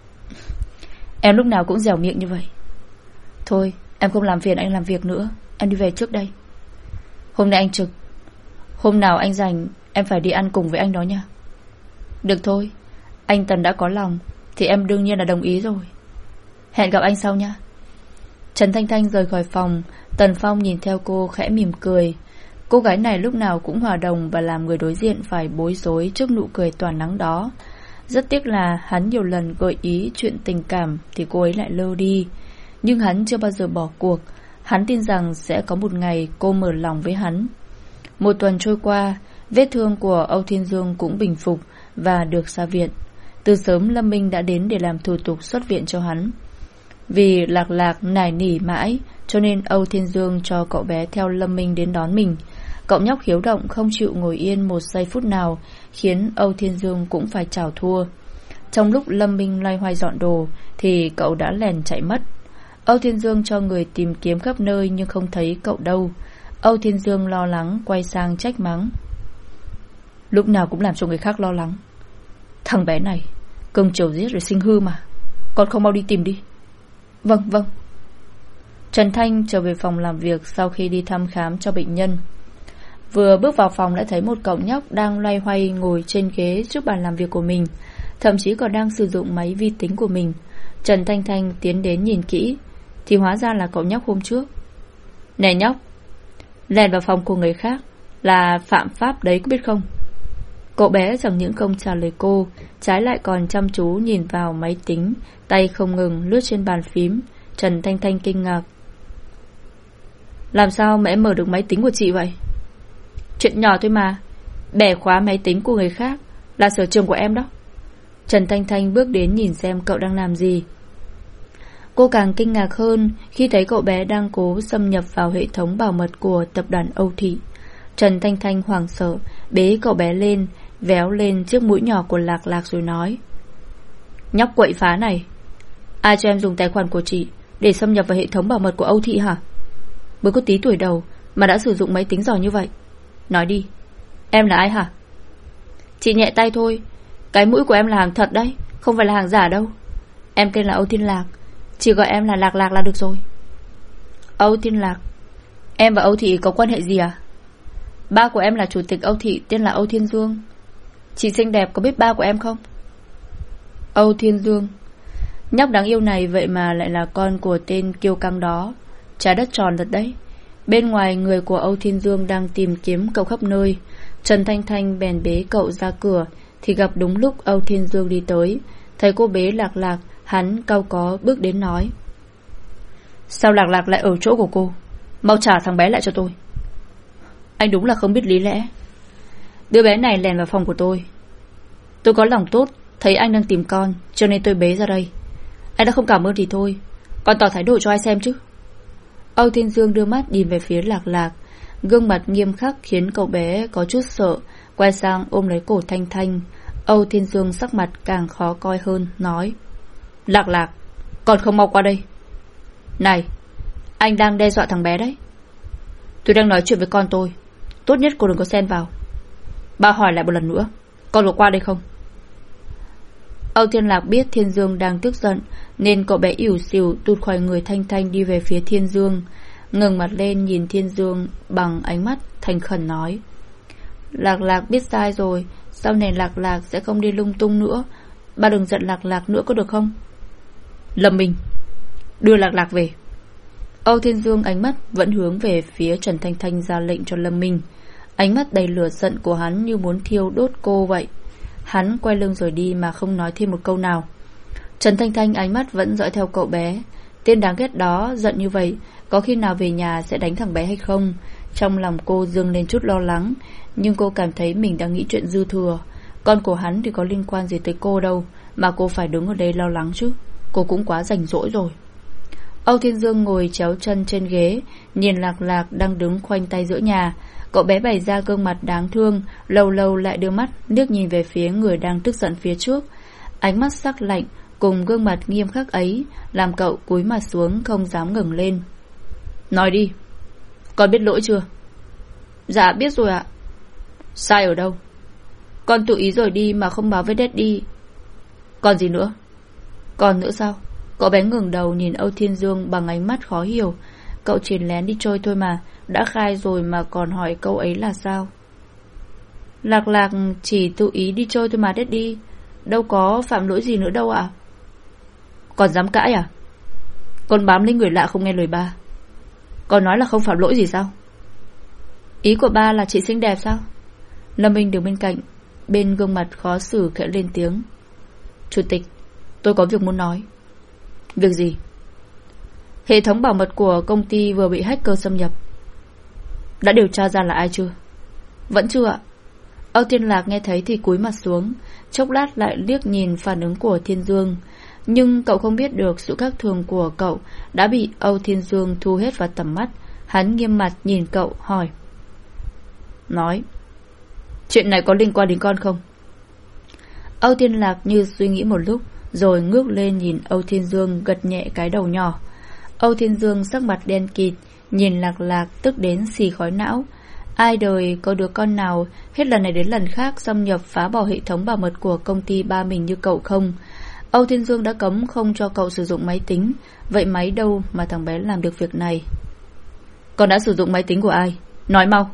Speaker 1: Em lúc nào cũng dẻo miệng như vậy. Thôi, em không làm phiền anh làm việc nữa. Em đi về trước đây. Hôm nay anh trực. Hôm nào anh rảnh em phải đi ăn cùng với anh đó nha. Được thôi. Anh Tần đã có lòng thì em đương nhiên là đồng ý rồi. Hẹn gặp anh sau nha. Trần Thanh Thanh rời khỏi phòng. Tần Phong nhìn theo cô khẽ mỉm cười. Cô gái này lúc nào cũng hòa đồng và làm người đối diện phải bối rối trước nụ cười tỏa nắng đó. Rất tiếc là hắn nhiều lần gợi ý chuyện tình cảm thì cô ấy lại lơ đi. Nhưng hắn chưa bao giờ bỏ cuộc. Hắn tin rằng sẽ có một ngày cô mở lòng với hắn. Một tuần trôi qua, vết thương của Âu Thiên Dương cũng bình phục và được ra viện. Từ sớm Lâm Minh đã đến để làm thủ tục xuất viện cho hắn. Vì Lạc Lạc nài nỉ mãi, cho nên Âu Thiên Dương cho cậu bé theo Lâm Minh đến đón mình. Cậu nhóc hiếu động không chịu ngồi yên một giây phút nào, khiến Âu Thiên Dương cũng phải chào thua. Trong lúc Lâm Minh loay hoay dọn đồ thì cậu đã lèn chạy mất. Âu Thiên Dương cho người tìm kiếm khắp nơi nhưng không thấy cậu đâu. Âu Thiên Dương lo lắng quay sang trách mắng. Lúc nào cũng làm cho người khác lo lắng. Thằng bé này cưng chiều giết rồi sinh hư mà. Con không mau đi tìm đi. Vâng vâng. Trần Thanh trở về phòng làm việc sau khi đi thăm khám cho bệnh nhân. Vừa bước vào phòng đã thấy một cậu nhóc đang loay hoay ngồi trên ghế trước bàn làm việc của mình, thậm chí còn đang sử dụng máy vi tính của mình. Trần Thanh Thanh tiến đến nhìn kỹ thì hóa ra là cậu nhóc hôm trước. Này nhóc, lèn vào phòng của người khác là phạm pháp đấy, có biết không? Cậu bé chẳng những không trả lời cô, trái lại còn chăm chú nhìn vào máy tính, tay không ngừng lướt trên bàn phím. Trần Thanh Thanh kinh ngạc. Làm sao mà em mở được máy tính của chị vậy? Chuyện nhỏ thôi mà, bẻ khóa máy tính của người khác là sở trường của em đó. Trần Thanh Thanh bước đến nhìn xem cậu đang làm gì. Cô càng kinh ngạc hơn khi thấy cậu bé đang cố xâm nhập vào hệ thống bảo mật của tập đoàn Âu Thị. Trần Thanh Thanh hoảng sợ bế cậu bé lên, véo lên chiếc mũi nhỏ của Lạc Lạc rồi nói. Nhóc quậy phá này, Ai cho em dùng tài khoản của chị để xâm nhập vào hệ thống bảo mật của Âu Thị hả? Mới có tí tuổi đầu mà đã sử dụng máy tính giỏi như vậy. Nói đi, em là ai hả? Chị nhẹ tay thôi, cái mũi của em là hàng thật đấy, không phải là hàng giả đâu. Em tên là Âu Thiên Lạc, chị gọi em là Lạc Lạc là được rồi. Âu Thiên Lạc, em và Âu Thị có quan hệ gì à? Ba của em là chủ tịch Âu Thị, tên là Âu Thiên Dương. Chị xinh đẹp có biết ba của em không? Âu Thiên Dương. Nhóc đáng yêu này vậy mà lại là con của tên kiêu căng đó. Trái đất tròn thật đấy. Bên ngoài người của Âu Thiên Dương đang tìm kiếm cậu khắp nơi. Trần Thanh Thanh bèn bế cậu ra cửa, thì gặp đúng lúc Âu Thiên Dương đi tới. Thấy cô bế Lạc Lạc, hắn cau có bước đến nói: Sao Lạc Lạc lại ở chỗ của cô? Mau trả thằng bé lại cho tôi. Anh đúng là không biết lý lẽ. Đứa bé này lèn vào phòng của tôi. Tôi có lòng tốt, thấy anh đang tìm con, cho nên tôi bế ra đây. Anh đã không cảm ơn thì thôi, còn tỏ thái độ cho ai xem chứ. Âu Thiên Dương đưa mắt nhìn về phía Lạc Lạc, gương mặt nghiêm khắc khiến cậu bé có chút sợ. Quay sang ôm lấy cổ Thanh Thanh. Âu Thiên Dương sắc mặt càng khó coi hơn, nói: Lạc Lạc, còn không mau qua đây. Này, anh đang đe dọa thằng bé đấy. Tôi đang nói chuyện với con tôi, tốt nhất cô đừng có xen vào. Ba hỏi lại một lần nữa, con có qua đây không? Âu Thiên Lạc biết Thiên Dương đang tức giận, nên cậu bé ỉu xìu tụt khỏi người Thanh Thanh đi về phía Thiên Dương, ngẩng mặt lên nhìn Thiên Dương bằng ánh mắt thành khẩn nói: Lạc Lạc biết sai rồi, sau này Lạc Lạc sẽ không đi lung tung nữa. Ba đừng giận Lạc Lạc nữa có được không? Lâm Minh, đưa Lạc Lạc về. Âu Thiên Dương ánh mắt vẫn hướng về phía Trần Thanh Thanh, ra lệnh cho Lâm Minh. Ánh mắt đầy lửa giận của hắn như muốn thiêu đốt cô vậy. Hắn quay lưng rồi đi mà không nói thêm một câu nào. Trần Thanh Thanh ánh mắt vẫn dõi theo cậu bé. Tên đáng ghét đó giận như vậy, có khi nào về nhà sẽ đánh thằng bé hay không? Trong lòng cô dâng lên chút lo lắng, nhưng cô cảm thấy mình đang nghĩ chuyện dư thừa. Con của hắn thì có liên quan gì tới cô đâu mà cô phải đứng ở đây lo lắng chứ. Cô cũng quá rảnh rỗi rồi. Âu Thiên Dương ngồi chéo chân trên ghế, nhìn Lạc Lạc đang đứng khoanh tay giữa nhà. Cậu bé bày ra gương mặt đáng thương, lâu lâu lại đưa mắt liếc nhìn về phía người đang tức giận phía trước. Ánh mắt sắc lạnh cùng gương mặt nghiêm khắc ấy làm cậu cúi mặt xuống không dám ngẩng lên. Nói đi, con biết lỗi chưa? Dạ biết rồi ạ. Sai ở đâu? Con tự ý rời đi mà không báo với Daddy. Còn gì nữa? Còn nữa sao? Cậu bé ngẩng đầu nhìn Âu Thiên Dương bằng ánh mắt khó hiểu. Cậu chỉ lén đi chơi thôi mà, đã khai rồi mà còn hỏi câu ấy là sao? Lạc Lạc chỉ tự ý đi chơi thôi mà Daddy, đâu có phạm lỗi gì nữa đâu ạ. Còn dám cãi à? Con bám lấy người lạ không nghe lời ba. Con nói là không phạm lỗi gì sao? Ý của ba là chị xinh đẹp sao? Lâm Minh đứng bên cạnh, bên gương mặt khó xử khẽ lên tiếng. Chủ tịch, tôi có việc muốn nói. Việc gì? Hệ thống bảo mật của công ty vừa bị hacker xâm nhập. Đã điều tra ra là ai chưa? Vẫn chưa ạ. Âu Thiên Lạc nghe thấy thì cúi mặt xuống, chốc lát lại liếc nhìn phản ứng của Thiên Dương. Nhưng cậu không biết được sự khác thường của cậu đã bị Âu Thiên Dương thu hết vào tầm mắt. Hắn nghiêm mặt nhìn cậu hỏi: Nói, chuyện này có liên quan đến con không? Âu Thiên Lạc như suy nghĩ một lúc, rồi ngước lên nhìn Âu Thiên Dương, gật nhẹ cái đầu nhỏ. Âu Thiên Dương sắc mặt đen kịt, nhìn Lạc Lạc tức đến xì khói não. Ai đời có đứa con nào hết lần này đến lần khác xâm nhập phá bỏ hệ thống bảo mật của công ty ba mình như cậu không? Âu Thiên Dương đã cấm không cho cậu sử dụng máy tính, vậy máy đâu mà thằng bé làm được việc này? Con đã sử dụng máy tính của ai? Nói mau.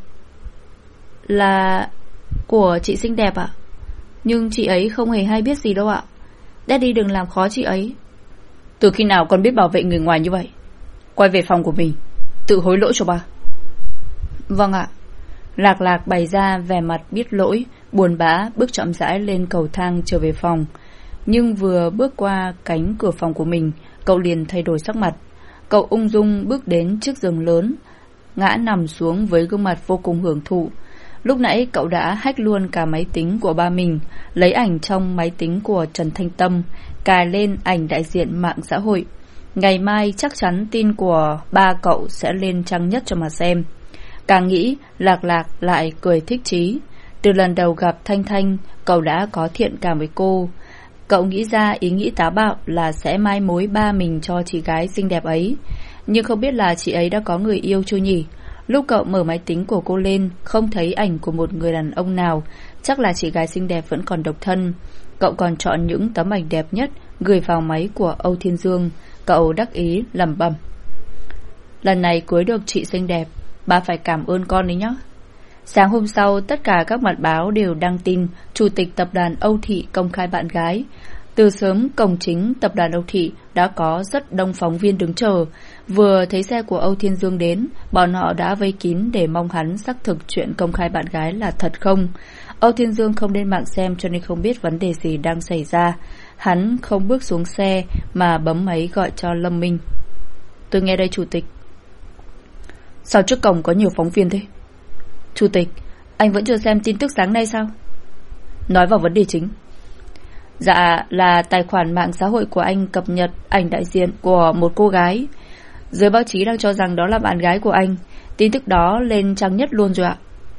Speaker 1: Là của chị xinh đẹp ạ. Nhưng chị ấy không hề hay biết gì đâu ạ. Daddy đừng làm khó chị ấy. Từ khi nào con biết bảo vệ người ngoài như vậy? Quay về phòng của mình, tự hối lỗi cho ba. Vâng ạ. Lạc Lạc bày ra vẻ mặt biết lỗi, buồn bã bước chậm rãi lên cầu thang trở về phòng. Nhưng vừa bước qua cánh cửa phòng của mình, cậu liền thay đổi sắc mặt. Cậu ung dung bước đến trước giường lớn, ngã nằm xuống với gương mặt vô cùng hưởng thụ. Lúc nãy cậu đã hack luôn cả máy tính của ba mình, lấy ảnh trong máy tính của Trần Thanh Tâm, cài lên ảnh đại diện mạng xã hội. Ngày mai chắc chắn tin của ba cậu sẽ lên trang nhất cho mà xem. Càng nghĩ, Lạc Lạc lại cười thích chí. Từ lần đầu gặp Thanh Thanh, cậu đã có thiện cảm với cô. Cậu nghĩ ra ý nghĩ táo bạo là sẽ mai mối ba mình cho chị gái xinh đẹp ấy. Nhưng không biết là chị ấy đã có người yêu chưa nhỉ? Lúc cậu mở máy tính của cô lên, không thấy ảnh của một người đàn ông nào. Chắc là chị gái xinh đẹp vẫn còn độc thân. Cậu còn chọn những tấm ảnh đẹp nhất gửi vào máy của Âu Thiên Dương. Cậu đắc ý lẩm bẩm: lần này cưới được chị xinh đẹp, bà phải cảm ơn con đấy nhá. Sáng hôm sau, tất cả các mặt báo đều đăng tin Chủ tịch tập đoàn Âu Thị công khai bạn gái. Từ sớm, cổng chính tập đoàn Âu Thị đã có rất đông phóng viên đứng chờ. Vừa thấy xe của Âu Thiên Dương đến, bọn họ đã vây kín để mong hắn xác thực chuyện công khai bạn gái là thật không. Âu Thiên Dương không lên mạng xem cho nên không biết vấn đề gì đang xảy ra. Hắn không bước xuống xe mà bấm máy gọi cho Lâm Minh. Tôi nghe đây Chủ tịch. Sao trước cổng có nhiều phóng viên thế? Chủ tịch, anh vẫn chưa xem tin tức sáng nay sao? Nói vào vấn đề chính. Dạ, là tài khoản mạng xã hội của anh cập nhật ảnh đại diện của một cô gái. Giới báo chí đang cho rằng đó là bạn gái của anh. Tin tức đó lên trang nhất luôn rồi ạ.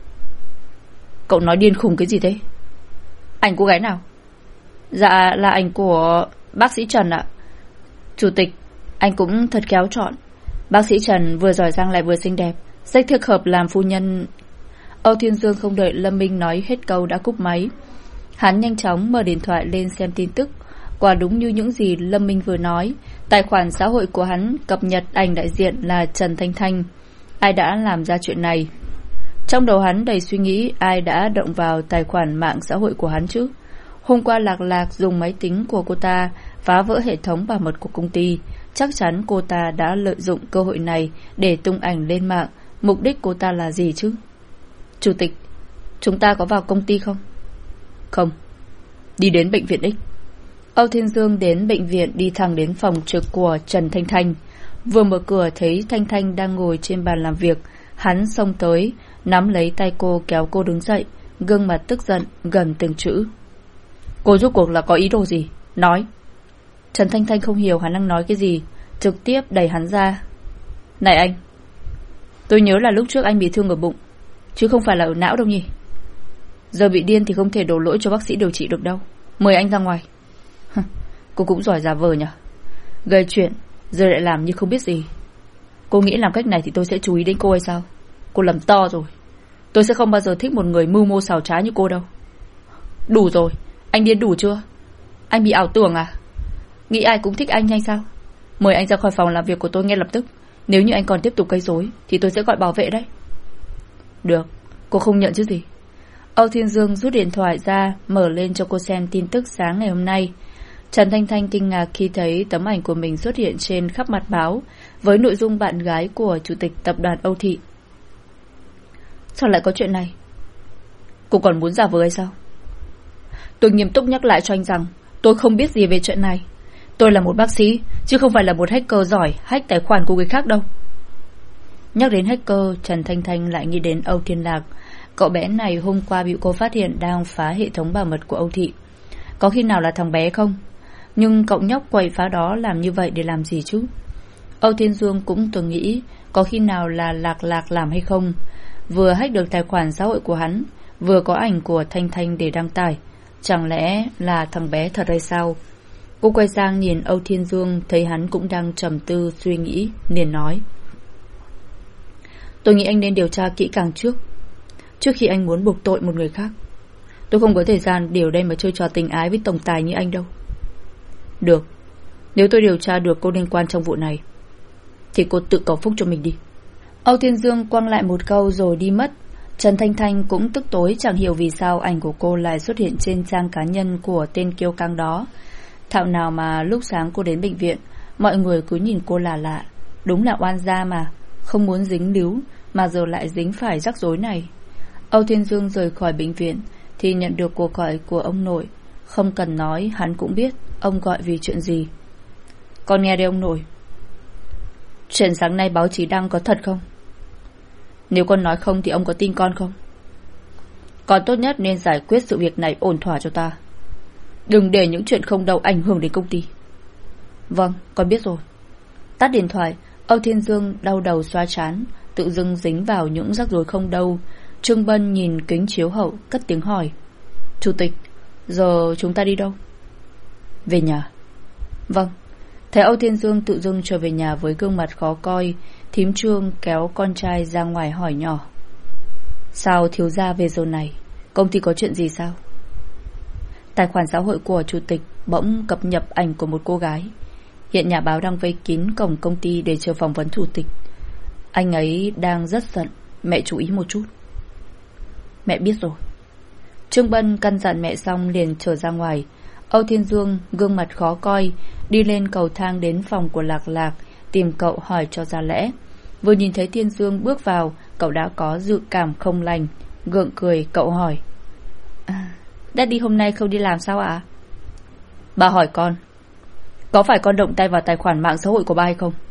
Speaker 1: Cậu nói điên khùng cái gì thế? Ảnh cô gái nào? Dạ, là ảnh của bác sĩ Trần ạ. Chủ tịch, anh cũng thật khéo chọn. Bác sĩ Trần vừa giỏi giang lại vừa xinh đẹp, rất thích hợp làm phu nhân. Âu Thiên Dương không đợi Lâm Minh nói hết câu đã cúp máy. Hắn nhanh chóng mở điện thoại lên xem tin tức. Quả đúng như những gì Lâm Minh vừa nói, tài khoản xã hội của hắn cập nhật ảnh đại diện là Trần Thanh Thanh. Ai đã làm ra chuyện này? Trong đầu hắn đầy suy nghĩ ai đã động vào tài khoản mạng xã hội của hắn chứ. Hôm qua Lạc Lạc dùng máy tính của cô ta phá vỡ hệ thống bảo mật của công ty. Chắc chắn cô ta đã lợi dụng cơ hội này để tung ảnh lên mạng. Mục đích cô ta là gì chứ? Chủ tịch, chúng ta có vào công ty không? Không. Đi đến bệnh viện X. Âu Thiên Dương đến bệnh viện, đi thẳng đến phòng trực của Trần Thanh Thanh. Vừa mở cửa thấy Thanh Thanh đang ngồi trên bàn làm việc. Hắn xông tới, nắm lấy tay cô kéo cô đứng dậy, gương mặt tức giận gần từng chữ. Cô rốt cuộc là có ý đồ gì? Nói. Trần Thanh Thanh không hiểu hắn đang nói cái gì, trực tiếp đẩy hắn ra. Này anh, tôi nhớ là lúc trước anh bị thương ở bụng, chứ không phải là ở não đâu nhỉ? Giờ bị điên thì không thể đổ lỗi cho bác sĩ điều trị được đâu. Mời anh ra ngoài. Cô cũng giỏi giả vờ nhỉ. Gây chuyện giờ lại làm như không biết gì. Cô nghĩ làm cách này thì tôi sẽ chú ý đến cô hay sao? Cô lầm to rồi. Tôi sẽ không bao giờ thích một người mưu mô xảo trá như cô đâu. Đủ rồi, anh điên đủ chưa? Anh bị ảo tưởng à? Nghĩ ai cũng thích anh hay sao? Mời anh ra khỏi phòng làm việc của tôi ngay lập tức. Nếu như anh còn tiếp tục gây rối thì tôi sẽ gọi bảo vệ đấy. Được, cô không nhận chứ gì. Âu Thiên Dương rút điện thoại ra, mở lên cho cô xem tin tức sáng ngày hôm nay. Trần Thanh Thanh kinh ngạc khi thấy tấm ảnh của mình xuất hiện trên khắp mặt báo với nội dung bạn gái của Chủ tịch tập đoàn Âu Thị. Sao lại có chuyện này? Cô còn muốn giả vờ hay sao? Tôi nghiêm túc nhắc lại cho anh rằng tôi không biết gì về chuyện này. Tôi là một bác sĩ, chứ không phải là một hacker giỏi hack tài khoản của người khác đâu. Nhắc đến hacker, Trần Thanh Thanh lại nghĩ đến Âu Thiên Lạc. Cậu bé này hôm qua bị cô phát hiện đang phá hệ thống bảo mật của Âu Thị. Có khi nào là thằng bé không? Nhưng cậu nhóc quậy phá đó làm như vậy để làm gì chứ? Âu Thiên Dương cũng từng nghĩ có khi nào là Lạc Lạc làm hay không. Vừa hack được tài khoản xã hội của hắn, vừa có ảnh của Thanh Thanh để đăng tải. Chẳng lẽ là thằng bé thật hay sao? Cô quay sang nhìn Âu Thiên Dương, thấy hắn cũng đang trầm tư suy nghĩ, liền nói. Tôi nghĩ anh nên điều tra kỹ càng trước, trước khi anh muốn buộc tội một người khác. Tôi không có thời gian điều đây mà chơi trò tình ái với tổng tài như anh đâu. Được, nếu tôi điều tra được cô liên quan trong vụ này thì cô tự cầu phúc cho mình đi. Âu Thiên Dương quăng lại một câu rồi đi mất. Trần Thanh Thanh cũng tức tối, chẳng hiểu vì sao ảnh của cô lại xuất hiện trên trang cá nhân của tên kiêu căng đó. Thảo nào mà lúc sáng cô đến bệnh viện, mọi người cứ nhìn cô lạ lạ. Đúng là oan gia mà, không muốn dính líu mà giờ lại dính phải rắc rối này. Âu Thiên Dương rời khỏi bệnh viện thì nhận được cuộc gọi của ông nội. Không cần nói, hắn cũng biết ông gọi vì chuyện gì. Con nghe đây ông nội. Chuyện sáng nay báo chí đăng có thật không? Nếu con nói không thì ông có tin con không? Con tốt nhất nên giải quyết sự việc này ổn thỏa cho ta. Đừng để những chuyện không đâu ảnh hưởng đến công ty. Vâng, con biết rồi. Tắt điện thoại, Âu Thiên Dương đau đầu xoa trán, tự dưng dính vào những rắc rối không đâu. Trương Bân nhìn kính chiếu hậu, cất tiếng hỏi. Chủ tịch, giờ chúng ta đi đâu? Về nhà. Vâng. Thấy Âu Thiên Dương tự dưng trở về nhà với gương mặt khó coi, thím Trương kéo con trai ra ngoài hỏi nhỏ: Sao thiếu gia về giờ này? Công ty có chuyện gì sao? Tài khoản xã hội của chủ tịch bỗng cập nhật ảnh của một cô gái. Hiện nhà báo đang vây kín cổng công ty để chờ phỏng vấn chủ tịch. Anh ấy đang rất giận. Mẹ chú ý một chút. Mẹ biết rồi. Trương Bân căn dặn mẹ xong liền trở ra ngoài. Âu Thiên Dương gương mặt khó coi đi lên cầu thang đến phòng của Lạc Lạc, tìm cậu hỏi cho ra lẽ. Vừa nhìn thấy Thiên Dương bước vào, cậu đã có dự cảm không lành. Gượng cười cậu hỏi: à, Daddy hôm nay không đi làm sao ạ? Bà hỏi con: Có phải con động tay vào tài khoản mạng xã hội của ba hay không?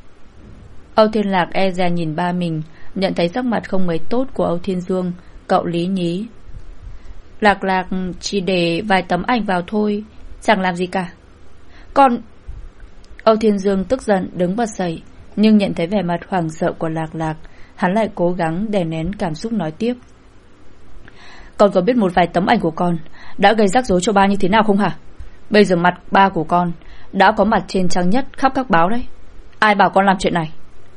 Speaker 1: Âu Thiên Lạc e dè nhìn ba mình, nhận thấy sắc mặt không mấy tốt của Âu Thiên Dương. Cậu lý nhí: Lạc Lạc chỉ để vài tấm ảnh vào thôi, chẳng làm gì cả. Con... Âu Thiên Dương tức giận đứng bật dậy, nhưng nhận thấy vẻ mặt hoảng sợ của Lạc Lạc, hắn lại cố gắng đè nén cảm xúc nói tiếp: Con có biết một vài tấm ảnh của con đã gây rắc rối cho ba như thế nào không hả? Bây giờ mặt ba của con đã có mặt trên trang nhất khắp các báo đấy. Ai bảo con làm chuyện này?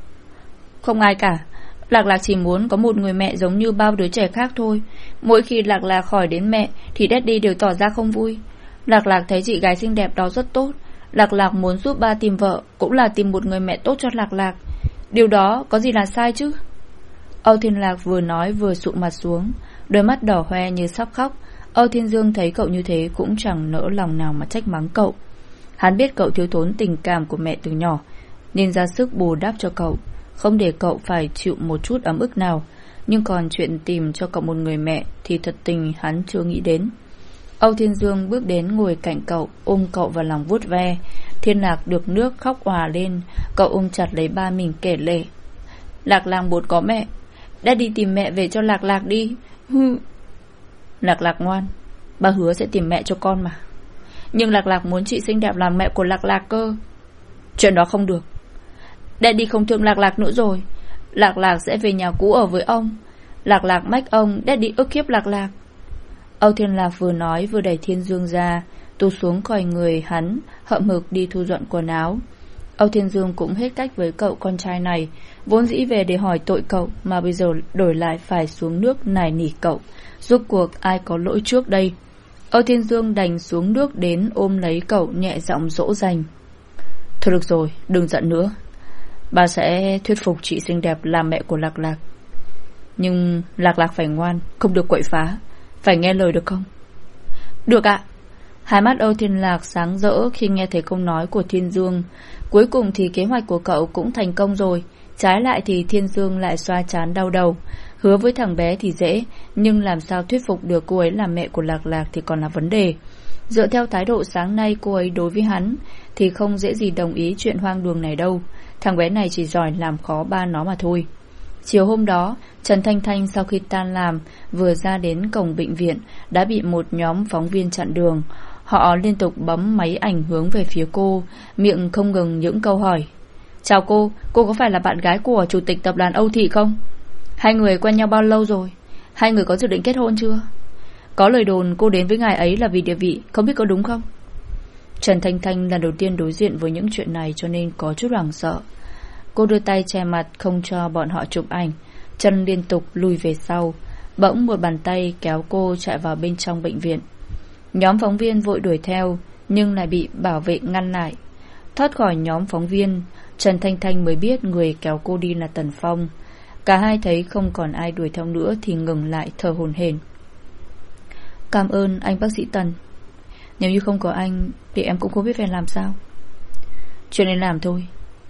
Speaker 1: Không ai cả. Lạc Lạc chỉ muốn có một người mẹ giống như bao đứa trẻ khác thôi. Mỗi khi Lạc Lạc hỏi đến mẹ thì Daddy đều tỏ ra không vui. Lạc Lạc thấy chị gái xinh đẹp đó rất tốt. Lạc Lạc muốn giúp ba tìm vợ, cũng là tìm một người mẹ tốt cho Lạc Lạc. Điều đó có gì là sai chứ? Âu Thiên Lạc vừa nói vừa sụp mặt xuống, đôi mắt đỏ hoe như sắp khóc. Âu Thiên Dương thấy cậu như thế cũng chẳng nỡ lòng nào mà trách mắng cậu. Hắn biết cậu thiếu thốn tình cảm của mẹ từ nhỏ, nên ra sức bù đắp cho cậu, không để cậu phải chịu một chút ấm ức nào. Nhưng còn chuyện tìm cho cậu một người mẹ thì thật tình hắn chưa nghĩ đến. Âu Thiên Dương bước đến ngồi cạnh cậu, ôm cậu vào lòng vuốt ve. Thiên Lạc được nước khóc òa lên. Cậu ôm chặt lấy ba mình kể lể: Lạc Lạc muốn có mẹ, đã đi tìm mẹ về cho Lạc Lạc đi. Hừ. Lạc Lạc ngoan, ba hứa sẽ tìm mẹ cho con mà. Nhưng Lạc Lạc muốn chị xinh đẹp làm mẹ của Lạc Lạc cơ. Chuyện đó không được. Daddy không thương Lạc Lạc nữa rồi. Lạc Lạc sẽ về nhà cũ ở với ông. Lạc Lạc mách ông Daddy ức hiếp Lạc Lạc. Âu Thiên Lạc vừa nói vừa đẩy Thiên Dương ra, tụt xuống khỏi người hắn, hậm hực đi thu dọn quần áo. Âu Thiên Dương cũng hết cách với cậu con trai này, vốn dĩ về để hỏi tội cậu, mà bây giờ đổi lại phải xuống nước nài nỉ cậu. Rốt cuộc ai có lỗi trước đây? Âu Thiên Dương đành xuống nước đến ôm lấy cậu, nhẹ giọng dỗ dành: Thôi được rồi, đừng giận nữa. Bà sẽ thuyết phục chị xinh đẹp làm mẹ của Lạc Lạc. Nhưng Lạc Lạc phải ngoan, không được quậy phá, phải nghe lời được không? Được ạ. Hai mắt Âu Thiên Lạc sáng rỡ khi nghe thấy câu nói của Thiên Dương. Cuối cùng thì kế hoạch của cậu cũng thành công rồi. Trái lại thì Thiên Dương lại xoa trán đau đầu. Hứa với thằng bé thì dễ, nhưng làm sao thuyết phục được cô ấy làm mẹ của Lạc Lạc thì còn là vấn đề. Dựa theo thái độ sáng nay cô ấy đối với hắn thì không dễ gì đồng ý chuyện hoang đường này đâu. Thằng bé này chỉ giỏi làm khó ba nó mà thôi. Chiều hôm đó, Trần Thanh Thanh sau khi tan làm vừa ra đến cổng bệnh viện đã bị một nhóm phóng viên chặn đường. Họ liên tục bấm máy ảnh hướng về phía cô, miệng không ngừng những câu hỏi: Chào cô, cô có phải là bạn gái của chủ tịch tập đoàn Âu Thị không? Hai người quen nhau bao lâu rồi? Hai người có dự định kết hôn chưa? Có lời đồn cô đến với ngài ấy là vì địa vị, không biết có đúng không? Trần Thanh Thanh lần đầu tiên đối diện với những chuyện này cho nên có chút hoảng sợ. Cô đưa tay che mặt không cho bọn họ chụp ảnh, chân liên tục lùi về sau. Bỗng một bàn tay kéo cô chạy vào bên trong bệnh viện. Nhóm phóng viên vội đuổi theo, nhưng lại bị bảo vệ ngăn lại. Thoát khỏi nhóm phóng viên, Trần Thanh Thanh mới biết người kéo cô đi là Tần Phong. Cả hai thấy không còn ai đuổi theo nữa thì ngừng lại thở hổn hển. Cảm ơn anh bác sĩ Tần. Nếu như không có anh thì em cũng không biết phải làm sao. Chuyện nên làm thôi.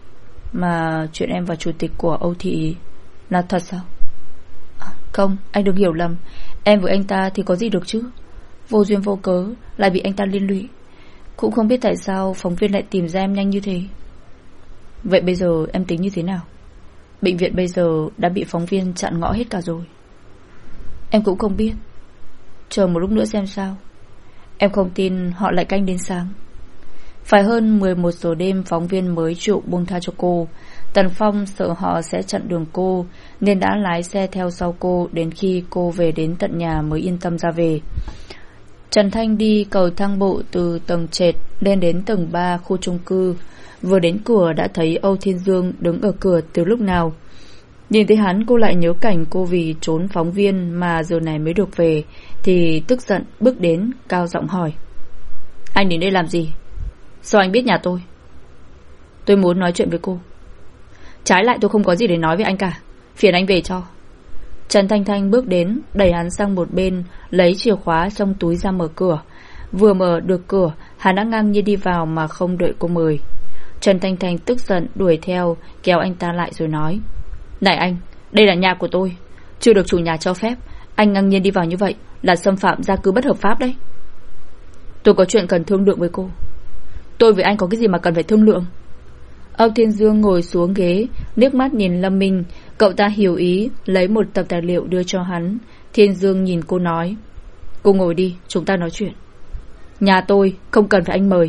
Speaker 1: Mà chuyện em và chủ tịch của Âu Thị là thật sao? À, không, anh đừng hiểu lầm. Em với anh ta thì có gì được chứ. Vô duyên vô cớ lại bị anh ta liên lụy. Cũng không biết tại sao phóng viên lại tìm ra em nhanh như thế. Vậy bây giờ em tính như thế nào? Bệnh viện bây giờ đã bị phóng viên chặn ngõ hết cả rồi. Em cũng không biết. Chờ một lúc nữa xem sao. Em không tin họ lại canh đến sáng. Phải hơn mười một giờ đêm phóng viên mới chịu buông tha cho cô. Tần Phong sợ họ sẽ chặn đường cô nên đã lái xe theo sau cô đến khi cô về đến tận nhà mới yên tâm ra về. Trần Thanh đi cầu thang bộ từ tầng trệt lên đến tầng ba khu chung cư. Vừa đến cửa đã thấy Âu Thiên Dương đứng ở cửa từ lúc nào. Nhìn thấy hắn, cô lại nhớ cảnh cô vì trốn phóng viên mà giờ này mới được về, thì tức giận bước đến cao giọng hỏi: Anh đến đây làm gì? Sao anh biết nhà tôi? Tôi muốn nói chuyện với cô. Trái lại tôi không có gì để nói với anh cả, phiền anh về cho. Trần Thanh Thanh bước đến, đẩy hắn sang một bên, lấy chìa khóa trong túi ra mở cửa. Vừa mở được cửa, hắn đã ngang nhiên đi vào mà không đợi cô mời. Trần Thanh Thanh tức giận đuổi theo, kéo anh ta lại rồi nói: Này anh, đây là nhà của tôi, chưa được chủ nhà cho phép. Anh ngang nhiên đi vào như vậy là xâm phạm gia cư bất hợp pháp đấy. Tôi có chuyện cần thương lượng với cô. Tôi với anh có cái gì mà cần phải thương lượng? Âu Thiên Dương ngồi xuống ghế, liếc mắt nhìn Lâm Minh. Cậu ta hiểu ý, lấy một tập tài liệu đưa cho hắn. Thiên Dương nhìn cô nói: Cô ngồi đi, chúng ta nói chuyện. Nhà tôi, không cần phải anh mời.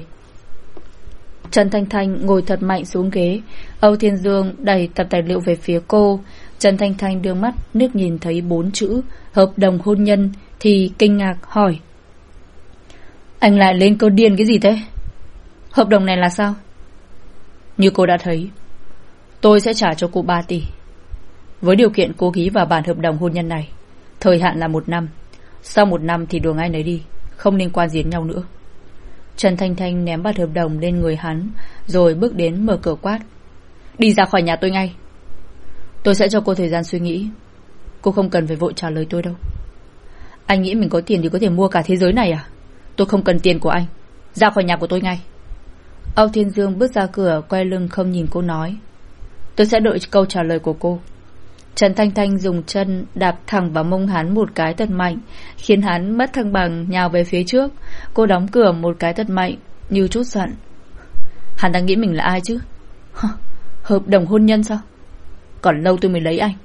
Speaker 1: Trần Thanh Thanh ngồi thật mạnh xuống ghế. Âu Thiên Dương đẩy tập tài liệu về phía cô. Trần Thanh Thanh đưa mắt nước nhìn thấy bốn chữ hợp đồng hôn nhân thì kinh ngạc hỏi: Anh lại lên cơn điên cái gì thế? Hợp đồng này là sao? Như cô đã thấy, tôi sẽ trả cho cô ba tỷ, với điều kiện cô ký vào bản hợp đồng hôn nhân này. Thời hạn là một năm. Sau một năm thì đường ai nấy đi, không liên quan gì đến nhau nữa. Trần Thanh Thanh ném bản hợp đồng lên người hắn, rồi bước đến mở cửa quát: Đi ra khỏi nhà tôi ngay. Tôi sẽ cho cô thời gian suy nghĩ. Cô không cần phải vội trả lời tôi đâu. Anh nghĩ mình có tiền thì có thể mua cả thế giới này à? Tôi không cần tiền của anh. Ra khỏi nhà của tôi ngay. Âu Thiên Dương bước ra cửa, quay lưng không nhìn cô nói: Tôi sẽ đợi câu trả lời của cô. Trần Thanh Thanh dùng chân đạp thẳng vào mông hắn một cái thật mạnh, khiến hắn mất thăng bằng nhào về phía trước. Cô đóng cửa một cái thật mạnh, như chút giận. Hắn đang nghĩ mình là ai chứ? Hợp đồng hôn nhân sao? Còn lâu tôi mới lấy anh.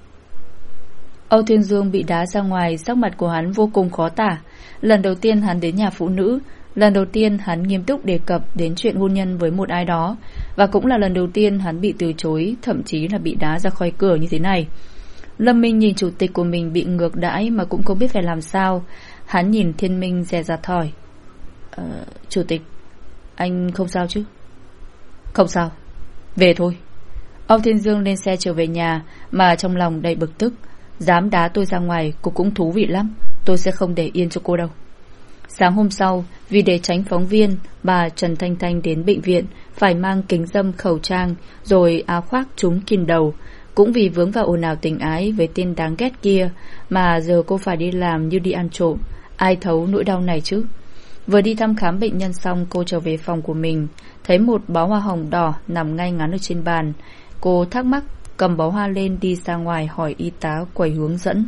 Speaker 1: Âu Thiên Dương bị đá ra ngoài, sắc mặt của hắn vô cùng khó tả. Lần đầu tiên hắn đến nhà phụ nữ, lần đầu tiên hắn nghiêm túc đề cập đến chuyện hôn nhân với một ai đó, và cũng là lần đầu tiên hắn bị từ chối, thậm chí là bị đá ra khỏi cửa như thế này. Lâm Minh nhìn chủ tịch của mình bị ngược đãi mà cũng không biết phải làm sao. Hắn nhìn Thiên Minh dè dặt hỏi: ờ, Chủ tịch, anh không sao chứ? Không sao, về thôi. Âu Thiên Dương lên xe trở về nhà, mà trong lòng đầy bực tức. Dám đá tôi ra ngoài, cô cũng thú vị lắm. Tôi sẽ không để yên cho cô đâu. Sáng hôm sau, vì để tránh phóng viên, bà Trần Thanh Thanh đến bệnh viện phải mang kính râm, khẩu trang, rồi áo khoác trùm kín đầu. Cũng vì vướng vào ồn ào tình ái với tên đáng ghét kia mà giờ cô phải đi làm như đi ăn trộm. Ai thấu nỗi đau này chứ? Vừa đi thăm khám bệnh nhân xong, cô trở về phòng của mình, thấy một bó hoa hồng đỏ nằm ngay ngắn ở trên bàn. Cô thắc mắc, cầm bó hoa lên đi ra ngoài hỏi y tá quầy hướng dẫn: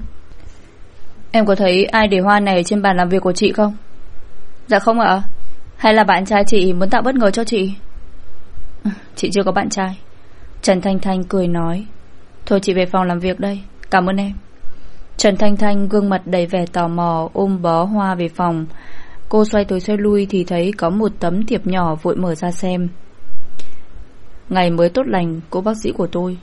Speaker 1: Em có thấy ai để hoa này trên bàn làm việc của chị không? Dạ không ạ. Hay là bạn trai chị muốn tạo bất ngờ cho chị? Chị chưa có bạn trai. Trần Thanh Thanh cười nói: Thôi chị về phòng làm việc đây, cảm ơn em. Trần Thanh Thanh gương mặt đầy vẻ tò mò ôm bó hoa về phòng. Cô xoay tới xoay lui thì thấy có một tấm thiệp nhỏ, vội mở ra xem. Ngày mới tốt lành, cô bác sĩ của tôi.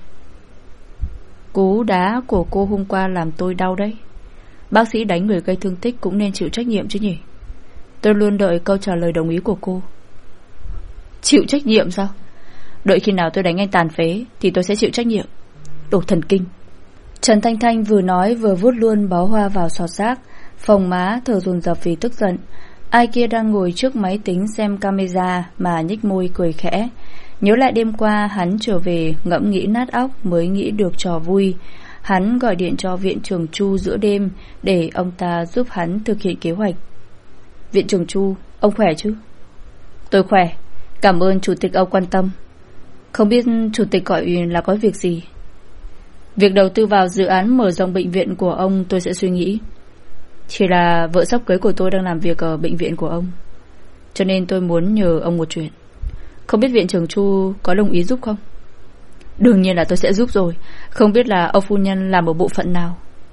Speaker 1: Cú đá của cô hôm qua làm tôi đau đấy. Bác sĩ đánh người gây thương tích cũng nên chịu trách nhiệm chứ nhỉ? Tôi luôn đợi câu trả lời đồng ý của cô. Chịu trách nhiệm sao? Đợi khi nào tôi đánh anh tàn phế thì tôi sẽ chịu trách nhiệm. Đồ thần kinh. Trần Thanh Thanh vừa nói vừa vút luôn bó hoa vào xọt rác, phồng má thở dồn dập vì tức giận. Ai kia đang ngồi trước máy tính xem camera mà nhếch môi cười khẽ. Nhớ lại đêm qua hắn trở về ngẫm nghĩ nát óc mới nghĩ được trò vui. Hắn gọi điện cho viện trưởng Chu giữa đêm để ông ta giúp hắn thực hiện kế hoạch. Viện trưởng Chu, ông khỏe chứ? Tôi khỏe, cảm ơn chủ tịch ông quan tâm. Không biết chủ tịch gọi là có việc gì? Việc đầu tư vào dự án mở rộng bệnh viện của ông tôi sẽ suy nghĩ. Chỉ là vợ sắp cưới của tôi đang làm việc ở bệnh viện của ông, cho nên tôi muốn nhờ ông một chuyện. Không biết viện trưởng Chu có đồng ý giúp không? Đương nhiên là tôi sẽ giúp rồi. Không biết là ông phu nhân làm ở bộ phận nào?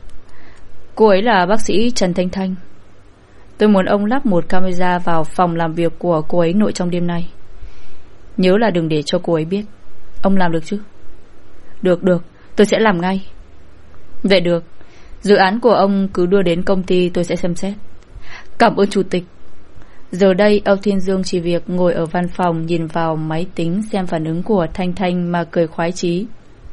Speaker 1: Cô ấy là bác sĩ Trần Thanh Thanh. Tôi muốn ông lắp một camera vào phòng làm việc của cô ấy nội trong đêm nay. Nhớ là đừng để cho cô ấy biết. Ông làm được chứ? Được được, tôi sẽ làm ngay. Vậy được, dự án của ông cứ đưa đến công ty tôi sẽ xem xét. Cảm ơn chủ tịch. Giờ đây Âu Thiên Dương chỉ việc ngồi ở văn phòng, nhìn vào máy tính xem phản ứng của Thanh Thanh mà cười khoái chí.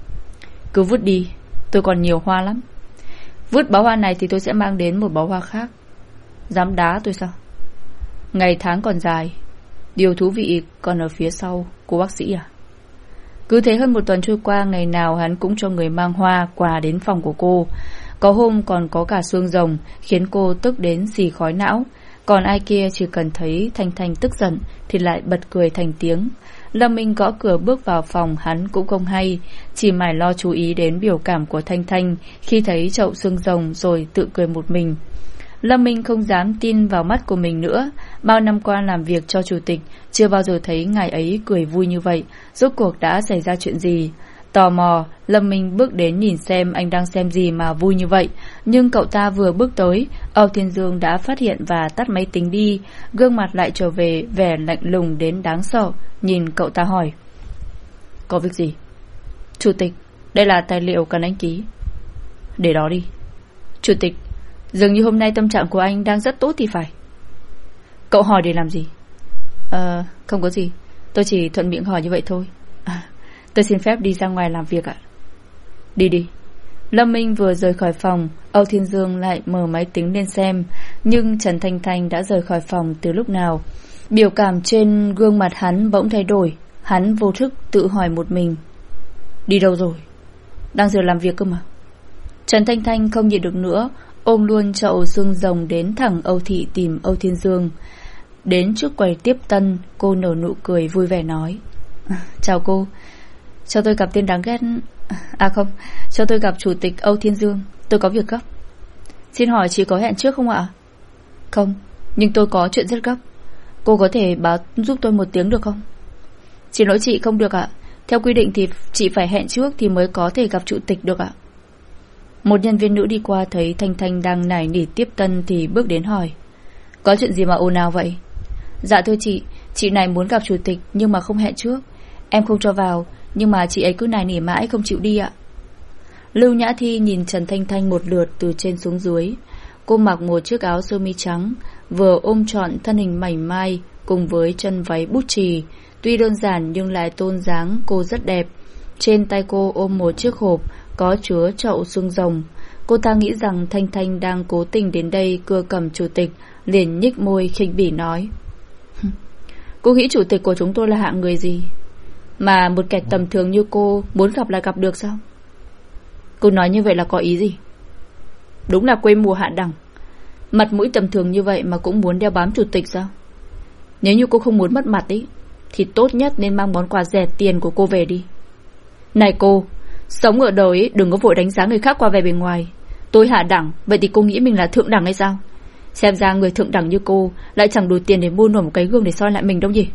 Speaker 1: Cứ vứt đi, tôi còn nhiều hoa lắm. Vứt bó hoa này thì tôi sẽ mang đến một bó hoa khác. Dám đá tôi sao? Ngày tháng còn dài, điều thú vị còn ở phía sau, cô bác sĩ à? Cứ thế hơn một tuần trôi qua, ngày nào hắn cũng cho người mang hoa, quà đến phòng của cô. Có hôm còn có cả xương rồng, khiến cô tức đến xì khói não. Còn ai kia chỉ cần thấy Thanh Thanh tức giận thì lại bật cười thành tiếng. Lâm Minh gõ cửa bước vào phòng, hắn cũng không hay, chỉ mải lo chú ý đến biểu cảm của Thanh Thanh khi thấy chậu xương rồng rồi tự cười một mình. Lâm Minh không dám tin vào mắt của mình nữa. Bao năm qua làm việc cho chủ tịch, chưa bao giờ thấy ngài ấy cười vui như vậy. Rốt cuộc đã xảy ra chuyện gì? Tò mò, Lâm Minh bước đến nhìn xem anh đang xem gì mà vui như vậy. Nhưng cậu ta vừa bước tới, Âu Thiên Dương đã phát hiện và tắt máy tính đi. Gương mặt lại trở về vẻ lạnh lùng đến đáng sợ. Nhìn cậu ta hỏi: Có việc gì? Chủ tịch, đây là tài liệu cần anh ký. Để đó đi. Chủ tịch, dường như hôm nay tâm trạng của anh đang rất tốt thì phải. Cậu hỏi để làm gì? Ờ, không có gì, tôi chỉ thuận miệng hỏi như vậy thôi. À, tôi xin phép đi ra ngoài làm việc ạ. Đi đi. Lâm Minh vừa rời khỏi phòng, Âu Thiên Dương lại mở máy tính lên xem. Nhưng Trần Thanh Thanh đã rời khỏi phòng từ lúc nào. Biểu cảm trên gương mặt hắn bỗng thay đổi. Hắn vô thức tự hỏi một mình: đi đâu rồi? Đang giờ làm việc cơ mà. Trần Thanh Thanh không nhịn được nữa, ôm luôn chậu xương rồng đến thẳng Âu Thị tìm Âu Thiên Dương. Đến trước quầy tiếp tân, cô nở nụ cười vui vẻ nói: Chào cô, cho tôi gặp tên đáng ghét. À không, cho tôi gặp chủ tịch Âu Thiên Dương, tôi có việc gấp. Xin hỏi chị có hẹn trước không ạ? Không, nhưng tôi có chuyện rất gấp. Cô có thể báo giúp tôi một tiếng được không? Xin lỗi chị, không được ạ. Theo quy định thì chị phải hẹn trước thì mới có thể gặp chủ tịch được ạ. Một nhân viên nữ đi qua thấy Thanh Thanh đang nài nỉ tiếp tân thì bước đến hỏi: Có chuyện gì mà ồn ào vậy? Dạ thưa chị, chị này muốn gặp chủ tịch nhưng mà không hẹn trước. Em không cho vào, nhưng mà chị ấy cứ nài nỉ mãi không chịu đi ạ. Lưu Nhã Thi nhìn Trần Thanh Thanh một lượt từ trên xuống dưới. Cô mặc một chiếc áo sơ mi trắng, vừa ôm trọn thân hình mảnh mai cùng với chân váy bút chì. Tuy đơn giản nhưng lại tôn dáng cô rất đẹp. Trên tay cô ôm một chiếc hộp có chứa chậu xương rồng. Cô ta nghĩ rằng Thanh Thanh đang cố tình đến đây cưa cầm chủ tịch, liền nhích môi khinh bỉ nói: Cô nghĩ chủ tịch của chúng tôi là hạng người gì mà một kẻ tầm thường như cô muốn gặp lại gặp được sao? Cô nói như vậy là có ý gì? Đúng là quê mùa hạ đẳng. Mặt mũi tầm thường như vậy mà cũng muốn đeo bám chủ tịch sao? Nếu như cô không muốn mất mặt ý, thì tốt nhất nên mang món quà rẻ tiền của cô về đi. Này cô, sống ở đời ấy, đừng có vội đánh giá người khác qua vẻ bề ngoài. Tôi hạ đẳng, vậy thì cô nghĩ mình là thượng đẳng hay sao? Xem ra người thượng đẳng như cô lại chẳng đủ tiền để mua nổi một cái gương để soi lại mình đâu nhỉ?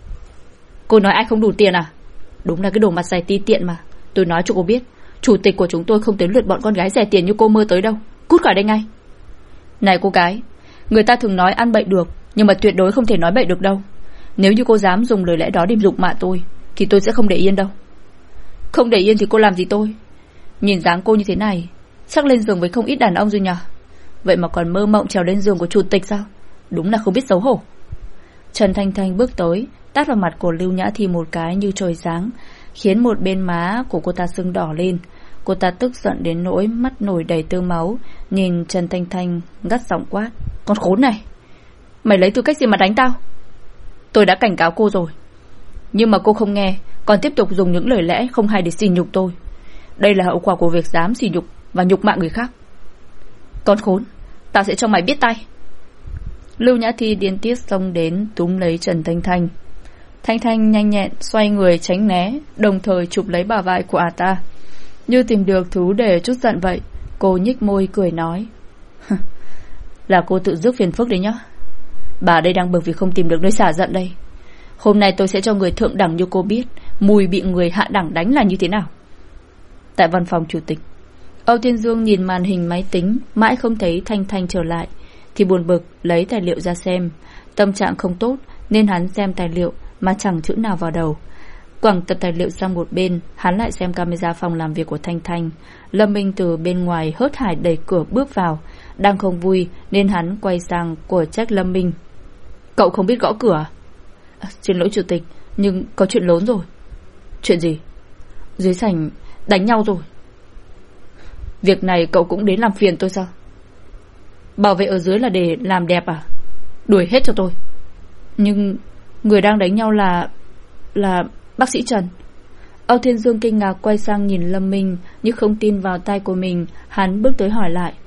Speaker 1: Cô nói ai không đủ tiền à? Đúng là cái đồ mặt dày ti tiện mà. Tôi nói cho cô biết, chủ tịch của chúng tôi không tới lượt bọn con gái rẻ tiền như cô mơ tới đâu. Cút khỏi đây ngay. Này cô gái, người ta thường nói ăn bậy được, nhưng mà tuyệt đối không thể nói bậy được đâu. Nếu như cô dám dùng lời lẽ đó để nhục mạ tôi thì tôi sẽ không để yên đâu. Không để yên thì cô làm gì tôi? Nhìn dáng cô như thế này chắc lên giường với không ít đàn ông rồi nhỉ? Vậy mà còn mơ mộng trèo lên giường của chủ tịch sao? Đúng là không biết xấu hổ. Trần Thanh Thanh bước tới, tát vào mặt của Lưu Nhã Thi một cái như trời giáng, khiến một bên má của cô ta sưng đỏ lên. Cô ta tức giận đến nỗi mắt nổi đầy tơ máu, nhìn Trần Thanh Thanh gắt giọng quát: Con khốn này, mày lấy tư cách gì mà đánh tao? Tôi đã cảnh cáo cô rồi, nhưng mà cô không nghe, còn tiếp tục dùng những lời lẽ không hay để sỉ nhục tôi. Đây là hậu quả của việc dám sỉ nhục và nhục mạ người khác. Con khốn, tao sẽ cho mày biết tay. Lưu Nhã Thi điên tiết xông đến túm lấy Trần Thanh Thanh. Thanh Thanh nhanh nhẹn xoay người tránh né, đồng thời chụp lấy bả vai của ả ta, như tìm được thứ để trút giận vậy. Cô nhích môi cười nói: Là cô tự rước phiền phức đấy nhá. Bà đây đang bực vì không tìm được nơi xả giận đây. Hôm nay tôi sẽ cho người thượng đẳng như cô biết mùi bị người hạ đẳng đánh là như thế nào. Tại văn phòng chủ tịch, Âu Thiên Dương nhìn màn hình máy tính, mãi không thấy Thanh Thanh trở lại thì buồn bực lấy tài liệu ra xem. Tâm trạng không tốt nên hắn xem tài liệu mà chẳng chữ nào vào đầu. Quẳng tập tài liệu sang một bên, hắn lại xem camera phòng làm việc của Thanh Thanh. Lâm Minh từ bên ngoài hớt hải đẩy cửa bước vào, đang không vui nên hắn quay sang của trách Lâm Minh: Cậu không biết gõ cửa à? À, xin lỗi chủ tịch, nhưng có chuyện lớn rồi. Chuyện gì? Dưới sảnh đánh nhau rồi. Việc này cậu cũng đến làm phiền tôi sao? Bảo vệ ở dưới là để làm đẹp à? Đuổi hết cho tôi. Nhưng người đang đánh nhau là Là bác sĩ Trần. Âu Thiên Dương kinh ngạc quay sang nhìn Lâm Minh, nhưng không tin vào tai của mình. Hắn bước tới hỏi lại: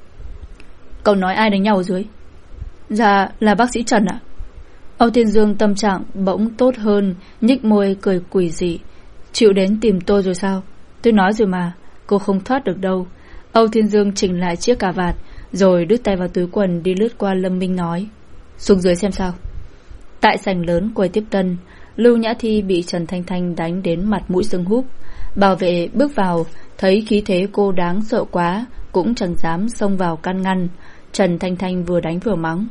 Speaker 1: Cậu nói ai đánh nhau ở dưới? Dạ là bác sĩ Trần ạ. Âu Thiên Dương tâm trạng bỗng tốt hơn, nhếch môi cười quỷ dị. Chịu đến tìm tôi rồi sao? Tôi nói rồi mà, cô không thoát được đâu. Âu Thiên Dương chỉnh lại chiếc cà vạt, rồi đút tay vào túi quần đi lướt qua Lâm Minh nói: Xuống dưới xem sao. Tại sảnh lớn quầy tiếp tân, Lưu Nhã Thi bị Trần Thanh Thanh đánh đến mặt mũi sưng húp. Bảo vệ bước vào, thấy khí thế cô đáng sợ quá, cũng chẳng dám xông vào can ngăn. Trần Thanh Thanh vừa đánh vừa mắng: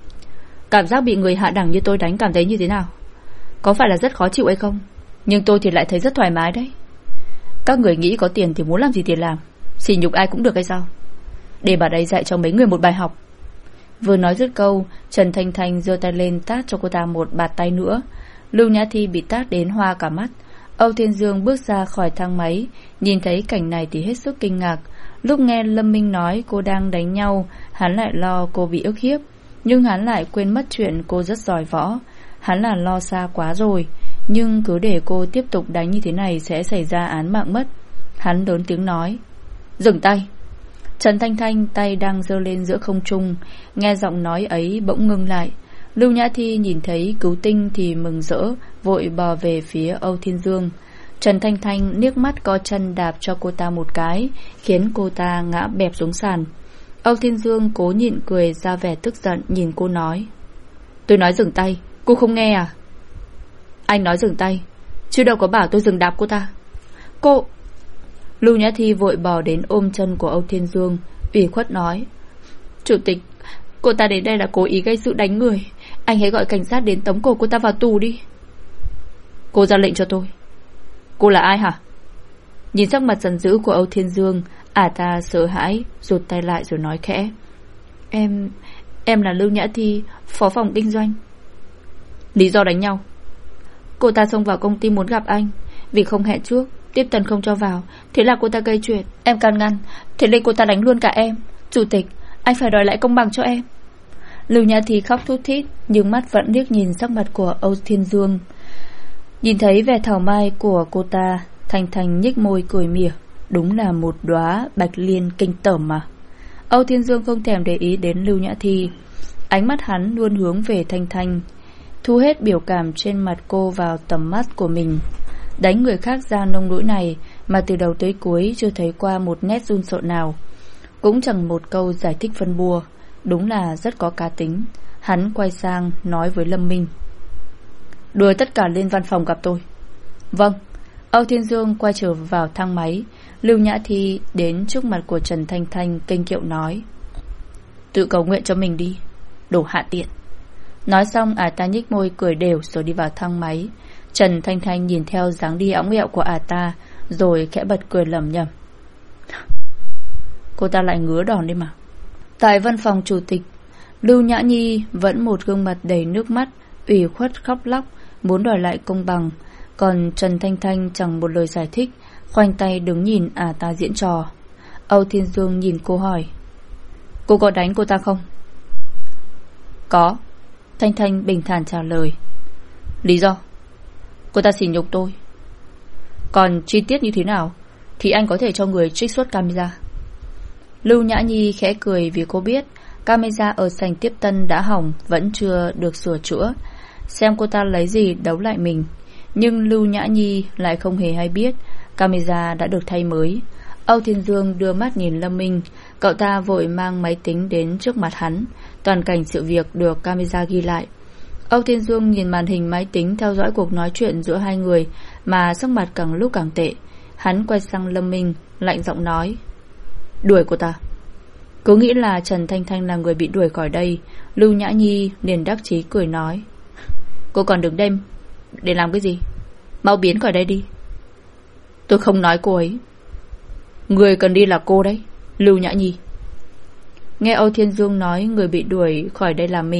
Speaker 1: Cảm giác bị người hạ đẳng như tôi đánh cảm thấy như thế nào? Có phải là rất khó chịu hay không? Nhưng tôi thì lại thấy rất thoải mái đấy. Các người nghĩ có tiền thì muốn làm gì thì làm, xỉ nhục ai cũng được hay sao? Để bà đây dạy cho mấy người một bài học. Vừa nói dứt câu, Trần Thanh Thanh giơ tay lên tát cho cô ta một bạt tay nữa. Lưu Nhã Thi bị tát đến hoa cả mắt. Âu Thiên Dương bước ra khỏi thang máy, nhìn thấy cảnh này thì hết sức kinh ngạc. Lúc nghe Lâm Minh nói cô đang đánh nhau, hắn lại lo cô bị ức hiếp, nhưng hắn lại quên mất chuyện cô rất giỏi võ. Hắn là lo xa quá rồi, nhưng cứ để cô tiếp tục đánh như thế này sẽ xảy ra án mạng mất. Hắn lớn tiếng nói: Dừng tay. Trần Thanh Thanh tay đang giơ lên giữa không trung, nghe giọng nói ấy bỗng ngưng lại. Lưu Nhã Thi nhìn thấy cứu tinh thì mừng rỡ, vội bò về phía Âu Thiên Dương. Trần Thanh Thanh liếc mắt co chân đạp cho cô ta một cái, khiến cô ta ngã bẹp xuống sàn. Âu Thiên Dương cố nhịn cười ra vẻ tức giận, nhìn cô nói: Tôi nói dừng tay, cô không nghe à? Anh nói dừng tay, chứ đâu có bảo tôi dừng đạp cô ta. Cô... Lưu Nhã Thi vội bò đến ôm chân của Âu Thiên Dương, ủy khuất nói: Chủ tịch, cô ta đến đây là cố ý gây sự đánh người. Anh hãy gọi cảnh sát đến tống cổ cô ta vào tù đi. Cô ra lệnh cho tôi. Cô là ai hả? Nhìn sắc mặt giận dữ của Âu Thiên Dương, ả ta sợ hãi, rụt tay lại rồi nói khẽ: Em... em là Lưu Nhã Thi, phó phòng kinh doanh. Lý do đánh nhau? Cô ta xông vào công ty muốn gặp anh, vì không hẹn trước, tiếp tân không cho vào, thế là cô ta gây chuyện. Em can ngăn, thế nên cô ta đánh luôn cả em. Chủ tịch, anh phải đòi lại công bằng cho em. Lưu Nhã Thi khóc thút thít, nhưng mắt vẫn liếc nhìn sắc mặt của Âu Thiên Dương. Nhìn thấy vẻ thảo mai của cô ta, Thanh Thanh nhếch môi cười mỉa: Đúng là một đóa bạch liên kinh tởm mà. Âu Thiên Dương không thèm để ý đến Lưu Nhã Thi, ánh mắt hắn luôn hướng về Thanh Thanh, thu hết biểu cảm trên mặt cô vào tầm mắt của mình. Đánh người khác ra nông nỗi này mà từ đầu tới cuối chưa thấy qua một nét run sợ nào, cũng chẳng một câu giải thích phân bua. Đúng là rất có cá tính. Hắn quay sang nói với Lâm Minh: Đưa tất cả lên văn phòng gặp tôi. Vâng. Âu Thiên Dương quay trở vào thang máy. Lưu Nhã Thi đến trước mặt của Trần Thanh Thanh kênh kiệu nói: Tự cầu nguyện cho mình đi, đồ hạ tiện. Nói xong ả ta nhếch môi cười đều rồi đi vào thang máy. Trần Thanh Thanh nhìn theo dáng đi õng ẹo của ả ta, rồi khẽ bật cười lẩm nhẩm: Cô ta lại ngứa đòn đi mà. Tại văn phòng chủ tịch, Lưu Nhã Nhi vẫn một gương mặt đầy nước mắt, ủy khuất khóc lóc, muốn đòi lại công bằng. Còn Trần Thanh Thanh chẳng một lời giải thích, khoanh tay đứng nhìn ả ta diễn trò. Âu Thiên Dương nhìn cô hỏi: Cô có đánh cô ta không? Có. Thanh Thanh bình thản trả lời. Lý do? Cô ta sỉ nhục tôi. Còn chi tiết như thế nào thì anh có thể cho người trích xuất camera. Lưu Nhã Nhi khẽ cười vì cô biết camera ở sảnh tiếp tân đã hỏng, vẫn chưa được sửa chữa, xem cô ta lấy gì đấu lại mình. Nhưng Lưu Nhã Nhi lại không hề hay biết camera đã được thay mới. Âu Thiên Dương đưa mắt nhìn Lâm Minh, cậu ta vội mang máy tính đến trước mặt hắn. Toàn cảnh sự việc được camera ghi lại. Âu Thiên Dương nhìn màn hình máy tính theo dõi cuộc nói chuyện giữa hai người mà sắc mặt càng lúc càng tệ. Hắn quay sang Lâm Minh, lạnh giọng nói: Đuổi cô ta. Cứ nghĩ là Trần Thanh Thanh là người bị đuổi khỏi đây, Lưu Nhã Nhi liền đắc chí cười nói: Cô còn đứng đêm để làm cái gì? Mau biến khỏi đây đi. Tôi không nói cô ấy. Người cần đi là cô đấy, Lưu Nhã Nhi. Nghe Âu Thiên Dương nói người bị đuổi khỏi đây là mình,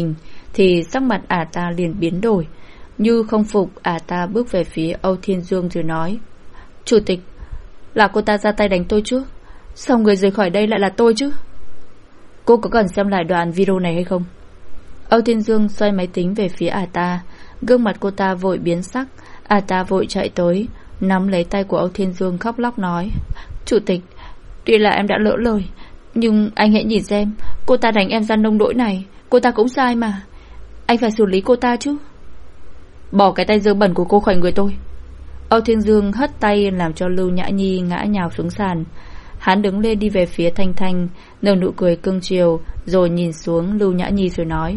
Speaker 1: thì sắc mặt ả ta liền biến đổi. Như không phục, ả ta bước về phía Âu Thiên Dương rồi nói: Chủ tịch, là cô ta ra tay đánh tôi trước, sao người rời khỏi đây lại là tôi chứ? Cô có cần xem lại đoạn video này hay không? Âu Thiên Dương xoay máy tính về phía ả ta. Gương mặt cô ta vội biến sắc. Ả ta vội chạy tới, nắm lấy tay của Âu Thiên Dương khóc lóc nói: Chủ tịch, tuy là em đã lỡ lời, nhưng anh hãy nhìn xem, cô ta đánh em ra nông nỗi này, cô ta cũng sai mà. Anh phải xử lý cô ta chứ. Bỏ cái tay dơ bẩn của cô khỏi người tôi. Âu Thiên Dương hất tay làm cho Lưu Nhã Nhi ngã nhào xuống sàn. Hắn đứng lên đi về phía Thanh Thanh, nở nụ cười cưng chiều, rồi nhìn xuống Lưu Nhã Nhi rồi nói: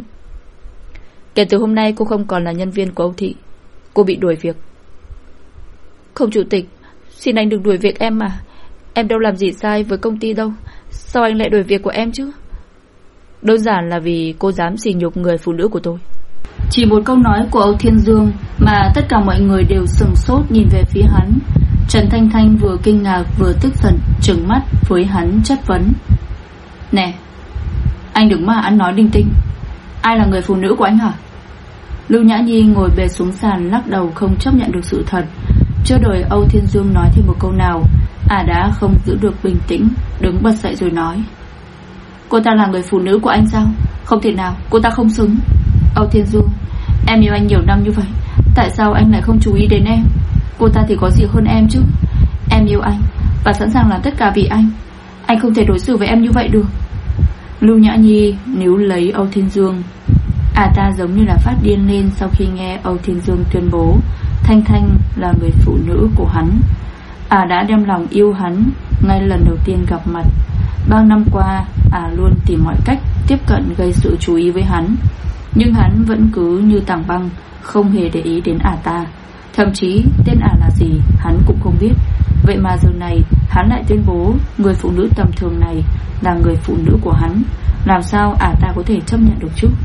Speaker 1: Kể từ hôm nay cô không còn là nhân viên của Âu Thị, cô bị đuổi việc. Không chủ tịch, xin anh đừng đuổi việc em mà. Em đâu làm gì sai với công ty đâu, sao anh lại đuổi việc của em chứ? Đơn giản là vì cô dám sỉ nhục người phụ nữ của tôi. Chỉ một câu nói của Âu Thiên Dương mà tất cả mọi người đều sửng sốt nhìn về phía hắn. Trần Thanh Thanh vừa kinh ngạc vừa tức giận, trừng mắt với hắn chất vấn: Nè, anh đừng mà ăn nói linh tinh. Ai là người phụ nữ của anh hả? Lưu Nhã Nhi ngồi bệt xuống sàn, lắc đầu không chấp nhận được sự thật. Chưa đợi Âu Thiên Dương nói thêm một câu nào, ả đã không giữ được bình tĩnh, đứng bật dậy rồi nói: Cô ta là người phụ nữ của anh sao? Không thể nào, cô ta không xứng. Âu Thiên Dương, em yêu anh nhiều năm như vậy, tại sao anh lại không chú ý đến em? Cô ta thì có gì hơn em chứ? Em yêu anh và sẵn sàng làm tất cả vì anh. Anh không thể đối xử với em như vậy được. Lưu Nhã Nhi níu lấy Âu Thiên Dương. À ta giống như là phát điên lên sau khi nghe Âu Thiên Dương tuyên bố Thanh Thanh là người phụ nữ của hắn. À đã đem lòng yêu hắn ngay lần đầu tiên gặp mặt. Bao năm qua à luôn tìm mọi cách tiếp cận gây sự chú ý với hắn, nhưng hắn vẫn cứ như tảng băng, không hề để ý đến ả ta. Thậm chí tên ả là gì hắn cũng không biết. Vậy mà giờ này hắn lại tuyên bố người phụ nữ tầm thường này là người phụ nữ của hắn. Làm sao ả ta có thể chấp nhận được chứ?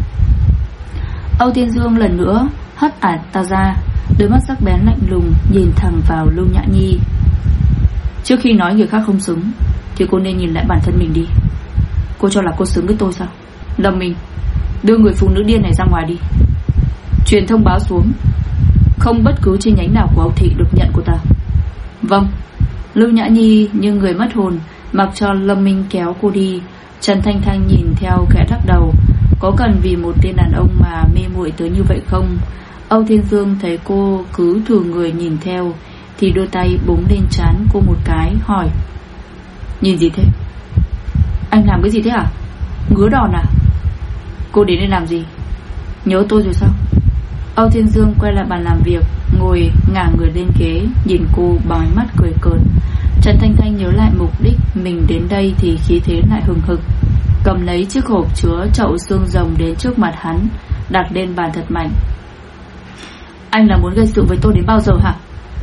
Speaker 1: Âu Thiên Dương lần nữa hất ả ta ra, đôi mắt sắc bén lạnh lùng nhìn thẳng vào Lưu Nhã Nhi. Trước khi nói người khác không xứng thì cô nên nhìn lại bản thân mình đi. Cô cho là cô xứng với tôi sao? Lâm Minh, đưa người phụ nữ điên này ra ngoài đi. Truyền thông báo xuống, không bất cứ chi nhánh nào của Âu Thị được nhận cô ta. Vâng. Lưu Nhã Nhi như người mất hồn, mặc cho Lâm Minh kéo cô đi. Trần Thanh Thanh nhìn theo khẽ lắc đầu. Có cần vì một tên đàn ông mà mê muội tới như vậy không? Âu Thiên Dương thấy cô cứ thử người nhìn theo thì đưa tay búng lên trán cô một cái, hỏi: Nhìn gì thế? Anh làm cái gì thế hả? Ngứa đòn à? Cô đến đây làm gì? Nhớ tôi rồi sao? Âu Thiên Dương quay lại bàn làm việc, ngồi ngả người lên ghế, nhìn cô bằng ánh mắt cười cợt. Trần Thanh Thanh nhớ lại mục đích mình đến đây thì khí thế lại hừng hực, cầm lấy chiếc hộp chứa chậu xương rồng đến trước mặt hắn, đặt lên bàn thật mạnh. Anh là muốn gây sự với tôi đến bao giờ hả?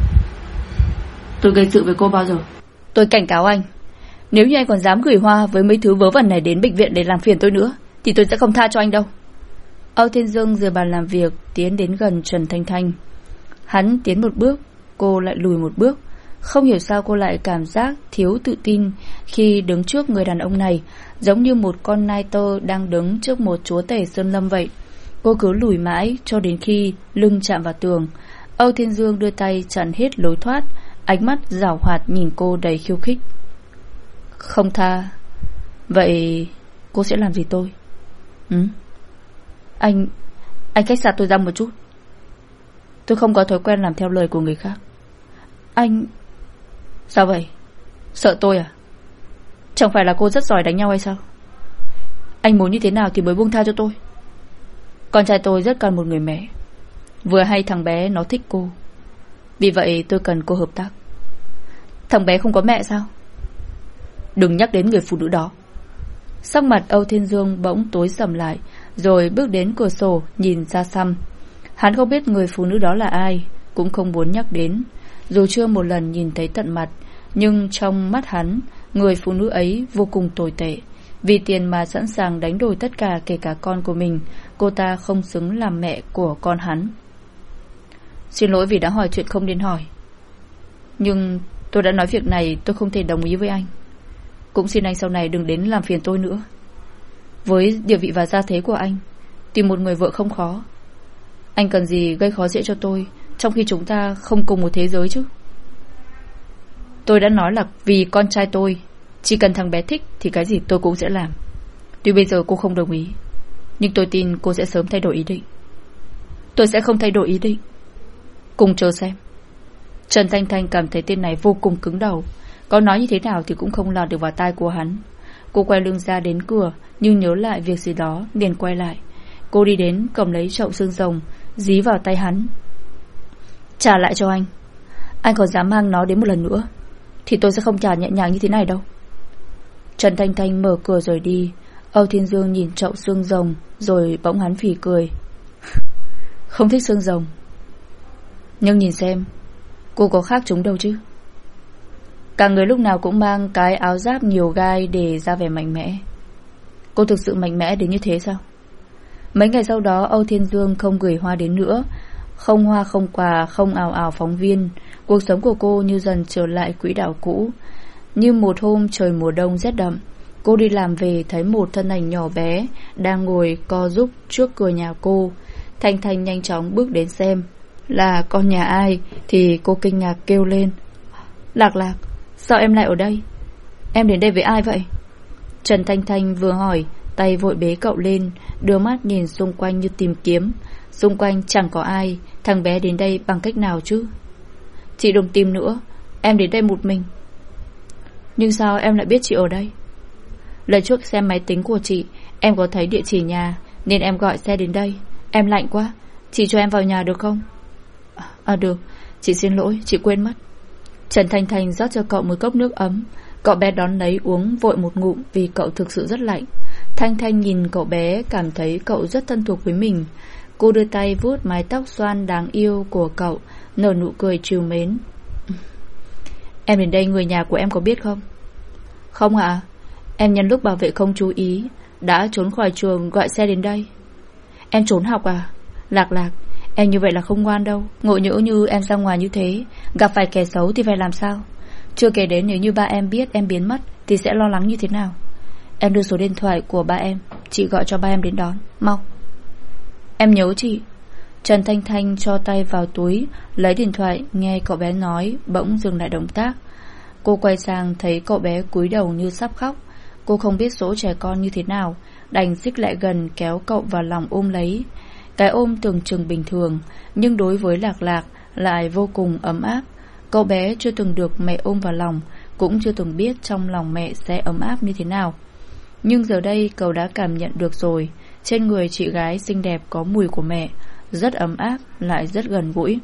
Speaker 1: Tôi gây sự với cô bao giờ? Tôi cảnh cáo anh, nếu như anh còn dám gửi hoa với mấy thứ vớ vẩn này đến bệnh viện để làm phiền tôi nữa thì tôi sẽ không tha cho anh đâu. Âu Thiên Dương rời bàn làm việc, tiến đến gần Trần Thanh Thanh. Hắn tiến một bước, cô lại lùi một bước. Không hiểu sao cô lại cảm giác thiếu tự tin khi đứng trước người đàn ông này, giống như một con nai tơ đang đứng trước một chúa tể sơn lâm vậy. Cô cứ lùi mãi cho đến khi lưng chạm vào tường. Âu Thiên Dương đưa tay chặn hết lối thoát, ánh mắt giảo hoạt nhìn cô đầy khiêu khích. Không tha. Vậy cô sẽ làm gì tôi? Ừ? Anh Anh cách xa tôi ra một chút. Tôi không có thói quen làm theo lời của người khác. Anh... Sao vậy? Sợ tôi à? Chẳng phải là cô rất giỏi đánh nhau hay sao? Anh muốn như thế nào thì mới buông tha cho tôi. Con trai tôi rất cần một người mẹ. Vừa hay thằng bé nó thích cô, vì vậy tôi cần cô hợp tác. Thằng bé không có mẹ sao? Đừng nhắc đến người phụ nữ đó. Sắc mặt Âu Thiên Dương bỗng tối sầm lại, rồi bước đến cửa sổ nhìn ra xăm. Hắn không biết người phụ nữ đó là ai, cũng không muốn nhắc đến. Dù chưa một lần nhìn thấy tận mặt, nhưng trong mắt hắn, người phụ nữ ấy vô cùng tồi tệ. Vì tiền mà sẵn sàng đánh đổi tất cả, kể cả con của mình. Cô ta không xứng làm mẹ của con hắn. Xin lỗi vì đã hỏi chuyện không nên hỏi, nhưng tôi đã nói việc này tôi không thể đồng ý với anh. Cũng xin anh sau này đừng đến làm phiền tôi nữa. Với địa vị và gia thế của anh, Tìm một người vợ không khó. Anh cần gì gây khó dễ cho tôi, trong khi chúng ta không cùng một thế giới chứ? Tôi đã nói là vì con trai tôi. Chỉ cần thằng bé thích thì cái gì tôi cũng sẽ làm. Tuy bây giờ cô không đồng ý, nhưng tôi tin cô sẽ sớm thay đổi ý định. Tôi sẽ không thay đổi ý định. Cùng chờ xem. Trần Thanh Thanh cảm thấy tên này vô cùng cứng đầu. Có nói như thế nào thì cũng không lọt được vào tai của hắn. Cô quay lưng ra đến cửa, nhưng nhớ lại việc gì đó liền quay lại. Cô đi đến cầm lấy chậu xương rồng, dí vào tay hắn. Trả lại cho anh. Anh còn dám mang nó đến một lần nữa thì tôi sẽ không trả nhẹ nhàng như thế này đâu. Trần Thanh Thanh mở cửa rồi đi. Âu Thiên Dương nhìn chậu xương rồng, rồi bỗng hắn phì cười. Không thích xương rồng, nhưng nhìn xem, cô có khác chúng đâu chứ. Cả người lúc nào cũng mang cái áo giáp nhiều gai để ra vẻ mạnh mẽ. Cô thực sự mạnh mẽ đến như thế sao? Mấy ngày sau đó Âu Thiên Dương không gửi hoa đến nữa. Không hoa không quà, không ào ào phóng viên. Cuộc sống của cô như dần trở lại quỹ đạo cũ. Như một hôm trời mùa đông rét đậm, cô đi làm về thấy một thân ảnh nhỏ bé đang ngồi co rúm trước cửa nhà cô. Thanh Thanh nhanh chóng bước đến xem là con nhà ai thì cô kinh ngạc kêu lên. Lạc Lạc, sao em lại ở đây? Em đến đây với ai vậy? Trần Thanh Thanh vừa hỏi, tay vội bế cậu lên, đưa mắt nhìn xung quanh như tìm kiếm. Xung quanh chẳng có ai. Thằng bé đến đây bằng cách nào chứ? Chị đừng tìm nữa, em đến đây một mình. Nhưng sao em lại biết chị ở đây? Lần trước xem máy tính của chị, em có thấy địa chỉ nhà, nên em gọi xe đến đây. Em lạnh quá, chị cho em vào nhà được không? À được, chị xin lỗi, chị quên mất. Trần Thanh Thanh rót cho cậu một cốc nước ấm. Cậu bé đón lấy uống vội một ngụm vì cậu thực sự rất lạnh. Thanh Thanh nhìn cậu bé, cảm thấy cậu rất thân thuộc với mình. Cô đưa tay vuốt mái tóc xoăn đáng yêu của cậu, nở nụ cười trìu mến. Em đến đây người nhà của em có biết không? Không ạ, em nhân lúc bảo vệ không chú ý đã trốn khỏi trường gọi xe đến đây. Em trốn học à? Lạc Lạc, em như vậy là không ngoan đâu. Ngộ nhỡ như em ra ngoài như thế, gặp phải kẻ xấu thì phải làm sao? Chưa kể đến nếu như ba em biết em biến mất thì sẽ lo lắng như thế nào. Em đưa số điện thoại của ba em, chị gọi cho ba em đến đón, mau. Em nhớ chị. Trần Thanh Thanh cho tay vào túi, lấy điện thoại, nghe cậu bé nói, bỗng dừng lại động tác. Cô quay sang thấy cậu bé cúi đầu như sắp khóc. Cô không biết dỗ trẻ con như thế nào, đành xích lại gần kéo cậu vào lòng ôm lấy. Cái ôm tưởng chừng bình thường, nhưng đối với Lạc Lạc lại vô cùng ấm áp. Cậu bé chưa từng được mẹ ôm vào lòng, cũng chưa từng biết trong lòng mẹ sẽ ấm áp như thế nào. Nhưng giờ đây cậu đã cảm nhận được rồi. Trên người chị gái xinh đẹp có mùi của mẹ, rất ấm áp, lại rất gần gũi.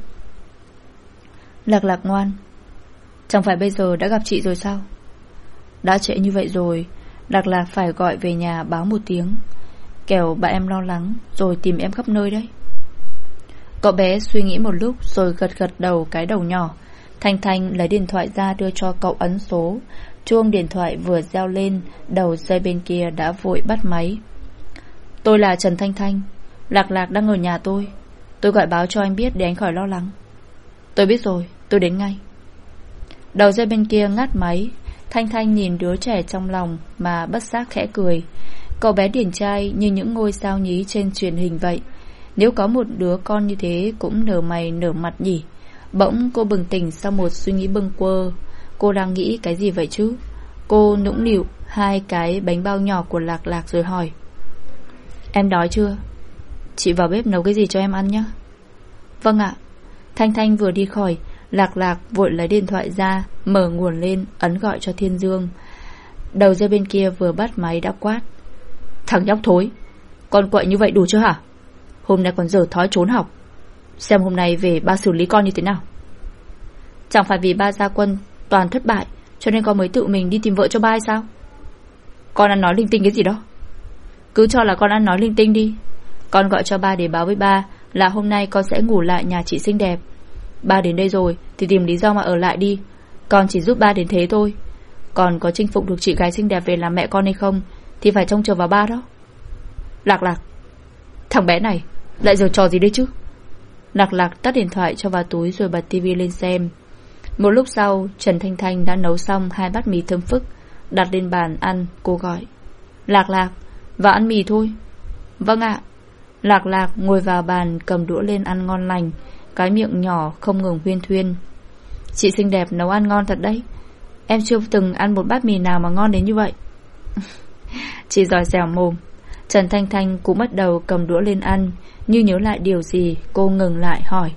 Speaker 1: Lạc Lạc ngoan, chẳng phải bây giờ đã gặp chị rồi sao? Đã trễ như vậy rồi, Lạc Lạc phải gọi về nhà báo một tiếng, kẻo bà em lo lắng rồi tìm em khắp nơi đấy. Cậu bé suy nghĩ một lúc rồi gật gật đầu cái đầu nhỏ. Thanh Thanh lấy điện thoại ra đưa cho cậu ấn số. Chuông điện thoại vừa reo lên, đầu dây bên kia đã vội bắt máy. Tôi là Trần Thanh Thanh, Lạc Lạc đang ở nhà tôi. Tôi gọi báo cho anh biết để anh khỏi lo lắng. Tôi biết rồi, tôi đến ngay. Đầu dây bên kia ngắt máy. Thanh Thanh nhìn đứa trẻ trong lòng mà bất giác khẽ cười. Cậu bé điển trai như những ngôi sao nhí trên truyền hình vậy. Nếu có một đứa con như thế cũng nở mày nở mặt nhỉ. Bỗng cô bừng tỉnh sau một suy nghĩ bâng quơ. Cô đang nghĩ cái gì vậy chứ? Cô nũng nịu hai cái bánh bao nhỏ của Lạc Lạc rồi hỏi. Em đói chưa? Chị vào bếp nấu cái gì cho em ăn nhé. Vâng ạ. Thanh Thanh vừa đi khỏi, Lạc Lạc vội lấy điện thoại ra, mở nguồn lên, ấn gọi cho Thiên Dương. Đầu dây bên kia vừa bắt máy đã quát. Thằng nhóc thối, con quậy như vậy đủ chưa hả? Hôm nay còn dở thói trốn học. Xem hôm nay về ba xử lý con như thế nào. Chẳng phải vì ba gia quân toàn thất bại cho nên con mới tự mình đi tìm vợ cho ba hay sao? Con ăn nói linh tinh cái gì đó. Cứ cho là con ăn nói linh tinh đi. Con gọi cho ba để báo với ba là hôm nay con sẽ ngủ lại nhà chị xinh đẹp. Ba đến đây rồi thì tìm lý do mà ở lại đi. Con chỉ giúp ba đến thế thôi. Còn có chinh phục được chị gái xinh đẹp về làm mẹ con hay không thì phải trông chờ vào ba đó. Lạc Lạc, thằng bé này lại giở trò gì đấy chứ? Lạc Lạc tắt điện thoại cho vào túi rồi bật tivi lên xem. Một lúc sau, Trần Thanh Thanh đã nấu xong hai bát mì thơm phức, đặt lên bàn ăn. Cô gọi. Lạc Lạc, vào ăn mì thôi. Vâng ạ. Lạc Lạc ngồi vào bàn, cầm đũa lên ăn ngon lành, cái miệng nhỏ không ngừng huyên thuyên. Chị xinh đẹp nấu ăn ngon thật đấy. Em chưa từng ăn một bát mì nào mà ngon đến như vậy. Chị giỏi dẻo mồm. Trần Thanh Thanh cũng bắt đầu cầm đũa lên ăn. Như nhớ lại điều gì, cô ngừng lại hỏi: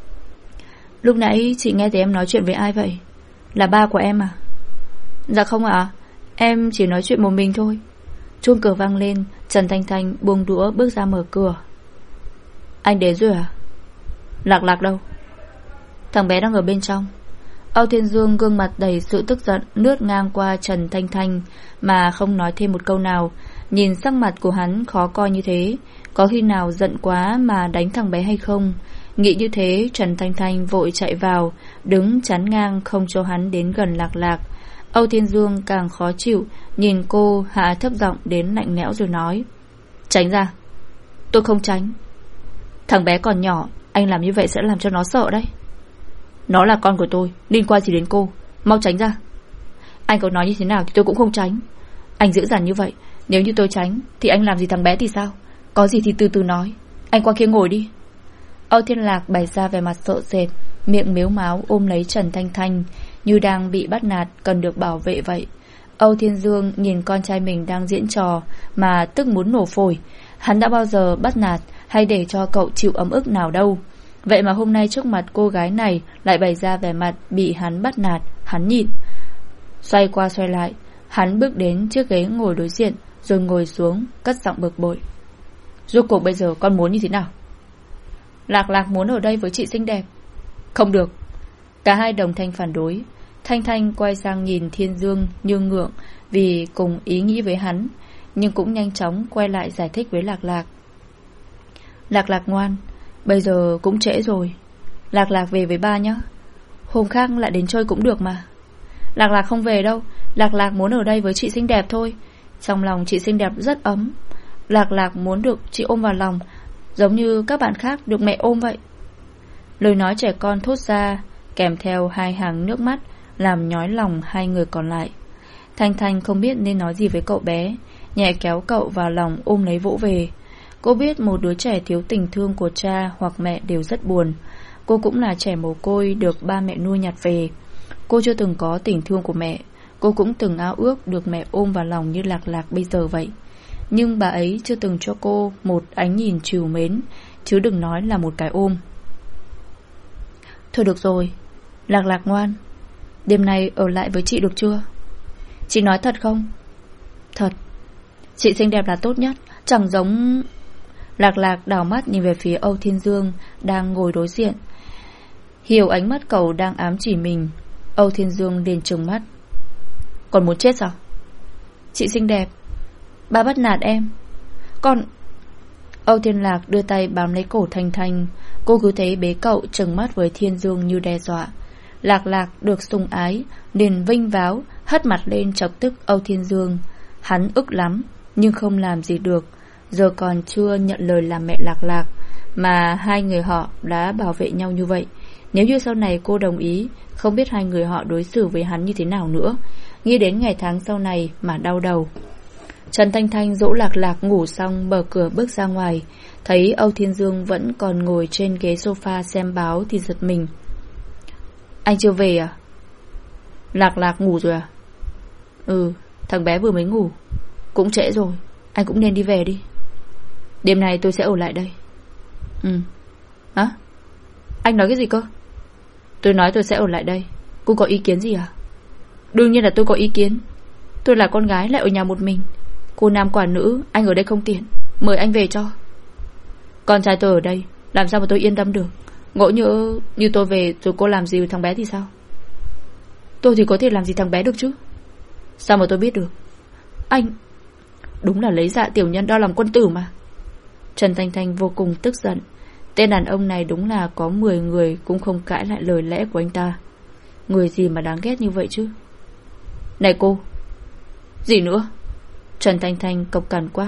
Speaker 1: Lúc nãy chị nghe thấy em nói chuyện với ai vậy? Là ba của em à? Dạ không ạ, em chỉ nói chuyện một mình thôi. Chuông cửa vang lên. Trần Thanh Thanh buông đũa bước ra mở cửa. Anh đến rồi à? Lạc Lạc đâu? Thằng bé đang ở bên trong. Âu Thiên Dương gương mặt đầy sự tức giận lướt ngang qua Trần Thanh Thanh mà không nói thêm một câu nào. Nhìn sắc mặt của hắn khó coi như thế, có khi nào giận quá mà đánh thằng bé hay không? Nghĩ như thế, Trần Thanh Thanh vội chạy vào, đứng chắn ngang không cho hắn đến gần Lạc Lạc. Âu Thiên Dương càng khó chịu, nhìn cô hạ thấp giọng đến lạnh lẽo rồi nói: Tránh ra. Tôi không tránh. Thằng bé còn nhỏ, anh làm như vậy sẽ làm cho nó sợ đấy. Nó là con của tôi, liên quan gì đến cô? Mau tránh ra. Anh có nói như thế nào thì tôi cũng không tránh. Anh dữ dằn như vậy, nếu như tôi tránh thì anh làm gì thằng bé thì sao? Có gì thì từ từ nói. Anh qua kia ngồi đi. Âu Thiên Lạc bày ra vẻ mặt sợ sệt, miệng mếu máo ôm lấy Trần Thanh Thanh, như đang bị bắt nạt, cần được bảo vệ vậy. Âu Thiên Dương nhìn con trai mình đang diễn trò mà tức muốn nổ phổi. Hắn đã bao giờ bắt nạt hay để cho cậu chịu ấm ức nào đâu. Vậy mà hôm nay trước mặt cô gái này lại bày ra vẻ mặt bị hắn bắt nạt. Hắn nhịn. Xoay qua xoay lại, hắn bước đến chiếc ghế ngồi đối diện, rồi ngồi xuống, cất giọng bực bội: Rốt cuộc bây giờ con muốn như thế nào? Lạc Lạc muốn ở đây với chị xinh đẹp. Không được. Cả hai đồng thanh phản đối. Thanh Thanh quay sang nhìn Thiên Dương như ngượng vì cùng ý nghĩ với hắn, nhưng cũng nhanh chóng quay lại giải thích với Lạc Lạc: Lạc Lạc ngoan, bây giờ cũng trễ rồi. Lạc Lạc về với ba nhé. Hôm khác lại đến chơi cũng được mà. Lạc Lạc không về đâu. Lạc Lạc muốn ở đây với chị xinh đẹp thôi. Trong lòng chị xinh đẹp rất ấm. Lạc Lạc muốn được chị ôm vào lòng, giống như các bạn khác được mẹ ôm vậy. Lời nói trẻ con thốt ra kèm theo hai hàng nước mắt làm nhói lòng hai người còn lại. Thanh Thanh không biết nên nói gì với cậu bé, nhẹ kéo cậu vào lòng ôm lấy vỗ về. Cô biết một đứa trẻ thiếu tình thương của cha hoặc mẹ đều rất buồn. Cô cũng là trẻ mồ côi được ba mẹ nuôi nhặt về. Cô chưa từng có tình thương của mẹ. Cô cũng từng ao ước được mẹ ôm vào lòng như Lạc Lạc bây giờ vậy. Nhưng bà ấy chưa từng cho cô một ánh nhìn trìu mến, chứ đừng nói là một cái ôm. Thôi được rồi, Lạc Lạc ngoan, đêm nay ở lại với chị được chưa? Chị nói thật không? Thật. Chị xinh đẹp là tốt nhất, chẳng giống... Lạc Lạc đảo mắt nhìn về phía Âu Thiên Dương đang ngồi đối diện. Hiểu ánh mắt cậu đang ám chỉ mình. Âu Thiên Dương liền trừng mắt: Còn muốn chết sao? Chị xinh đẹp, ba bắt nạt em. Còn... Âu Thiên Lạc đưa tay bám lấy cổ Thanh Thanh. Cô cứ thế bế cậu trừng mắt với Thiên Dương như đe dọa. Lạc Lạc được sủng ái liền vinh váo hất mặt lên chọc tức Âu Thiên Dương. Hắn ức lắm nhưng không làm gì được. Giờ còn chưa nhận lời làm mẹ Lạc Lạc mà hai người họ đã bảo vệ nhau như vậy. Nếu như sau này cô đồng ý, không biết hai người họ đối xử với hắn như thế nào nữa. Nghĩ đến ngày tháng sau này mà đau đầu. Trần Thanh Thanh dỗ Lạc Lạc ngủ xong mở cửa bước ra ngoài, thấy Âu Thiên Dương vẫn còn ngồi trên ghế sofa xem báo thì giật mình. Anh chưa về à? Lạc Lạc ngủ rồi à? Ừ, thằng bé vừa mới ngủ. Cũng trễ rồi, anh cũng nên đi về đi. Đêm nay tôi sẽ ở lại đây. Ừ. Hả? Anh nói cái gì cơ? Tôi nói tôi sẽ ở lại đây. Cô có ý kiến gì à? Đương nhiên là tôi có ý kiến. Tôi là con gái lại ở nhà một mình. Cô nam quả nữ, anh ở đây không tiện. Mời anh về cho. Con trai tôi ở đây, làm sao mà tôi yên tâm được? Ngộ nhỡ như tôi về rồi cô làm gì với thằng bé thì sao? Tôi thì có thể làm gì thằng bé được chứ? Sao mà tôi biết được? Anh đúng là lấy dạ tiểu nhân đo lòng quân tử mà. Trần Thanh Thanh vô cùng tức giận. Tên đàn ông này đúng là có mười người cũng không cãi lại lời lẽ của anh ta. Người gì mà đáng ghét như vậy chứ? Này cô! Gì nữa? Trần Thanh Thanh cộc cằn quát.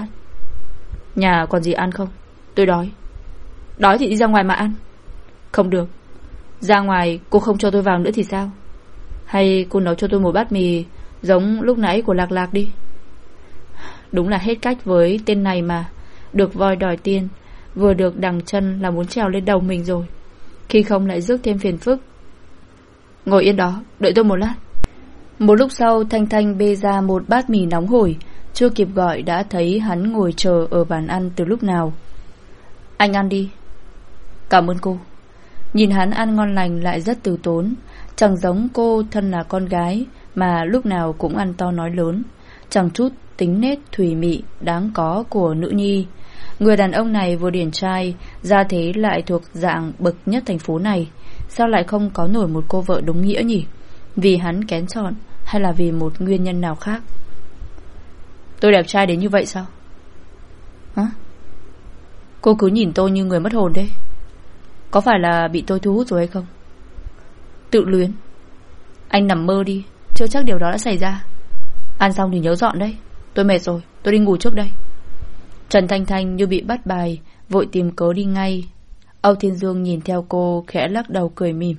Speaker 1: Nhà còn gì ăn không? Tôi đói. Đói thì đi ra ngoài mà ăn. Không được. Ra ngoài cô không cho tôi vào nữa thì sao? Hay cô nấu cho tôi một bát mì giống lúc nãy của Lạc Lạc đi. Đúng là hết cách với tên này mà. Được voi đòi tiên. vừa được đằng chân là muốn trèo lên đầu mình rồi, khi không lại rước thêm phiền phức. Ngồi yên đó, đợi tôi một lát. Một lúc sau, Thanh Thanh bê ra một bát mì nóng hổi. Chưa kịp gọi đã thấy hắn ngồi chờ ở bàn ăn từ lúc nào. Anh ăn đi. Cảm ơn cô. Nhìn hắn ăn ngon lành lại rất từ tốn, chẳng giống cô thân là con gái mà lúc nào cũng ăn to nói lớn, chẳng chút tính nết thùy mị đáng có của nữ nhi. Người đàn ông này vừa điển trai, gia thế lại thuộc dạng bậc nhất thành phố này, sao lại không có nổi một cô vợ đúng nghĩa nhỉ? Vì hắn kén chọn hay là vì một nguyên nhân nào khác? Tôi đẹp trai đến như vậy sao? Hả? Cô cứ nhìn tôi như người mất hồn đấy. Có phải là bị tôi thu hút rồi hay không? Tự luyến. Anh nằm mơ đi, chưa chắc điều đó đã xảy ra. Ăn xong thì nhớ dọn đấy. Tôi mệt rồi, tôi đi ngủ trước đây. Trần Thanh Thanh như bị bắt bài, vội tìm cớ đi ngay. Âu Thiên Dương nhìn theo cô, khẽ lắc đầu cười mỉm.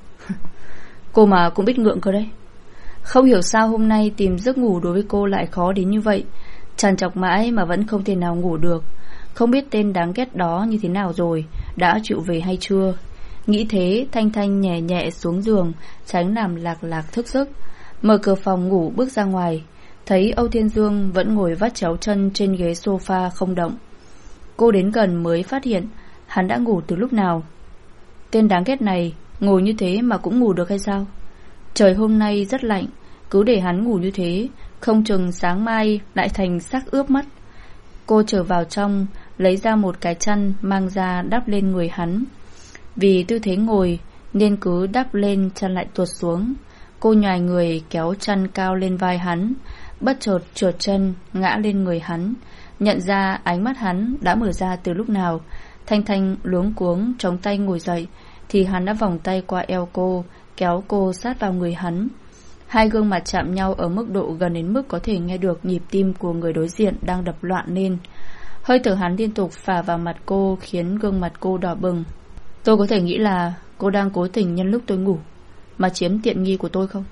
Speaker 1: Cô mà cũng biết ngượng cơ đấy. Không hiểu sao hôm nay tìm giấc ngủ đối với cô lại khó đến như vậy. Trằn trọc mãi mà vẫn không thể nào ngủ được. Không biết tên đáng ghét đó như thế nào rồi, đã chịu về hay chưa. Nghĩ thế, Thanh Thanh nhẹ nhẹ xuống giường, tránh làm lạc lạc thức giấc. Mở cửa phòng ngủ bước ra ngoài, thấy Âu Thiên Dương vẫn ngồi vắt chéo chân trên ghế sofa không động. Cô đến gần mới phát hiện hắn đã ngủ từ lúc nào. Tên đáng ghét này ngồi như thế mà cũng ngủ được hay sao? Trời hôm nay rất lạnh, cứ để hắn ngủ như thế, không chừng sáng mai lại thành xác ướp mất. Cô trở vào trong, lấy ra một cái chăn mang ra đắp lên người hắn. Vì tư thế ngồi nên cứ đắp lên chăn lại tuột xuống. Cô nhoài người kéo chăn cao lên vai hắn, bất chợt trượt chân ngã lên người hắn. Nhận ra ánh mắt hắn đã mở ra từ lúc nào. Thanh Thanh luống cuống chống tay ngồi dậy, thì hắn đã vòng tay qua eo cô, kéo cô sát vào người hắn. Hai gương mặt chạm nhau ở mức độ gần đến mức có thể nghe được nhịp tim của người đối diện đang đập loạn lên. Hơi thở hắn liên tục phả vào mặt cô, khiến gương mặt cô đỏ bừng. Tôi có thể nghĩ là cô đang cố tình nhân lúc tôi ngủ mà chiếm tiện nghi của tôi không?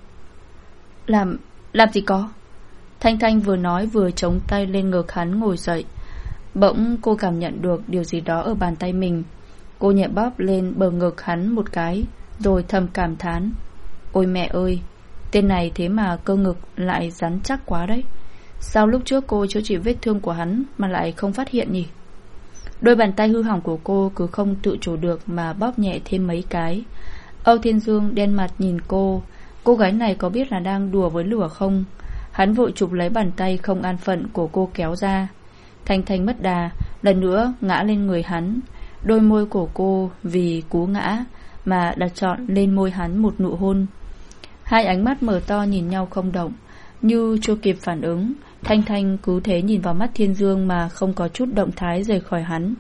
Speaker 1: Làm... làm gì có. Thanh Thanh vừa nói vừa chống tay lên ngực hắn ngồi dậy. Bỗng cô cảm nhận được điều gì đó ở bàn tay mình. Cô nhẹ bóp lên bờ ngực hắn một cái, rồi thầm cảm thán. Ôi mẹ ơi, tên này thế mà cơ ngực lại rắn chắc quá đấy. Sao lúc trước cô chữa trị vết thương của hắn mà lại không phát hiện nhỉ? Đôi bàn tay hư hỏng của cô cứ không tự chủ được mà bóp nhẹ thêm mấy cái. Âu Thiên Dương đen mặt nhìn cô. Cô gái này có biết là đang đùa với lửa không? Hắn vội chụp lấy bàn tay không an phận của cô kéo ra. Thanh Thanh mất đà, lần nữa ngã lên người hắn. Đôi môi của cô vì cú ngã mà đặt trọn lên môi hắn một nụ hôn. Hai ánh mắt mở to nhìn nhau không động. Như chưa kịp phản ứng, Thanh Thanh cứ thế nhìn vào mắt Thiên Dương mà không có chút động thái rời khỏi hắn.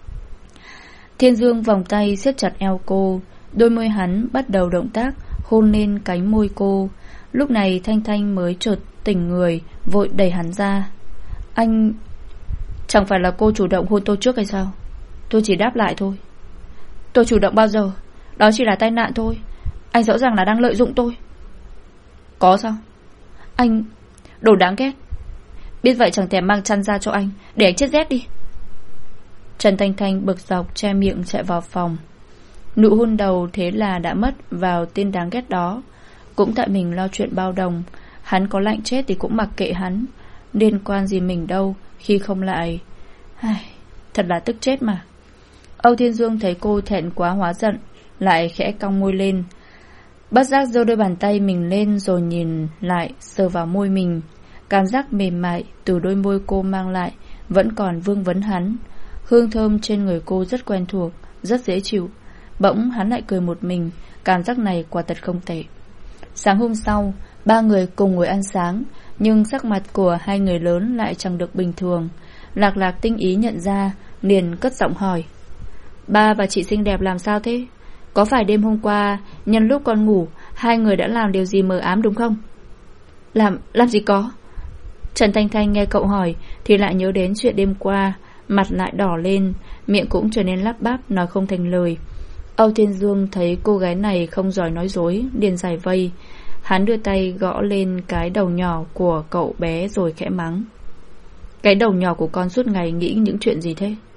Speaker 1: Thiên Dương vòng tay siết chặt eo cô. Đôi môi hắn bắt đầu động tác hôn lên cánh môi cô. Lúc này Thanh Thanh mới chợt tỉnh người, vội đẩy hắn ra. Anh... Chẳng phải là cô chủ động hôn tôi trước hay sao? Tôi chỉ đáp lại thôi. Tôi chủ động bao giờ? Đó chỉ là tai nạn thôi. Anh rõ ràng là đang lợi dụng tôi. Có sao? Anh... đồ đáng ghét. Biết vậy chẳng thèm mang chăn ra cho anh, để anh chết rét đi. Trần Thanh Thanh bực dọc che miệng chạy vào phòng. Nụ hôn đầu thế là đã mất vào tên đáng ghét đó. Cũng tại mình lo chuyện bao đồng. Hắn có lạnh chết thì cũng mặc kệ hắn, liên quan gì mình đâu khi không lại. Ai, thật là tức chết mà. Âu Thiên Dương thấy cô thẹn quá hóa giận, lại khẽ cong môi lên. Bất giác giơ đôi bàn tay mình lên rồi nhìn lại, sờ vào môi mình. Cảm giác mềm mại từ đôi môi cô mang lại vẫn còn vương vấn hắn. Hương thơm trên người cô rất quen thuộc, rất dễ chịu. Bỗng hắn lại cười một mình. Cảm giác này quả thật không tệ. Sáng hôm sau, ba người cùng ngồi ăn sáng, nhưng sắc mặt của hai người lớn lại chẳng được bình thường. Lạc Lạc tinh ý nhận ra, liền cất giọng hỏi. Ba và chị xinh đẹp làm sao thế? Có phải đêm hôm qua nhân lúc con ngủ hai người đã làm điều gì mờ ám đúng không? Làm, làm gì có. Trần Thanh Thanh nghe cậu hỏi thì lại nhớ đến chuyện đêm qua, mặt lại đỏ lên, miệng cũng trở nên lắp bắp nói không thành lời. Âu Thiên Dương thấy cô gái này không giỏi nói dối, liền giải vây. Hắn đưa tay gõ lên cái đầu nhỏ của cậu bé rồi khẽ mắng. Cái đầu nhỏ của con suốt ngày nghĩ những chuyện gì thế?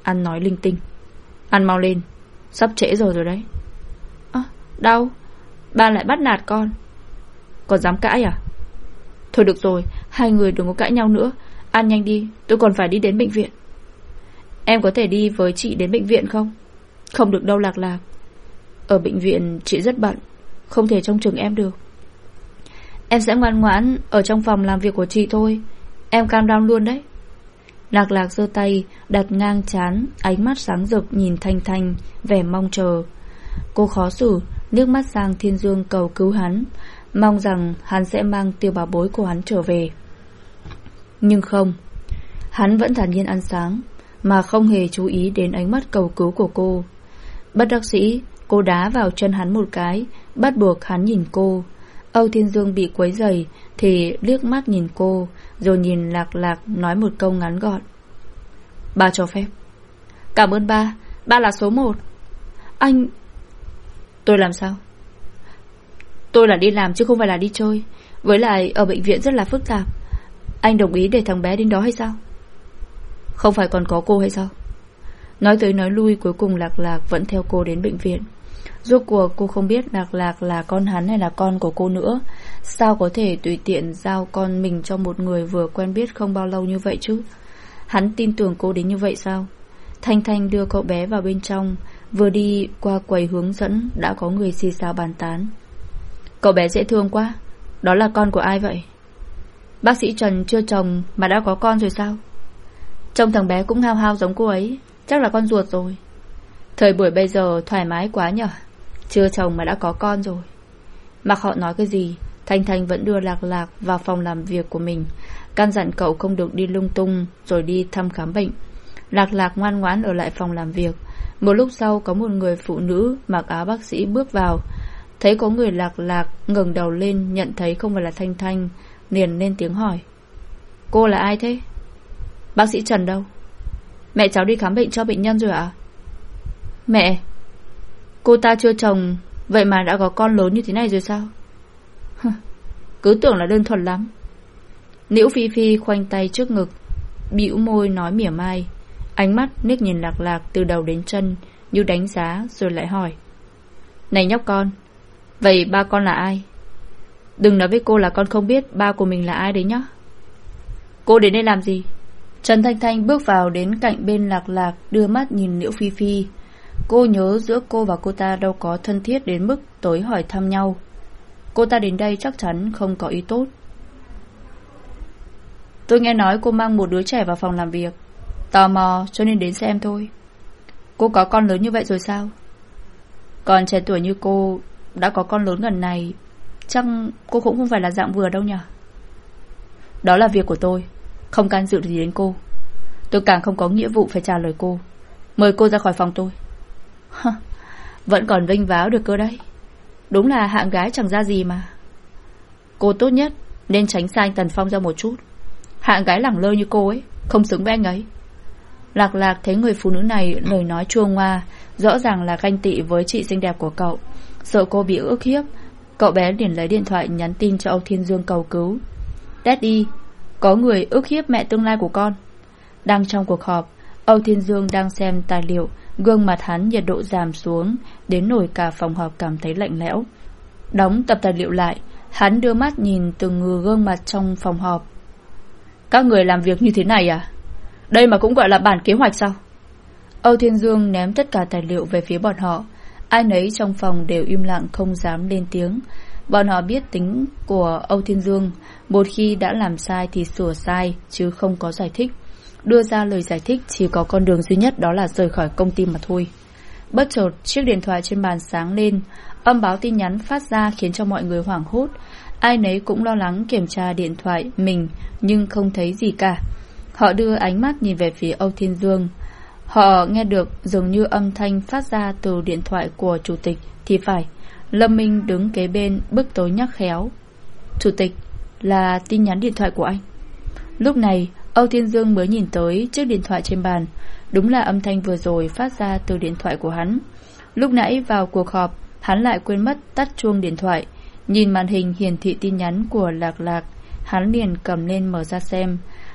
Speaker 1: Ăn nói linh tinh. Ăn mau lên, sắp trễ rồi rồi đấy. À, đau. Ba lại bắt nạt con. Còn dám cãi à? Thôi được rồi, hai người đừng có cãi nhau nữa. Ăn nhanh đi, tôi còn phải đi đến bệnh viện. Em có thể đi với chị đến bệnh viện không? Không được đâu Lạc Lạc. Ở bệnh viện chị rất bận, không thể trông chừng em được. Em sẽ ngoan ngoãn ở trong phòng làm việc của chị thôi. Em cam đoan luôn đấy. Lạc Lạc giơ tay đặt ngang trán, ánh mắt sáng rực nhìn Thanh Thanh, vẻ mong chờ. Cô khó xử liếc mắt sang Thiên Dương cầu cứu hắn, mong rằng hắn sẽ mang Tiêu Bảo Bối của hắn trở về. Nhưng không, hắn vẫn thản nhiên ăn sáng, mà không hề chú ý đến ánh mắt cầu cứu của cô. Bất đắc dĩ, cô đá vào chân hắn một cái, bắt buộc hắn nhìn cô. Âu Thiên Dương bị quấy rầy thì liếc mắt nhìn cô, rồi nhìn Lạc Lạc nói một câu ngắn gọn: Ba cho phép. Cảm ơn ba, ba là số một. Anh... Tôi làm sao? Tôi là đi làm chứ không phải là đi chơi. Với lại ở bệnh viện rất là phức tạp. Anh đồng ý để thằng bé đến đó hay sao? Không phải còn có cô hay sao? Nói tới nói lui, cuối cùng Lạc Lạc vẫn theo cô đến bệnh viện. Rốt cuộc cô không biết Lạc Lạc là con hắn hay là con của cô nữa. Sao có thể tùy tiện giao con mình cho một người vừa quen biết không bao lâu như vậy chứ? Hắn tin tưởng cô đến như vậy sao? Thanh Thanh đưa cậu bé vào bên trong, vừa đi qua quầy hướng dẫn đã có người xì xào bàn tán. Cậu bé dễ thương quá. Đó là con của ai vậy? Bác sĩ Trần chưa chồng mà đã có con rồi sao? Trông thằng bé cũng hao hao giống cô ấy, chắc là con ruột rồi. Thời buổi bây giờ thoải mái quá nhở. Chưa chồng mà đã có con rồi. Mặc họ nói cái gì, Thanh Thanh vẫn đưa Lạc Lạc vào phòng làm việc của mình, căn dặn cậu không được đi lung tung, rồi đi thăm khám bệnh. Lạc Lạc ngoan ngoãn ở lại phòng làm việc. Một lúc sau có một người phụ nữ mặc áo bác sĩ bước vào. Thấy có người, Lạc Lạc ngẩng đầu lên, nhận thấy không phải là Thanh Thanh, liền lên tiếng hỏi: Cô là ai thế? Bác sĩ Trần đâu? Mẹ cháu đi khám bệnh cho bệnh nhân rồi ạ? À? Mẹ? Cô ta chưa chồng, vậy mà đã có con lớn như thế này rồi sao? Cứ tưởng là đơn thuần lắm. Liễu Phi Phi khoanh tay trước ngực, bĩu môi nói mỉa mai, ánh mắt liếc nhìn Lạc Lạc từ đầu đến chân như đánh giá, rồi lại hỏi: Này nhóc con, vậy ba con là ai? Đừng nói với cô là con không biết ba của mình là ai đấy nhá. Cô đến đây làm gì? Trần Thanh Thanh bước vào đến cạnh bên Lạc Lạc, đưa mắt nhìn Liễu Phi Phi. Cô nhớ giữa cô và cô ta đâu có thân thiết đến mức tới hỏi thăm nhau. Cô ta đến đây chắc chắn không có ý tốt. Tôi nghe nói cô mang một đứa trẻ vào phòng làm việc, tò mò cho nên đến xem thôi. Cô có con lớn như vậy rồi sao? Còn trẻ tuổi như cô đã có con lớn gần này, chắc cô cũng không phải là dạng vừa đâu nhỉ? Đó là việc của tôi, không can dự gì đến cô. Tôi càng không có nghĩa vụ phải trả lời cô. Mời cô ra khỏi phòng tôi. Vẫn còn vênh váo được cơ đấy. Đúng là hạng gái chẳng ra gì mà. Cô tốt nhất nên tránh xa anh Tần Phong ra một chút. Hạng gái lẳng lơ như cô ấy không xứng với anh ấy. Lạc Lạc thấy người phụ nữ này lời nói chua ngoa, rõ ràng là ganh tị với chị xinh đẹp của cậu. Sợ cô bị ức hiếp, cậu bé liền lấy điện thoại nhắn tin cho Âu Thiên Dương cầu cứu. Daddy, có người ức hiếp mẹ tương lai của con. Đang trong cuộc họp, Âu Thiên Dương đang xem tài liệu, gương mặt hắn nhiệt độ giảm xuống đến nỗi cả phòng họp cảm thấy lạnh lẽo. Đóng tập tài liệu lại, hắn đưa mắt nhìn từng gương mặt trong phòng họp. Các người làm việc như thế này à? Đây mà cũng gọi là bản kế hoạch sao? Âu Thiên Dương ném tất cả tài liệu về phía bọn họ. Ai nấy trong phòng đều im lặng không dám lên tiếng. Bọn họ biết tính của Âu Thiên Dương, một khi đã làm sai thì sửa sai, chứ không có giải thích. Đưa ra lời giải thích chỉ có con đường duy nhất, đó là rời khỏi công ty mà thôi. Bất chợt chiếc điện thoại trên bàn sáng lên, âm báo tin nhắn phát ra khiến cho mọi người hoảng hốt. Ai nấy cũng lo lắng kiểm tra điện thoại mình, nhưng không thấy gì cả. Họ đưa ánh mắt nhìn về phía Âu Thiên Dương. Họ nghe được dường như âm thanh phát ra từ điện thoại của chủ tịch thì phải. Lâm Minh đứng kế bên bức tối nhắc khéo: Chủ tịch, là tin nhắn điện thoại của anh. Lúc này Âu Thiên Dương mới nhìn tới chiếc điện thoại trên bàn. Đúng là âm thanh vừa rồi phát ra từ điện thoại của hắn. Lúc nãy vào cuộc họp, hắn lại quên mất tắt chuông điện thoại. Nhìn màn hình hiển thị tin nhắn của Lạc Lạc, hắn liền cầm lên mở ra xem.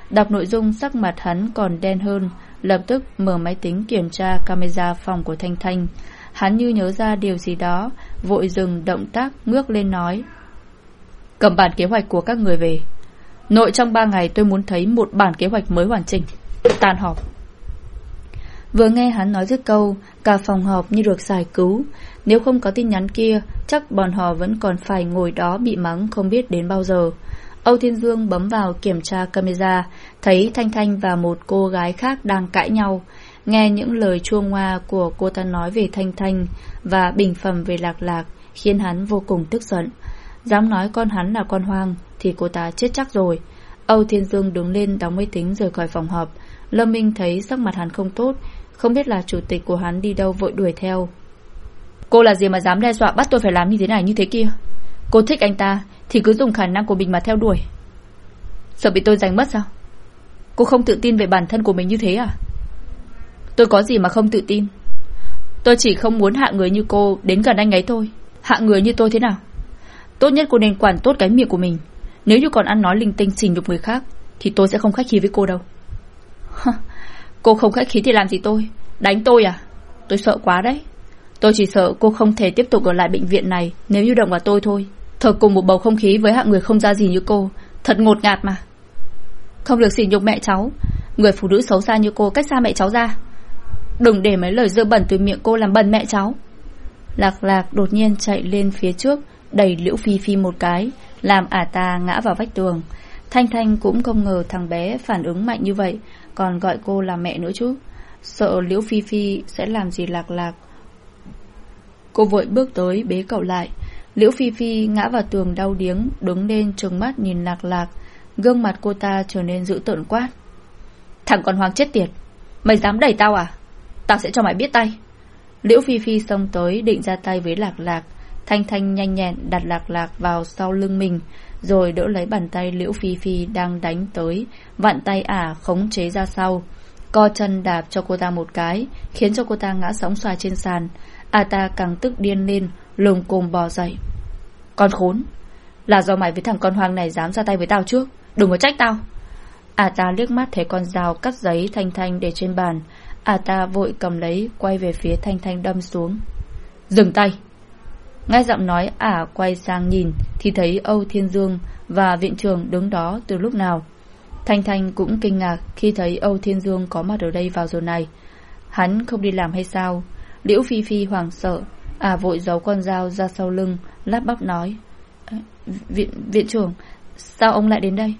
Speaker 1: Đọc nội dung sắc mặt hắn còn đen hơn, lập tức mở máy tính kiểm tra camera phòng của Thanh Thanh. Hắn như nhớ ra điều gì đó, vội dừng động tác, ngước lên nói: cầm bản kế hoạch của các người về. Nội trong ba ngày tôi muốn thấy một bản kế hoạch mới hoàn chỉnh. Tan họp. Vừa nghe hắn nói dứt câu, cả phòng họp như được giải cứu. Nếu không có tin nhắn kia, chắc bọn họ vẫn còn phải ngồi đó bị mắng không biết đến bao giờ. Âu Thiên Dương bấm vào kiểm tra camera, thấy Thanh Thanh và một cô gái khác đang cãi nhau. Nghe những lời chua ngoa của cô ta nói về Thanh Thanh và bình phẩm về Lạc Lạc khiến hắn vô cùng tức giận. Dám nói con hắn là con hoang thì cô ta chết chắc rồi. Âu Thiên Dương đứng lên đóng máy tính rời khỏi phòng họp. Lâm Minh thấy sắc mặt hắn không tốt, không biết là chủ tịch của hắn đi đâu, vội đuổi theo. Cô là gì mà dám đe dọa bắt tôi phải làm như thế này như thế kia? Cô thích anh ta thì cứ dùng khả năng của mình mà theo đuổi. Sợ bị tôi giành mất sao? Cô không tự tin về bản thân của mình như thế à? Tôi có gì mà không tự tin? Tôi chỉ không muốn hạ người như cô đến gần anh ấy thôi. Hạ người như tôi thế nào? Tốt nhất cô nên quản tốt cái miệng của mình. Nếu như còn ăn nói linh tinh sỉ nhục người khác thì tôi sẽ không khách khí với cô đâu. Cô không khách khí thì làm gì tôi? Đánh tôi à? Tôi sợ quá đấy. Tôi chỉ sợ cô không thể tiếp tục ở lại bệnh viện này nếu như động vào tôi thôi. Thở cùng một bầu không khí với hạng người không ra gì như cô, thật ngột ngạt mà. Không được sỉ nhục mẹ cháu. Người phụ nữ xấu xa như cô cách xa mẹ cháu ra. Đừng để mấy lời dơ bẩn từ miệng cô làm bẩn mẹ cháu. Lạc Lạc đột nhiên chạy lên phía trước, đẩy Liễu Phi Phi một cái, làm ả ta ngã vào vách tường. Thanh Thanh cũng không ngờ thằng bé phản ứng mạnh như vậy, còn gọi cô là mẹ nữa chứ. Sợ Liễu Phi Phi sẽ làm gì Lạc Lạc, cô vội bước tới bế cậu lại. Liễu Phi Phi ngã vào tường đau điếng, đứng lên trừng mắt nhìn Lạc Lạc. Gương mặt cô ta trở nên dữ tợn quát: thằng con hoang chết tiệt, mày dám đẩy tao à? Tao sẽ cho mày biết tay. Liễu Phi Phi xông tới định ra tay với Lạc Lạc. Thanh Thanh nhanh nhẹn đặt Lạc Lạc vào sau lưng mình, rồi đỡ lấy bàn tay Liễu Phi Phi đang đánh tới, vặn tay ả khống chế ra sau, co chân đạp cho cô ta một cái, khiến cho cô ta ngã sóng xoài trên sàn. Ả ta càng tức điên lên, lùng cùng bò dậy. Con khốn, là do mày với thằng con hoang này dám ra tay với tao trước, đừng có trách tao. Ả ta liếc mắt thấy con dao cắt giấy Thanh Thanh để trên bàn. Ả ta vội cầm lấy, quay về phía Thanh Thanh đâm xuống. Dừng tay. Nghe giọng nói, ả quay sang nhìn thì thấy Âu Thiên Dương và viện trưởng đứng đó từ lúc nào. Thanh Thanh cũng kinh ngạc khi thấy Âu Thiên Dương có mặt ở đây vào giờ này. Hắn không đi làm hay sao? Liễu Phi Phi hoảng sợ, ả vội giấu con dao ra sau lưng, lắp bắp nói: Viện, viện trưởng, sao ông lại đến đây?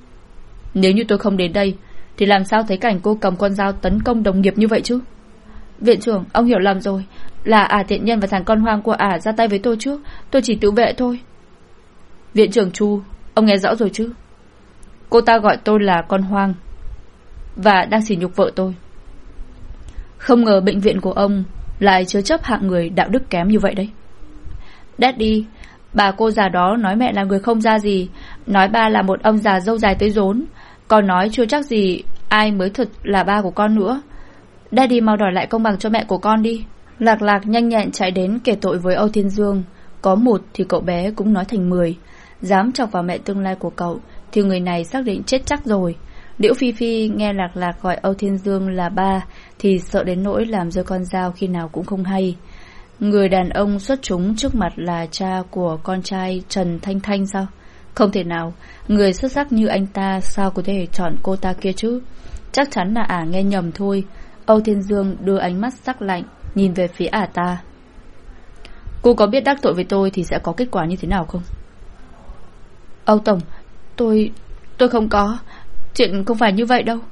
Speaker 1: Nếu như tôi không đến đây thì làm sao thấy cảnh cô cầm con dao tấn công đồng nghiệp như vậy chứ? Viện trưởng, ông hiểu lầm rồi. Là ả tiện nhân và thằng con hoang của ả ra tay với tôi trước. Tôi chỉ tự vệ thôi. Viện trưởng Chu, ông nghe rõ rồi chứ? Cô ta gọi tôi là con hoang và đang sỉ nhục vợ tôi. Không ngờ bệnh viện của ông lại chứa chấp hạng người đạo đức kém như vậy đấy. Daddy, bà cô già đó nói mẹ là người không ra gì, nói ba là một ông già râu dài tới rốn, còn nói chưa chắc gì ai mới thật là ba của con nữa. Daddy mau đòi lại công bằng cho mẹ của con đi. Lạc Lạc nhanh nhẹn chạy đến kể tội với Âu Thiên Dương. Có một thì cậu bé cũng nói thành mười. Dám chọc vào mẹ tương lai của cậu thì người này xác định chết chắc rồi. Liễu Phi Phi nghe Lạc Lạc gọi Âu Thiên Dương là ba thì sợ đến nỗi làm rơi con dao khi nào cũng không hay. Người đàn ông xuất chúng trước mặt là cha của con trai Trần Thanh Thanh sao? Không thể nào. Người xuất sắc như anh ta sao có thể chọn cô ta kia chứ? Chắc chắn là ả nghe nhầm thôi. Âu Thiên Dương đưa ánh mắt sắc lạnh nhìn về phía ả ta. Cô có biết đắc tội với tôi thì sẽ có kết quả như thế nào không? Âu Tổng, Tôi... tôi không có. Chuyện không phải như vậy đâu.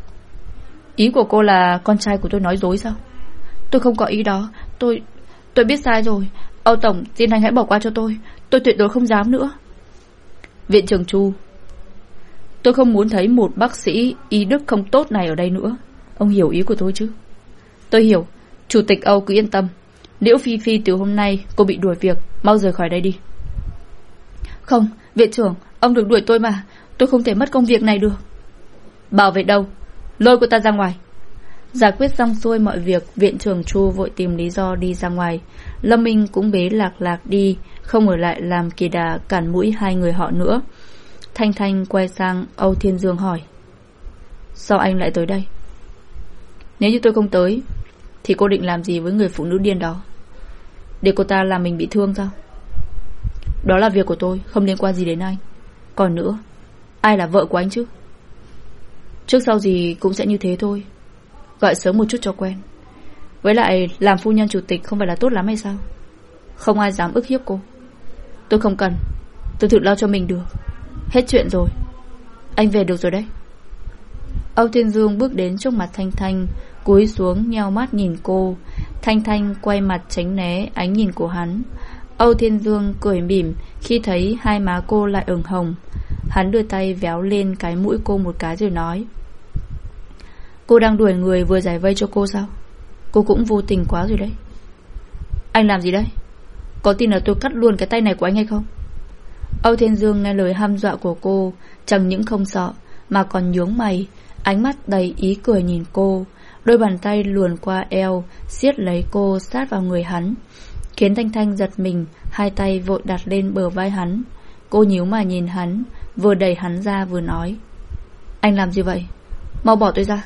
Speaker 1: Ý của cô là con trai của tôi nói dối sao? Tôi không có ý đó. Tôi... tôi biết sai rồi. Âu Tổng, xin anh hãy bỏ qua cho tôi. Tôi tuyệt đối không dám nữa. Viện trưởng Chu, tôi không muốn thấy một bác sĩ y đức không tốt này ở đây nữa. Ông hiểu ý của tôi chứ? Tôi hiểu. Chủ tịch Âu cứ yên tâm. Liễu Phi Phi từ hôm nay cô bị đuổi việc, mau rời khỏi đây đi. Không, viện trưởng, ông đừng đuổi tôi mà. Tôi không thể mất công việc này được. Bảo vệ đâu? Lôi cô ta ra ngoài. Giải quyết xong xuôi mọi việc, viện trưởng Chu vội tìm lý do đi ra ngoài. Lâm Minh cũng bế Lạc Lạc đi, không ở lại làm kỳ đà cản mũi hai người họ nữa. Thanh Thanh quay sang Âu Thiên Dương hỏi: Sao anh lại tới đây? Nếu như tôi không tới thì cô định làm gì với người phụ nữ điên đó? Để cô ta làm mình bị thương sao? Đó là việc của tôi, không liên quan gì đến anh. Còn nữa, ai là vợ của anh chứ? Trước sau gì cũng sẽ như thế thôi. Gọi sớm một chút cho quen. Với lại làm phu nhân chủ tịch không phải là tốt lắm hay sao? Không ai dám ức hiếp cô. Tôi không cần, tôi tự lo cho mình được. Hết chuyện rồi. Anh về được rồi đấy. Âu Thiên Dương bước đến trước mặt Thanh Thanh, cúi xuống nheo mắt nhìn cô. Thanh Thanh quay mặt tránh né ánh nhìn của hắn. Âu Thiên Dương cười mỉm khi thấy hai má cô lại ửng hồng. Hắn đưa tay véo lên cái mũi cô một cái rồi nói: Cô đang đuổi người vừa giải vây cho cô sao? Cô cũng vô tình quá rồi đấy. Anh làm gì đấy? Có tin là tôi cắt luôn cái tay này của anh hay không? Âu Thiên Dương nghe lời hăm dọa của cô, chẳng những không sợ mà còn nhướng mày, ánh mắt đầy ý cười nhìn cô. Đôi bàn tay luồn qua eo, siết lấy cô sát vào người hắn, khiến Thanh Thanh giật mình, hai tay vội đặt lên bờ vai hắn. Cô nhíu mà nhìn hắn, vừa đẩy hắn ra vừa nói: Anh làm gì vậy? Mau bỏ tôi ra.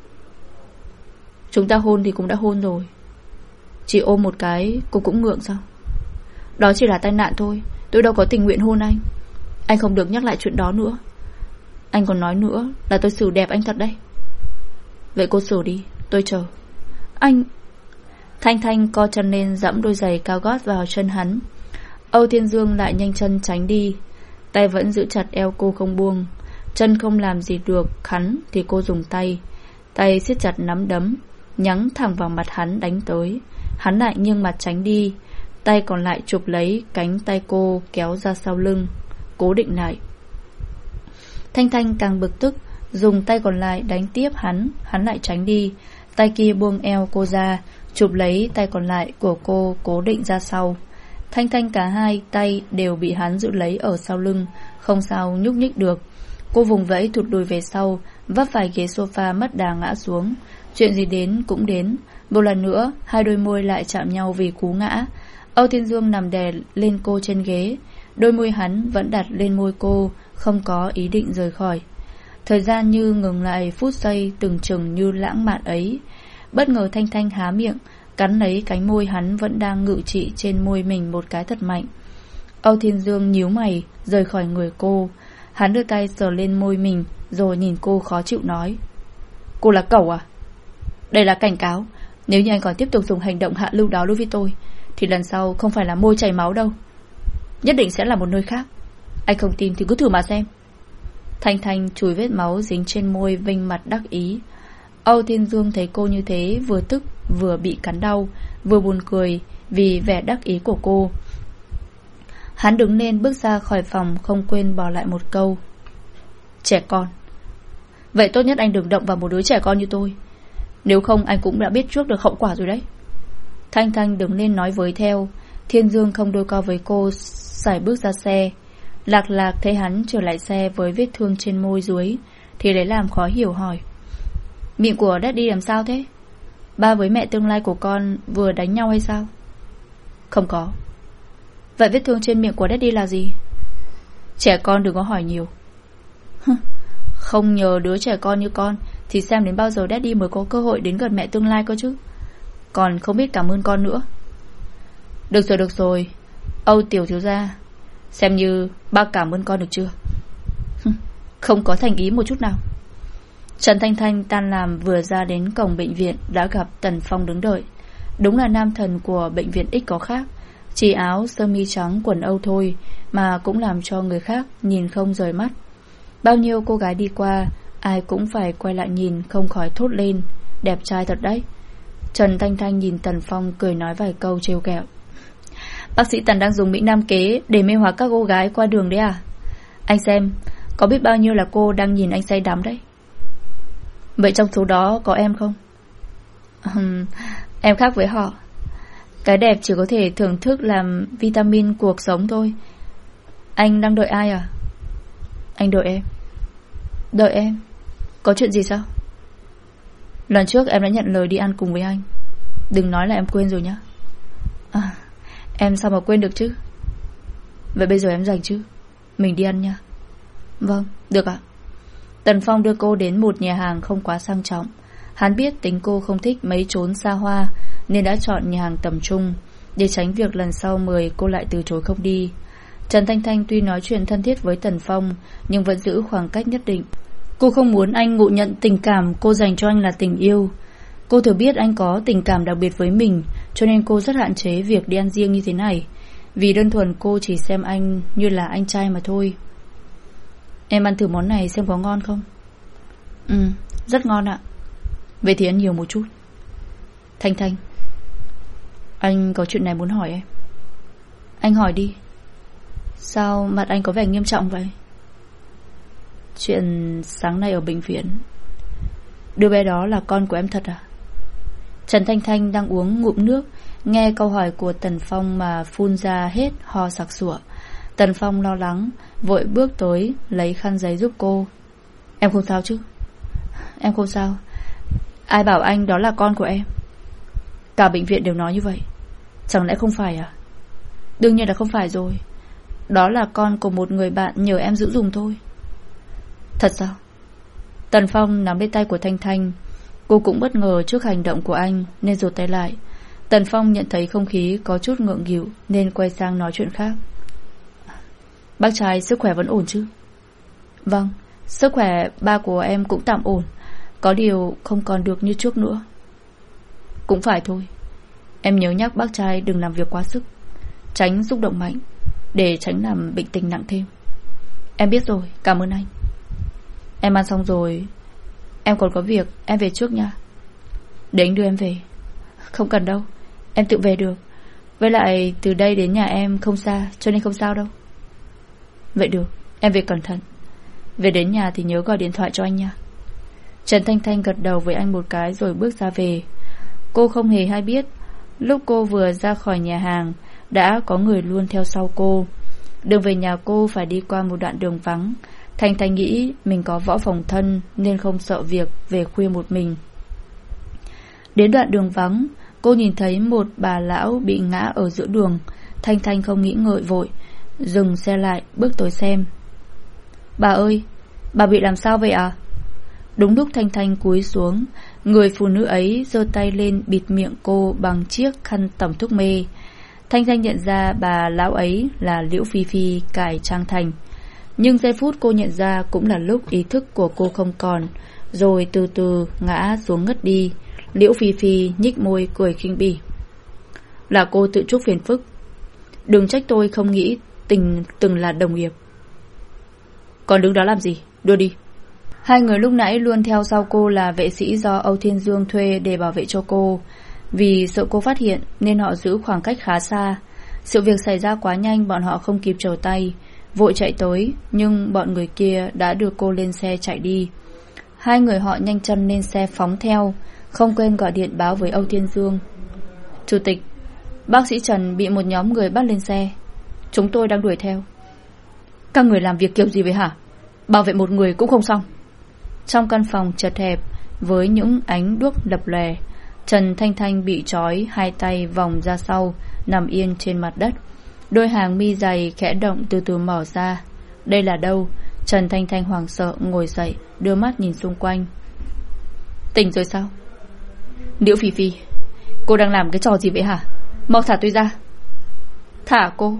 Speaker 1: Chúng ta hôn thì cũng đã hôn rồi, chỉ ôm một cái cô cũng ngượng sao? Đó chỉ là tai nạn thôi, tôi đâu có tình nguyện hôn anh. Anh không được nhắc lại chuyện đó nữa. Anh còn nói nữa là tôi xử đẹp anh thật đấy. Vậy cô xử đi, tôi chờ. Anh... Thanh Thanh co chân lên dẫm đôi giày cao gót vào chân hắn. Âu Thiên Dương lại nhanh chân tránh đi, tay vẫn giữ chặt eo cô không buông. Chân không làm gì được hắn thì cô dùng tay, tay siết chặt nắm đấm, nhắm thẳng vào mặt hắn đánh tới. Hắn lại nghiêng mặt tránh đi, tay còn lại chụp lấy cánh tay cô kéo ra sau lưng, cố định lại. Thanh Thanh càng bực tức, dùng tay còn lại đánh tiếp hắn. Hắn lại tránh đi, tay kia buông eo cô ra, chụp lấy tay còn lại của cô cố định ra sau. Thanh Thanh cả hai tay đều bị hắn giữ lấy ở sau lưng, không sao nhúc nhích được. Cô vùng vẫy thụt lùi về sau, vấp phải ghế sofa mất đà ngã xuống. Chuyện gì đến cũng đến. Một lần nữa hai đôi môi lại chạm nhau vì cú ngã. Âu Thiên Dương nằm đè lên cô trên ghế, đôi môi hắn vẫn đặt lên môi cô, không có ý định rời khỏi. Thời gian như ngừng lại phút giây từng chừng như lãng mạn ấy. Bất ngờ Thanh Thanh há miệng, cắn lấy cánh môi hắn vẫn đang ngự trị trên môi mình một cái thật mạnh. Âu Thiên Dương nhíu mày rời khỏi người cô. Hắn đưa tay sờ lên môi mình rồi nhìn cô khó chịu nói: Cô là cẩu à? Đây là cảnh cáo. Nếu như anh còn tiếp tục dùng hành động hạ lưu đó đối với tôi thì lần sau không phải là môi chảy máu đâu, nhất định sẽ là một nơi khác. Anh không tin thì cứ thử mà xem. Thanh Thanh chùi vết máu dính trên môi, vênh mặt đắc ý. Âu Thiên Dương thấy cô như thế, vừa tức vừa bị cắn đau, vừa buồn cười vì vẻ đắc ý của cô. Hắn đứng lên bước ra khỏi phòng, không quên bỏ lại một câu: Trẻ con. Vậy tốt nhất anh đừng động vào một đứa trẻ con như tôi, nếu không anh cũng đã biết trước được hậu quả rồi đấy. Thanh Thanh đứng lên nói với theo. Thiên Dương không đôi co với cô, sải bước ra xe. Lạc Lạc thấy hắn trở lại xe với vết thương trên môi dưới thì lấy làm khó hiểu hỏi: Miệng của Daddy làm sao thế? Ba với mẹ tương lai của con vừa đánh nhau hay sao? Không có. Vậy vết thương trên miệng của Daddy là gì? Trẻ con đừng có hỏi nhiều. Không nhờ đứa trẻ con như con thì xem đến bao giờ Daddy mới có cơ hội đến gần mẹ tương lai cơ chứ. Còn không biết cảm ơn con nữa. Được rồi được rồi Âu tiểu thiếu gia, xem như ba cảm ơn con được chưa? Không có thành ý một chút nào. Trần Thanh Thanh tan làm vừa ra đến cổng bệnh viện đã gặp Tần Phong đứng đợi. Đúng là nam thần của bệnh viện X có khác, chỉ áo sơ mi trắng quần Âu thôi mà cũng làm cho người khác nhìn không rời mắt. Bao nhiêu cô gái đi qua, ai cũng phải quay lại nhìn, không khỏi thốt lên: Đẹp trai thật đấy. Trần Thanh Thanh nhìn Tần Phong cười nói vài câu trêu ghẹo: Bác sĩ Tần đang dùng mỹ nam kế để mê hoặc các cô gái qua đường đấy à? Anh xem, có biết bao nhiêu là cô đang nhìn anh say đắm đấy. Vậy trong số đó có em không? uhm, Em khác với họ. Cái đẹp chỉ có thể thưởng thức làm vitamin cuộc sống thôi. Anh đang đợi ai à? Anh đợi em. Đợi em? Có chuyện gì sao? Lần trước em đã nhận lời đi ăn cùng với anh. Đừng nói là em quên rồi nhá. À, em sao mà quên được chứ. Vậy bây giờ em rảnh chứ? Mình đi ăn nha. Vâng, được ạ. Tần Phong đưa cô đến một nhà hàng không quá sang trọng. Hắn biết tính cô không thích mấy chốn xa hoa, nên đã chọn nhà hàng tầm trung, để tránh việc lần sau mời cô lại từ chối không đi. Trần Thanh Thanh tuy nói chuyện thân thiết với Tần Phong, nhưng vẫn giữ khoảng cách nhất định. Cô không muốn anh ngụ nhận tình cảm cô dành cho anh là tình yêu. Cô thừa biết anh có tình cảm đặc biệt với mình, cho nên cô rất hạn chế việc đi ăn riêng như thế này, vì đơn thuần cô chỉ xem anh như là anh trai mà thôi. Em ăn thử món này xem có ngon không? Ừ, rất ngon ạ. Vậy thì ăn nhiều một chút. Thanh Thanh, anh có chuyện này muốn hỏi em. Anh hỏi đi. Sao mặt anh có vẻ nghiêm trọng vậy? Chuyện sáng nay ở bệnh viện. Đứa bé đó là con của em thật à? Trần Thanh Thanh đang uống ngụm nước, nghe câu hỏi của Tần Phong mà phun ra hết ho sặc sụa. Tần Phong lo lắng, vội bước tới lấy khăn giấy giúp cô. Em không sao chứ? Em không sao. Ai bảo anh đó là con của em? Cả bệnh viện đều nói như vậy. Chẳng lẽ không phải à? Đương nhiên là không phải rồi. Đó là con của một người bạn nhờ em giữ dùm thôi. Thật sao? Tần Phong nắm lấy tay của Thanh Thanh. Cô cũng bất ngờ trước hành động của anh nên rụt tay lại. Tần Phong nhận thấy không khí có chút ngượng nghịu nên quay sang nói chuyện khác. Bác trai sức khỏe vẫn ổn chứ? Vâng, sức khỏe ba của em cũng tạm ổn, có điều không còn được như trước nữa. Cũng phải thôi. Em nhớ nhắc bác trai đừng làm việc quá sức, tránh xúc động mạnh, để tránh làm bệnh tình nặng thêm. Em biết rồi, cảm ơn anh. Em ăn xong rồi, em còn có việc, em về trước nha. Để anh đưa em về. Không cần đâu, em tự về được. Với lại từ đây đến nhà em không xa, cho nên không sao đâu. Vậy được, em về cẩn thận. Về đến nhà thì nhớ gọi điện thoại cho anh nha. Trần Thanh Thanh gật đầu với anh một cái rồi bước ra về. Cô không hề hay biết, lúc cô vừa ra khỏi nhà hàng đã có người luôn theo sau cô. Đường về nhà cô phải đi qua một đoạn đường vắng. Thanh Thanh nghĩ mình có võ phòng thân nên không sợ việc về khuya một mình. Đến đoạn đường vắng, cô nhìn thấy một bà lão bị ngã ở giữa đường. Thanh Thanh không nghĩ ngợi vội dừng xe lại, bước tới xem. Bà ơi, bà bị làm sao vậy à? Đúng lúc Thanh Thanh cúi xuống, người phụ nữ ấy giơ tay lên bịt miệng cô bằng chiếc khăn tẩm thuốc mê. Thanh Thanh nhận ra bà lão ấy là Liễu Phi Phi cải trang thành. Nhưng giây phút cô nhận ra cũng là lúc ý thức của cô không còn, rồi từ từ ngã xuống ngất đi. Liễu Phi Phi nhích môi cười khinh bỉ. Là cô tự chuốc phiền phức. Đừng trách tôi không nghĩ tình từng là đồng nghiệp. Còn đứng đó làm gì? Đưa đi. Hai người lúc nãy luôn theo sau cô là vệ sĩ do Âu Thiên Dương thuê để bảo vệ cho cô. Vì sợ cô phát hiện nên họ giữ khoảng cách khá xa. Sự việc xảy ra quá nhanh, bọn họ không kịp trở tay, vội chạy tới, nhưng bọn người kia đã đưa cô lên xe chạy đi. Hai người họ nhanh chân lên xe phóng theo, không quên gọi điện báo với Âu Thiên Dương. Chủ tịch, bác sĩ Trần bị một nhóm người bắt lên xe, chúng tôi đang đuổi theo. Các người làm việc kiểu gì vậy hả? Bảo vệ một người cũng không xong. Trong căn phòng chật hẹp với những ánh đuốc lập lòe, Trần Thanh Thanh bị trói hai tay vòng ra sau, nằm yên trên mặt đất. Đôi hàng mi dày khẽ động từ từ mở ra. Đây là đâu? Trần Thanh Thanh hoảng sợ ngồi dậy, đưa mắt nhìn xung quanh. Tỉnh rồi sao? Liễu Phi Phi, cô đang làm cái trò gì vậy hả? Mau thả tôi ra. Thả cô?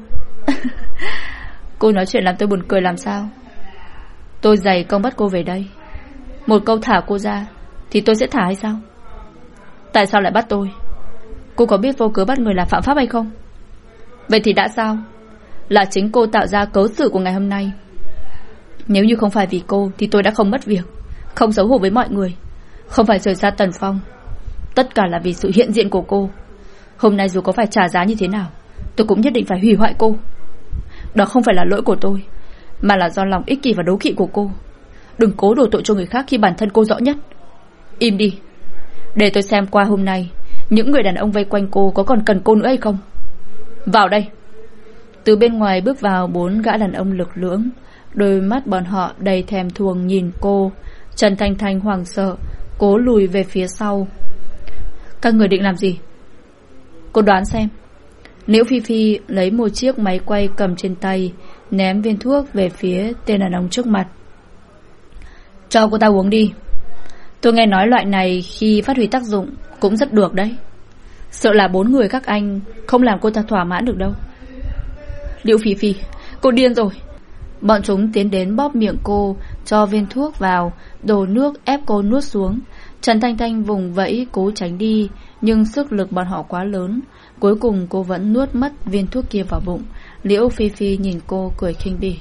Speaker 1: Cô nói chuyện làm tôi buồn cười làm sao? Tôi dày công bắt cô về đây, một câu thả cô ra thì tôi sẽ thả hay sao? Tại sao lại bắt tôi? Cô có biết vô cớ bắt người là phạm pháp hay không? Vậy thì đã sao? Là chính cô tạo ra cớ xử của ngày hôm nay. Nếu như không phải vì cô thì tôi đã không mất việc, không xấu hổ với mọi người, không phải rời xa Tần Phong. Tất cả là vì sự hiện diện của cô. Hôm nay dù có phải trả giá như thế nào, tôi cũng nhất định phải hủy hoại cô. Đó không phải là lỗi của tôi, mà là do lòng ích kỷ và đố kỵ của cô. Đừng cố đổ tội cho người khác khi bản thân cô rõ nhất. Im đi, để tôi xem qua hôm nay những người đàn ông vây quanh cô có còn cần cô nữa hay không. Vào đây. Từ bên ngoài bước vào bốn gã đàn ông lực lưỡng, đôi mắt bọn họ đầy thèm thuồng nhìn cô. Trần Thanh Thanh hoảng sợ, cố lùi về phía sau. Các người định làm gì? Cô đoán xem. Liễu Phi Phi lấy một chiếc máy quay cầm trên tay, ném viên thuốc về phía tên đàn ông trước mặt. Cho cô ta uống đi. Tôi nghe nói loại này khi phát huy tác dụng cũng rất được đấy. Sợ là bốn người các anh không làm cô ta thỏa mãn được đâu. Liễu Phi Phi, cô điên rồi. Bọn chúng tiến đến bóp miệng cô, cho viên thuốc vào, đổ nước ép cô nuốt xuống. Trần Thanh Thanh vùng vẫy cố tránh đi, nhưng sức lực bọn họ quá lớn. Cuối cùng cô vẫn nuốt mất viên thuốc kia vào bụng. Liễu Phi Phi nhìn cô cười khinh bỉ.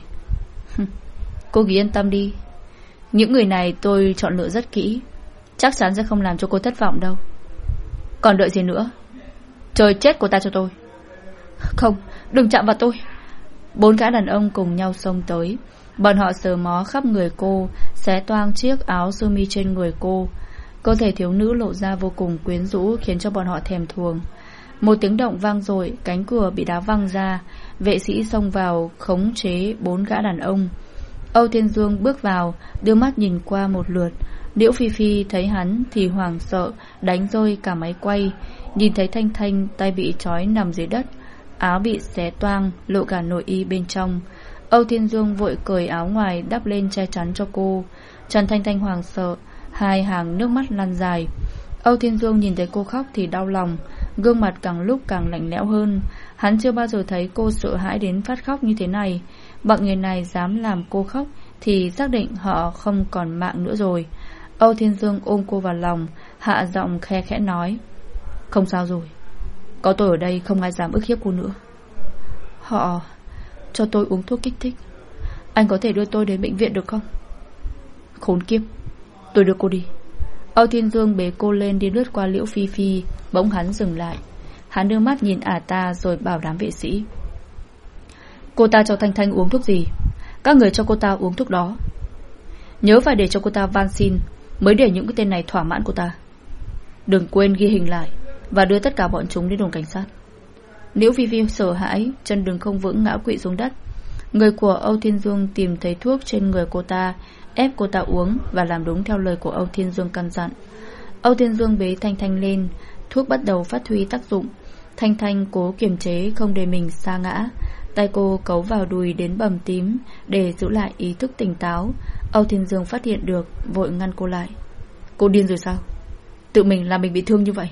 Speaker 1: Cô cứ yên tâm đi, những người này tôi chọn lựa rất kỹ, chắc chắn sẽ không làm cho cô thất vọng đâu. Còn đợi gì nữa, trời chết cô ta cho tôi. Không, đừng chạm vào tôi. Bốn gã đàn ông cùng nhau xông tới. Bọn họ sờ mó khắp người cô, xé toang chiếc áo sơ mi trên người cô. Cơ thể thiếu nữ lộ ra vô cùng quyến rũ, khiến cho bọn họ thèm thuồng. Một tiếng động vang dội, cánh cửa bị đá văng ra. Vệ sĩ xông vào khống chế bốn gã đàn ông. Âu Thiên Dương bước vào, đưa mắt nhìn qua một lượt. Liễu Phi Phi thấy hắn thì hoảng sợ, đánh rơi cả máy quay. Nhìn thấy Thanh Thanh tay bị trói nằm dưới đất, áo bị xé toang, lộ cả nội y bên trong. Âu Thiên Dương vội cởi áo ngoài đắp lên che chắn cho cô. Trần Thanh Thanh hoảng sợ, hai hàng nước mắt lăn dài. Âu Thiên Dương nhìn thấy cô khóc thì đau lòng, gương mặt càng lúc càng lạnh lẽo hơn. Hắn chưa bao giờ thấy cô sợ hãi đến phát khóc như thế này. Bọn người này dám làm cô khóc thì xác định họ không còn mạng nữa rồi. Âu Thiên Dương ôm cô vào lòng, hạ giọng khe khẽ nói: Không sao rồi, có tôi ở đây không ai dám ức hiếp cô nữa. Họ cho tôi uống thuốc kích thích, anh có thể đưa tôi đến bệnh viện được không? Khốn kiếp, tôi đưa cô đi. Âu Thiên Dương bế cô lên đi lướt qua Liễu Phi Phi. Bỗng hắn dừng lại. Hắn đưa mắt nhìn ả ta rồi bảo đám vệ sĩ: Cô ta cho Thanh Thanh uống thuốc gì, các người cho cô ta uống thuốc đó. Nhớ phải để cho cô ta van xin mới để những cái tên này thỏa mãn cô ta. Đừng quên ghi hình lại và đưa tất cả bọn chúng đến đồn cảnh sát. Liễu Phi Phi sợ hãi, chân đứng không vững ngã quỵ xuống đất. Người của Âu Thiên Dương tìm thấy thuốc trên người cô ta, ép cô ta uống và làm đúng theo lời của Âu Thiên Dương căn dặn. Âu Thiên Dương bế Thanh Thanh lên. Thuốc bắt đầu phát huy tác dụng. Thanh Thanh cố kiềm chế không để mình sa ngã. Tay cô cấu vào đùi đến bầm tím để giữ lại ý thức tỉnh táo. Âu Thiên Dương phát hiện được, vội ngăn cô lại. Cô điên rồi sao? Tự mình làm mình bị thương như vậy.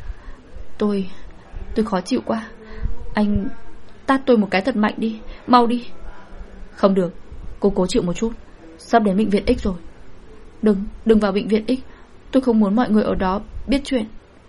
Speaker 1: Tôi... tôi khó chịu quá. Anh tát tôi một cái thật mạnh đi, mau đi. Không được, cô cố chịu một chút, sắp đến bệnh viện X rồi. Đừng, đừng vào bệnh viện X. Tôi không muốn mọi người ở đó biết chuyện.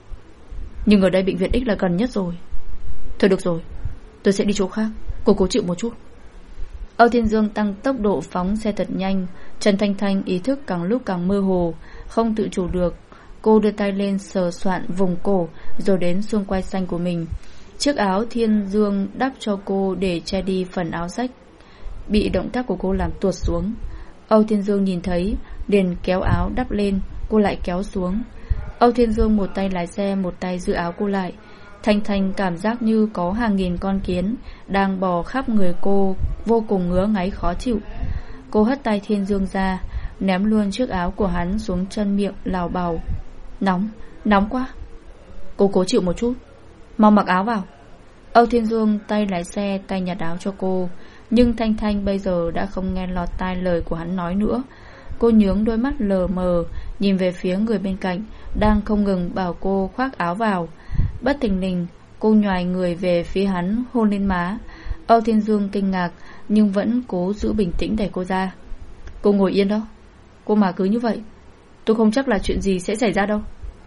Speaker 1: Nhưng ở đây bệnh viện X là gần nhất rồi. Thôi được rồi, tôi sẽ đi chỗ khác, cô cố chịu một chút. Âu Thiên Dương tăng tốc độ phóng xe thật nhanh. Trần Thanh Thanh ý thức càng lúc càng mơ hồ, không tự chủ được. Cô đưa tay lên sờ soạn vùng cổ, rồi đến xương quai xanh của mình. Chiếc áo Thiên Dương đắp cho cô để che đi phần áo rách bị động tác của cô làm tuột xuống. Âu Thiên Dương nhìn thấy, liền kéo áo đắp lên. Cô lại kéo xuống. Âu Thiên Dương một tay lái xe, một tay giữ áo cô lại. Thanh Thanh cảm giác như có hàng nghìn con kiến đang bò khắp người cô, vô cùng ngứa ngáy khó chịu. Cô hất tay Thiên Dương ra, ném luôn chiếc áo của hắn xuống chân miệng lào bào. Nóng, nóng quá. Cô cố chịu một chút, mau mặc áo vào. Âu Thiên Dương tay lái xe, tay nhặt áo cho cô. Nhưng Thanh Thanh bây giờ đã không nghe lọt tai lời của hắn nói nữa. Cô nhướng đôi mắt lờ mờ, nhìn về phía người bên cạnh đang không ngừng bảo cô khoác áo vào. Bất thình lình, cô nhoài người về phía hắn, hôn lên má. Âu Thiên Dương kinh ngạc, nhưng vẫn cố giữ bình tĩnh đẩy cô ra. Cô ngồi yên đó. Cô mà cứ như vậy, tôi không chắc là chuyện gì sẽ xảy ra đâu.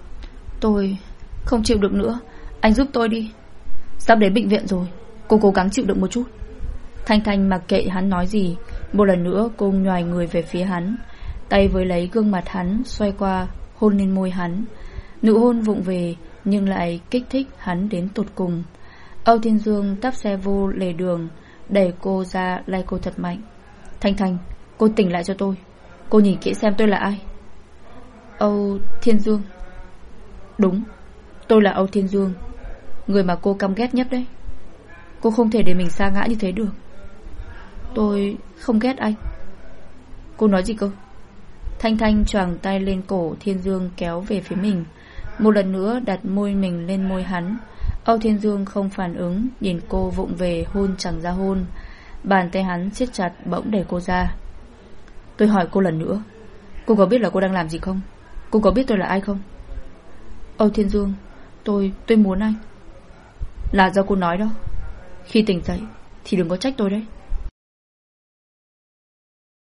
Speaker 1: Tôi không chịu được nữa, anh giúp tôi đi. Sắp đến bệnh viện rồi, cô cố gắng chịu đựng một chút. Thanh Thanh mặc kệ hắn nói gì. Một lần nữa cô nhoài người về phía hắn, tay với lấy gương mặt hắn, xoay qua hôn lên môi hắn. Nụ hôn vụng về nhưng lại kích thích hắn đến tột cùng. Âu Thiên Dương tắp xe vô lề đường, đẩy cô ra, lay cô thật mạnh. Thanh Thanh, cô tỉnh lại cho tôi. Cô nhìn kỹ xem tôi là ai. Âu Thiên Dương. Đúng, tôi là Âu Thiên Dương, người mà cô căm ghét nhất đấy. Cô không thể để mình sa ngã như thế được. Tôi không ghét anh. Cô nói gì cơ? Thanh Thanh choàng tay lên cổ Thiên Dương, kéo về phía mình. Một lần nữa đặt môi mình lên môi hắn. Âu Thiên Dương không phản ứng, nhìn cô vụng về hôn chẳng ra hôn. Bàn tay hắn siết chặt, bỗng đẩy cô ra. Tôi hỏi cô lần nữa, Cô có biết là cô đang làm gì không? Cô có biết tôi là ai không? Âu Thiên Dương, Tôi, tôi muốn anh. Là do cô nói đó. Khi tỉnh dậy thì đừng có trách tôi đấy.